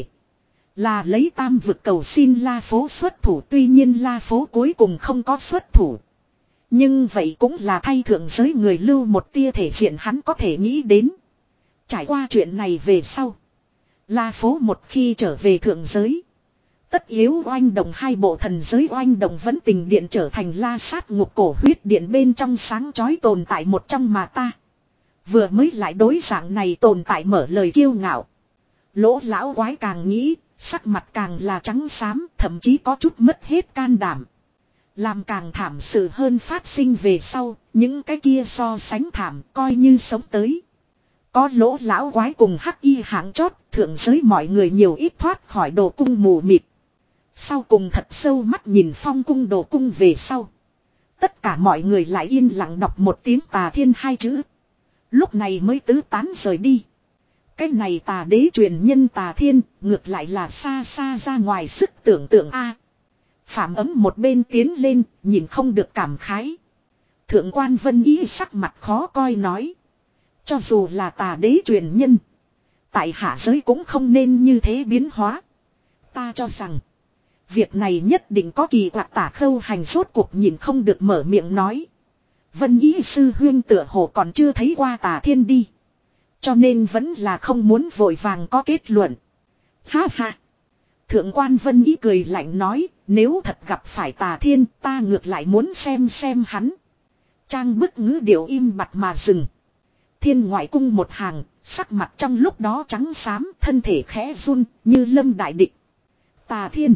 Là lấy tam vực cầu xin La Phố xuất thủ, tuy nhiên La Phố cuối cùng không có xuất thủ. Nhưng vậy cũng là thay thượng giới người lưu một tia thể diện hắn có thể nghĩ đến. Trải qua chuyện này về sau. La Phố một khi trở về thượng giới. Tất yếu oanh động hai bộ thần giới, oanh động vẫn tình điện trở thành la sát ngục cổ huyết điện bên trong sáng chói tồn tại một trong mà ta. Vừa mới lại đối dạng này tồn tại mở lời kiêu ngạo. Lỗ lão quái càng nghĩ, sắc mặt càng là trắng xám, thậm chí có chút mất hết can đảm. Làm càng thảm sự hơn phát sinh về sau, những cái kia so sánh thảm coi như sống tới. Có lỗ lão quái cùng hắc y hạng chót, thượng giới mọi người nhiều ít thoát khỏi đồ cung mù mịt. Sau cùng thật sâu mắt nhìn phong cung đồ cung về sau. Tất cả mọi người lại yên lặng đọc một tiếng Tà Thiên hai chữ. Lúc này mới tứ tán rời đi. Cái này tà đế truyền nhân Tà Thiên, ngược lại là xa xa ra ngoài sức tưởng tượng a. Phạm ấm một bên tiến lên, nhìn không được cảm khái. Thượng quan Vân Y sắc mặt khó coi nói. Cho dù là tà đế truyền nhân. Tại hạ giới cũng không nên như thế biến hóa. Ta cho rằng. Việc này nhất định có kỳ quặc, Tả Khâu Hành rốt cuộc nhìn không được mở miệng nói. Vân Y sư huyên tựa hồ còn chưa thấy qua Tà Thiên đi. Cho nên vẫn là không muốn vội vàng có kết luận. Ha ha. Thượng quan Vân Ý cười lạnh nói, nếu thật gặp phải Tà Thiên, ta ngược lại muốn xem xem hắn. Trang bức ngữ điệu im bặt mà dừng. Thiên ngoại cung một hàng, sắc mặt trong lúc đó trắng xám, thân thể khẽ run, như lâm đại địch. Tà Thiên.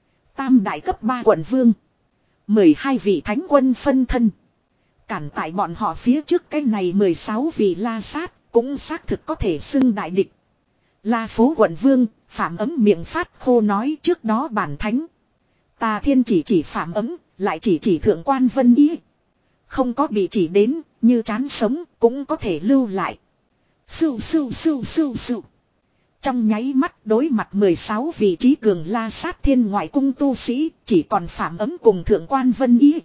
Tam đại cấp ba quận vương. mười hai vị thánh quân phân thân. Cản tại bọn họ phía trước cái này mười sáu vị la sát, cũng xác thực có thể xưng đại địch. La phố quận vương, Phạm Ấm miệng phát khô nói trước đó bản thánh. Tà Thiên chỉ chỉ Phạm Ấm, lại chỉ chỉ Thượng quan Vân Ý. Không có bị chỉ đến, như chán sống, cũng có thể lưu lại. Sưu sưu sưu sưu sưu. Trong nháy mắt đối mặt mười sáu vị trí cường la sát thiên ngoại cung tu sĩ, chỉ còn Phạm Ấm cùng Thượng quan Vân Ý.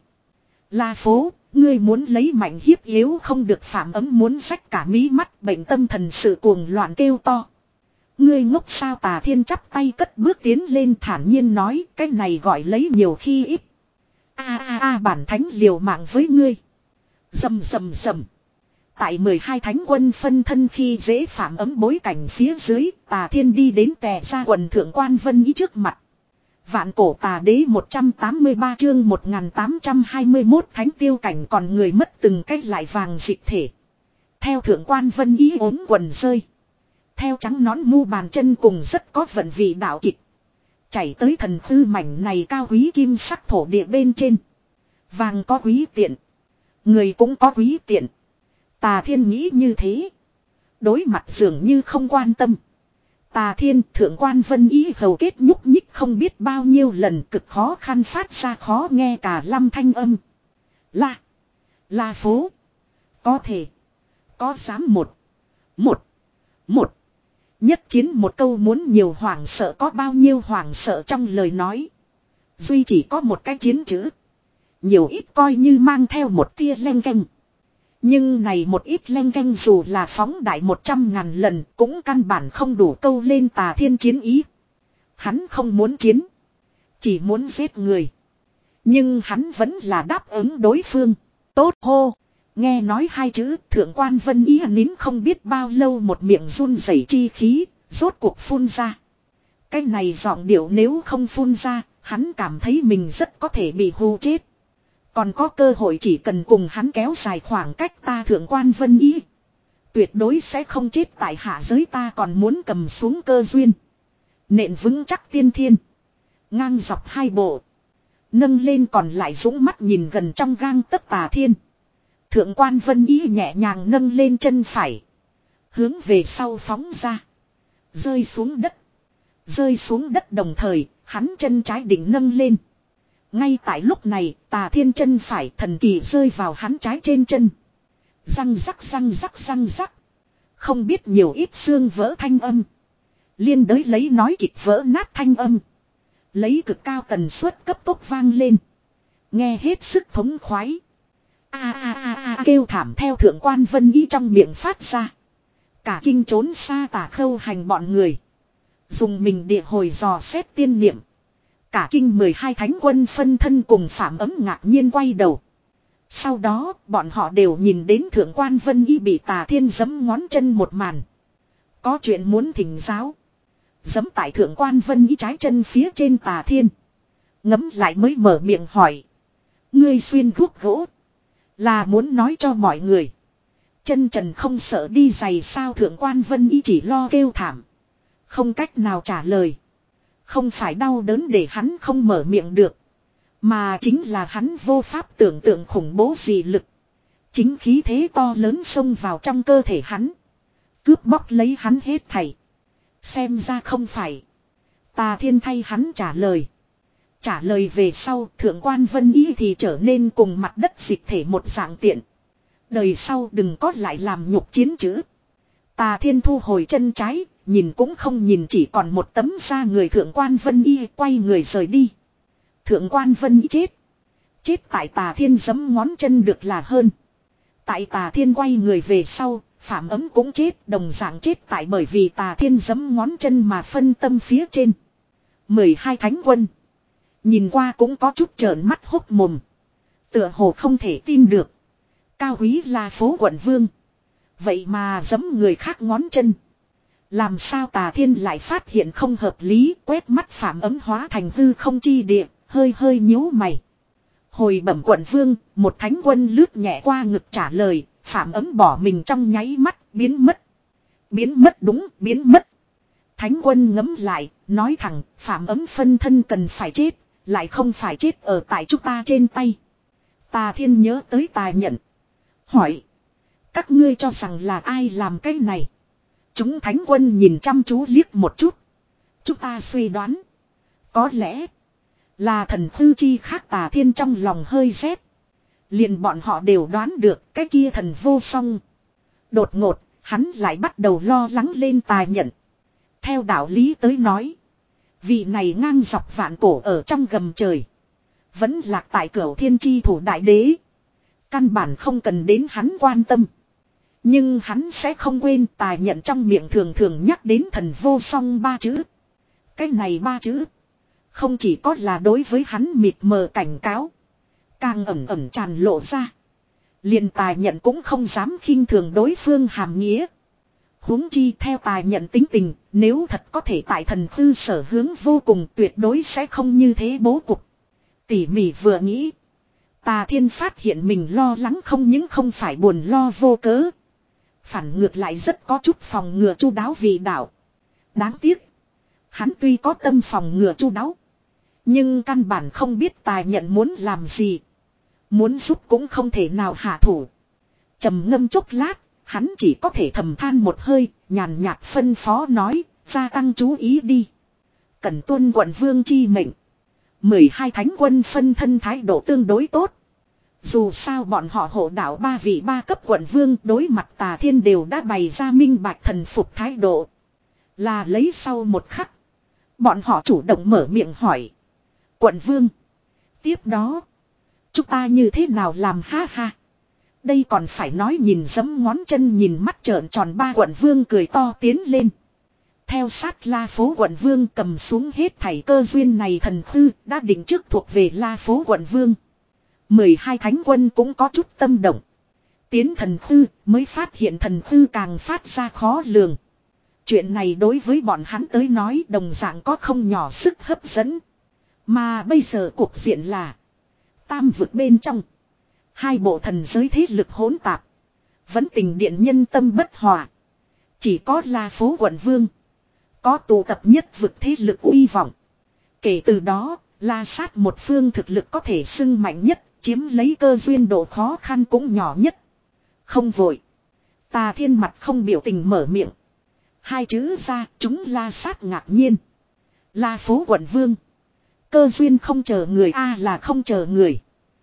La phố, ngươi muốn lấy mạnh hiếp yếu không được. Phạm Ấm muốn xách cả mí mắt, bệnh tâm thần sự cuồng loạn kêu to. Ngươi ngốc sao? Tà Thiên chắp tay cất bước tiến lên thản nhiên nói, cái này gọi lấy nhiều khi ít. A a a bản thánh liều mạng với ngươi. Rầm rầm rầm. Tại mười hai thánh quân phân thân khi dễ Phạm Ấm bối cảnh phía dưới, Tà Thiên đi đến tè ra quần Thượng quan Vân Ý trước mặt. Vạn cổ tà đế một trăm tám mươi ba chương một nghìn tám trăm hai mươi mốt thánh tiêu cảnh còn người mất từng cách lại vàng dịch thể. Theo Thượng quan Vân Ý ốm quần rơi. Theo trắng nón mu bàn chân cùng rất có vận vị đạo kịch. Chảy tới thần khư mảnh này cao quý kim sắc thổ địa bên trên. Vàng có quý tiện. Người cũng có quý tiện. Tà Thiên nghĩ như thế. Đối mặt dường như không quan tâm. Tà Thiên Thượng quan Vân Ý hầu kết nhúc nhích không biết bao nhiêu lần, cực khó khăn phát ra khó nghe cả lâm thanh âm. La. La phố. Có thể. Có dám một. Một. Một. Nhất chiến một câu muốn nhiều hoảng sợ có bao nhiêu hoảng sợ trong lời nói. Duy chỉ có một cái chiến chữ. Nhiều ít coi như mang theo một tia leng keng. Nhưng này một ít leng keng dù là phóng đại một trăm ngàn lần cũng căn bản không đủ câu lên Tà Thiên chiến ý. Hắn không muốn chiến. Chỉ muốn giết người. Nhưng hắn vẫn là đáp ứng đối phương. Tốt hô. Nghe nói hai chữ Thượng quan Vân Ý nín không biết bao lâu một miệng run rẩy chi khí. Rốt cuộc phun ra. Cái này giọng điệu nếu không phun ra. Hắn cảm thấy mình rất có thể bị hù chết. Còn có cơ hội chỉ cần cùng hắn kéo dài khoảng cách ta Thượng quan Vân Ý. Tuyệt đối sẽ không chết tại hạ giới, ta còn muốn cầm xuống cơ duyên. Nện vững chắc tiên thiên. Ngang dọc hai bộ. Nâng lên còn lại dũng mắt nhìn gần trong gang tấc Tà Thiên. Thượng quan Vân Ý nhẹ nhàng nâng lên chân phải. Hướng về sau phóng ra. Rơi xuống đất. Rơi xuống đất đồng thời, hắn chân trái định nâng lên. Ngay tại lúc này, Tà Thiên chân phải thần kỳ rơi vào hắn trái trên chân. Răng rắc răng rắc răng rắc. Không biết nhiều ít xương vỡ thanh âm. Liên đới lấy nói kịch vỡ nát thanh âm. Lấy cực cao tần suất cấp tốc vang lên. Nghe hết sức thống khoái. A a a a kêu thảm theo Thượng quan Vân Ý trong miệng phát ra. Cả kinh trốn xa Tà Khâu hành bọn người. Dùng mình địa hồi dò xét tiên niệm. Cả kinh mười hai thánh quân phân thân cùng Phạm Ấm ngạc nhiên quay đầu. Sau đó bọn họ đều nhìn đến Thượng quan Vân Ý bị Tà Thiên giẫm ngón chân một màn. Có chuyện muốn thỉnh giáo. Giẫm tại Thượng quan Vân Ý trái chân phía trên Tà Thiên. Ngấm lại mới mở miệng hỏi. Ngươi xuyên thuốc gỗ. Là muốn nói cho mọi người. Chân trần không sợ đi giày sao? Thượng quan Vân Ý chỉ lo kêu thảm. Không cách nào trả lời. Không phải đau đớn để hắn không mở miệng được. Mà chính là hắn vô pháp tưởng tượng khủng bố gì lực. Chính khí thế to lớn xông vào trong cơ thể hắn. Cướp bóc lấy hắn hết thảy. Xem ra không phải. Tà Thiên thay hắn trả lời. Trả lời về sau Thượng quan Vân Ý thì trở nên cùng mặt đất dịch thể một dạng tiện. Đời sau đừng có lại làm nhục chiến chữ. Tà Thiên thu hồi chân trái. Nhìn cũng không nhìn, chỉ còn một tấm da người. Thượng quan Vân Ý quay người rời đi. Thượng quan Vân Ý chết. Chết tại Tà Thiên giẫm ngón chân được là hơn. Tại Tà Thiên quay người về sau, Phạm Ấm cũng chết, đồng dạng chết tại bởi vì Tà Thiên giẫm ngón chân mà phân tâm phía trên. mười hai thánh quân. Nhìn qua cũng có chút trợn mắt hốc mồm. Tựa hồ không thể tin được. Cao quý là phố quận vương. Vậy mà giẫm người khác ngón chân. Làm sao Tà Thiên lại phát hiện không hợp lý, quét mắt Phạm Ấm hóa thành hư không chi địa, hơi hơi nhíu mày. Hồi bẩm quận vương, một thánh quân lướt nhẹ qua ngực trả lời, Phạm Ấm bỏ mình trong nháy mắt, biến mất. Biến mất đúng, biến mất. Thánh quân ngấm lại, nói thẳng, Phạm Ấm phân thân cần phải chết, lại không phải chết ở tại chúng ta trên tay. Tà Thiên nhớ tới Tà Nhận. Hỏi, các ngươi cho rằng là ai làm cái này? Chúng thánh quân nhìn chăm chú liếc một chút. Chúng ta suy đoán. Có lẽ là thần tư chi khác. Tà Thiên trong lòng hơi rét. Liền bọn họ đều đoán được cái kia thần vô song. Đột ngột, hắn lại bắt đầu lo lắng lên Tà Nhận. Theo đạo lý tới nói, vị này ngang dọc vạn cổ ở trong gầm trời. Vẫn lạc tại Cửu Thiên Chi thủ đại đế. Căn bản không cần đến hắn quan tâm. Nhưng hắn sẽ không quên Tà Nhận trong miệng thường thường nhắc đến thần vô song ba chữ. Cái này ba chữ. Không chỉ có là đối với hắn mịt mờ cảnh cáo. Càng ẩn ẩn tràn lộ ra. Liền Tà Nhận cũng không dám khinh thường đối phương hàm nghĩa. Huống chi theo Tà Nhận tính tình. Nếu thật có thể tại thần tư sở hướng vô cùng tuyệt đối sẽ không như thế bố cục. Tỉ mỉ vừa nghĩ. Tà Thiên phát hiện mình lo lắng không những không phải buồn lo vô cớ. Phản ngược lại rất có chút phòng ngừa chu đáo vì đạo. Đáng tiếc. Hắn tuy có tâm phòng ngừa chu đáo. Nhưng căn bản không biết Tà Nhận muốn làm gì. Muốn giúp cũng không thể nào hạ thủ. Trầm ngâm chốc lát. Hắn chỉ có thể thầm than một hơi. Nhàn nhạt phân phó nói. Gia tăng chú ý đi. Cần tuân quận vương chi mệnh. mười hai thánh quân phân thân thái độ tương đối tốt. Dù sao bọn họ hộ đạo ba vị ba cấp quận vương đối mặt Tà Thiên đều đã bày ra minh bạch thần phục thái độ. Là lấy sau một khắc. Bọn họ chủ động mở miệng hỏi. Quận vương. Tiếp đó. Chúng ta như thế nào làm ha ha. Đây còn phải nói nhìn giấm ngón chân nhìn mắt trợn tròn ba quận vương cười to tiến lên. Theo sát La Phố quận vương cầm xuống hết thảy cơ duyên này thần tư đã định trước thuộc về La Phố quận vương. mười hai thánh quân cũng có chút tâm động. Tiến thần tư mới phát hiện thần tư càng phát ra khó lường. Chuyện này đối với bọn hắn tới nói đồng dạng có không nhỏ sức hấp dẫn. Mà bây giờ cuộc diện là tam vực bên trong. Hai bộ thần giới thế lực hỗn tạp. Vẫn tình điện nhân tâm bất hòa. Chỉ có La Phố quận vương. Có tụ tập nhất vực thế lực uy vọng. Kể từ đó, La Sát một phương thực lực có thể xưng mạnh nhất, chiếm lấy cơ duyên độ khó khăn cũng nhỏ nhất. Không vội. Tà Thiên mặt không biểu tình mở miệng. Hai chữ ra, chúng La Sát ngạc nhiên. La Phố quận vương. Cơ duyên không chờ người a là không chờ người.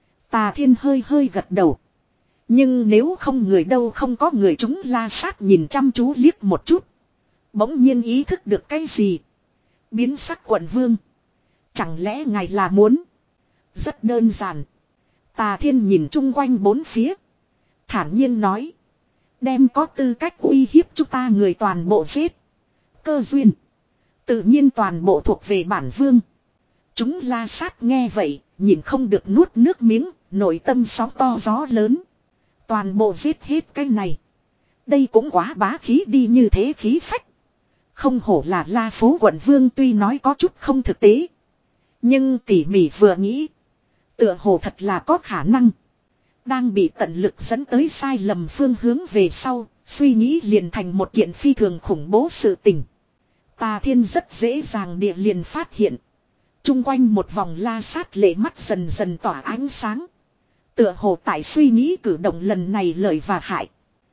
Tà Thiên hơi hơi gật đầu. Nhưng nếu không người đâu không có người chúng La Sát nhìn chăm chú liếc một chút. Bỗng nhiên ý thức được cái gì. Biến sắc quận vương. Chẳng lẽ ngài là muốn. Rất đơn giản. Tà Thiên nhìn chung quanh bốn phía. Thản nhiên nói. Đem có tư cách uy hiếp chúng ta người toàn bộ giết. Cơ duyên. Tự nhiên toàn bộ thuộc về bản vương. Chúng La Sát nghe vậy. Nhìn không được nuốt nước miếng. Nội tâm sóng to gió lớn. Toàn bộ giết hết cái này. Đây cũng quá bá khí đi như thế khí phách. Không hổ là La Phố quận vương tuy nói có chút không thực tế. Nhưng tỉ mỉ vừa nghĩ. Tựa hồ thật là có khả năng. Đang bị tận lực dẫn tới sai lầm phương hướng về sau. Suy nghĩ liền thành một kiện phi thường khủng bố sự tình. Tà Thiên rất dễ dàng địa liền phát hiện. Trung quanh một vòng La Sát lệ mắt dần dần tỏa ánh sáng. Tựa hồ tại suy nghĩ cử động lần này lợi và hại.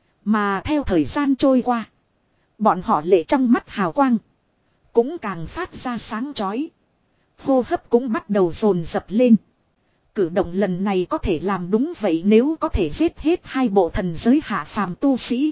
Mà theo thời gian trôi qua. Bọn họ lệ trong mắt hào quang. Cũng càng phát ra sáng chói. Hô hấp cũng bắt đầu dồn dập lên. Cử động lần này có thể làm đúng vậy nếu có thể giết hết hai bộ thần giới hạ phàm tu sĩ.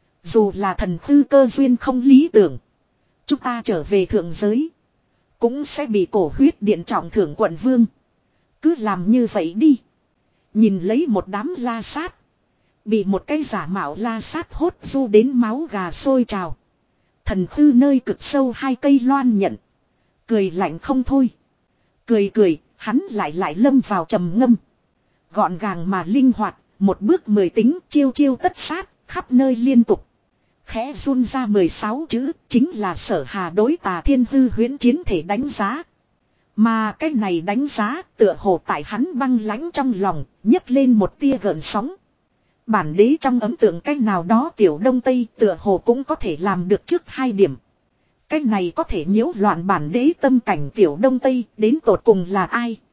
Dù là thần tư cơ duyên không lý tưởng. Chúng ta trở về thượng giới. Cũng sẽ bị cổ huyết điện trọng thưởng quận vương. Cứ làm như vậy đi. Nhìn lấy một đám La Sát. Bị một cái giả mạo La Sát hốt du đến máu gà sôi trào. Thần tư nơi cực sâu hai cây loan nhận. Cười lạnh không thôi. Cười cười, hắn lại lại lâm vào trầm ngâm. Gọn gàng mà linh hoạt, một bước mười tính chiêu chiêu tất sát, khắp nơi liên tục. Khẽ khẽ run ra mười sáu chữ, chính là Sở Hà đối Tà Thiên hư huyễn chiến thể đánh giá. Mà cái này đánh giá tựa hồ tại hắn băng lãnh trong lòng, nhấc lên một tia gợn sóng. Bản đế trong ấn tượng cái nào đó tiểu đông tây tựa hồ cũng có thể làm được trước hai điểm. Cái này có thể nhiễu loạn bản đế tâm cảnh tiểu đông tây đến tột cùng là ai?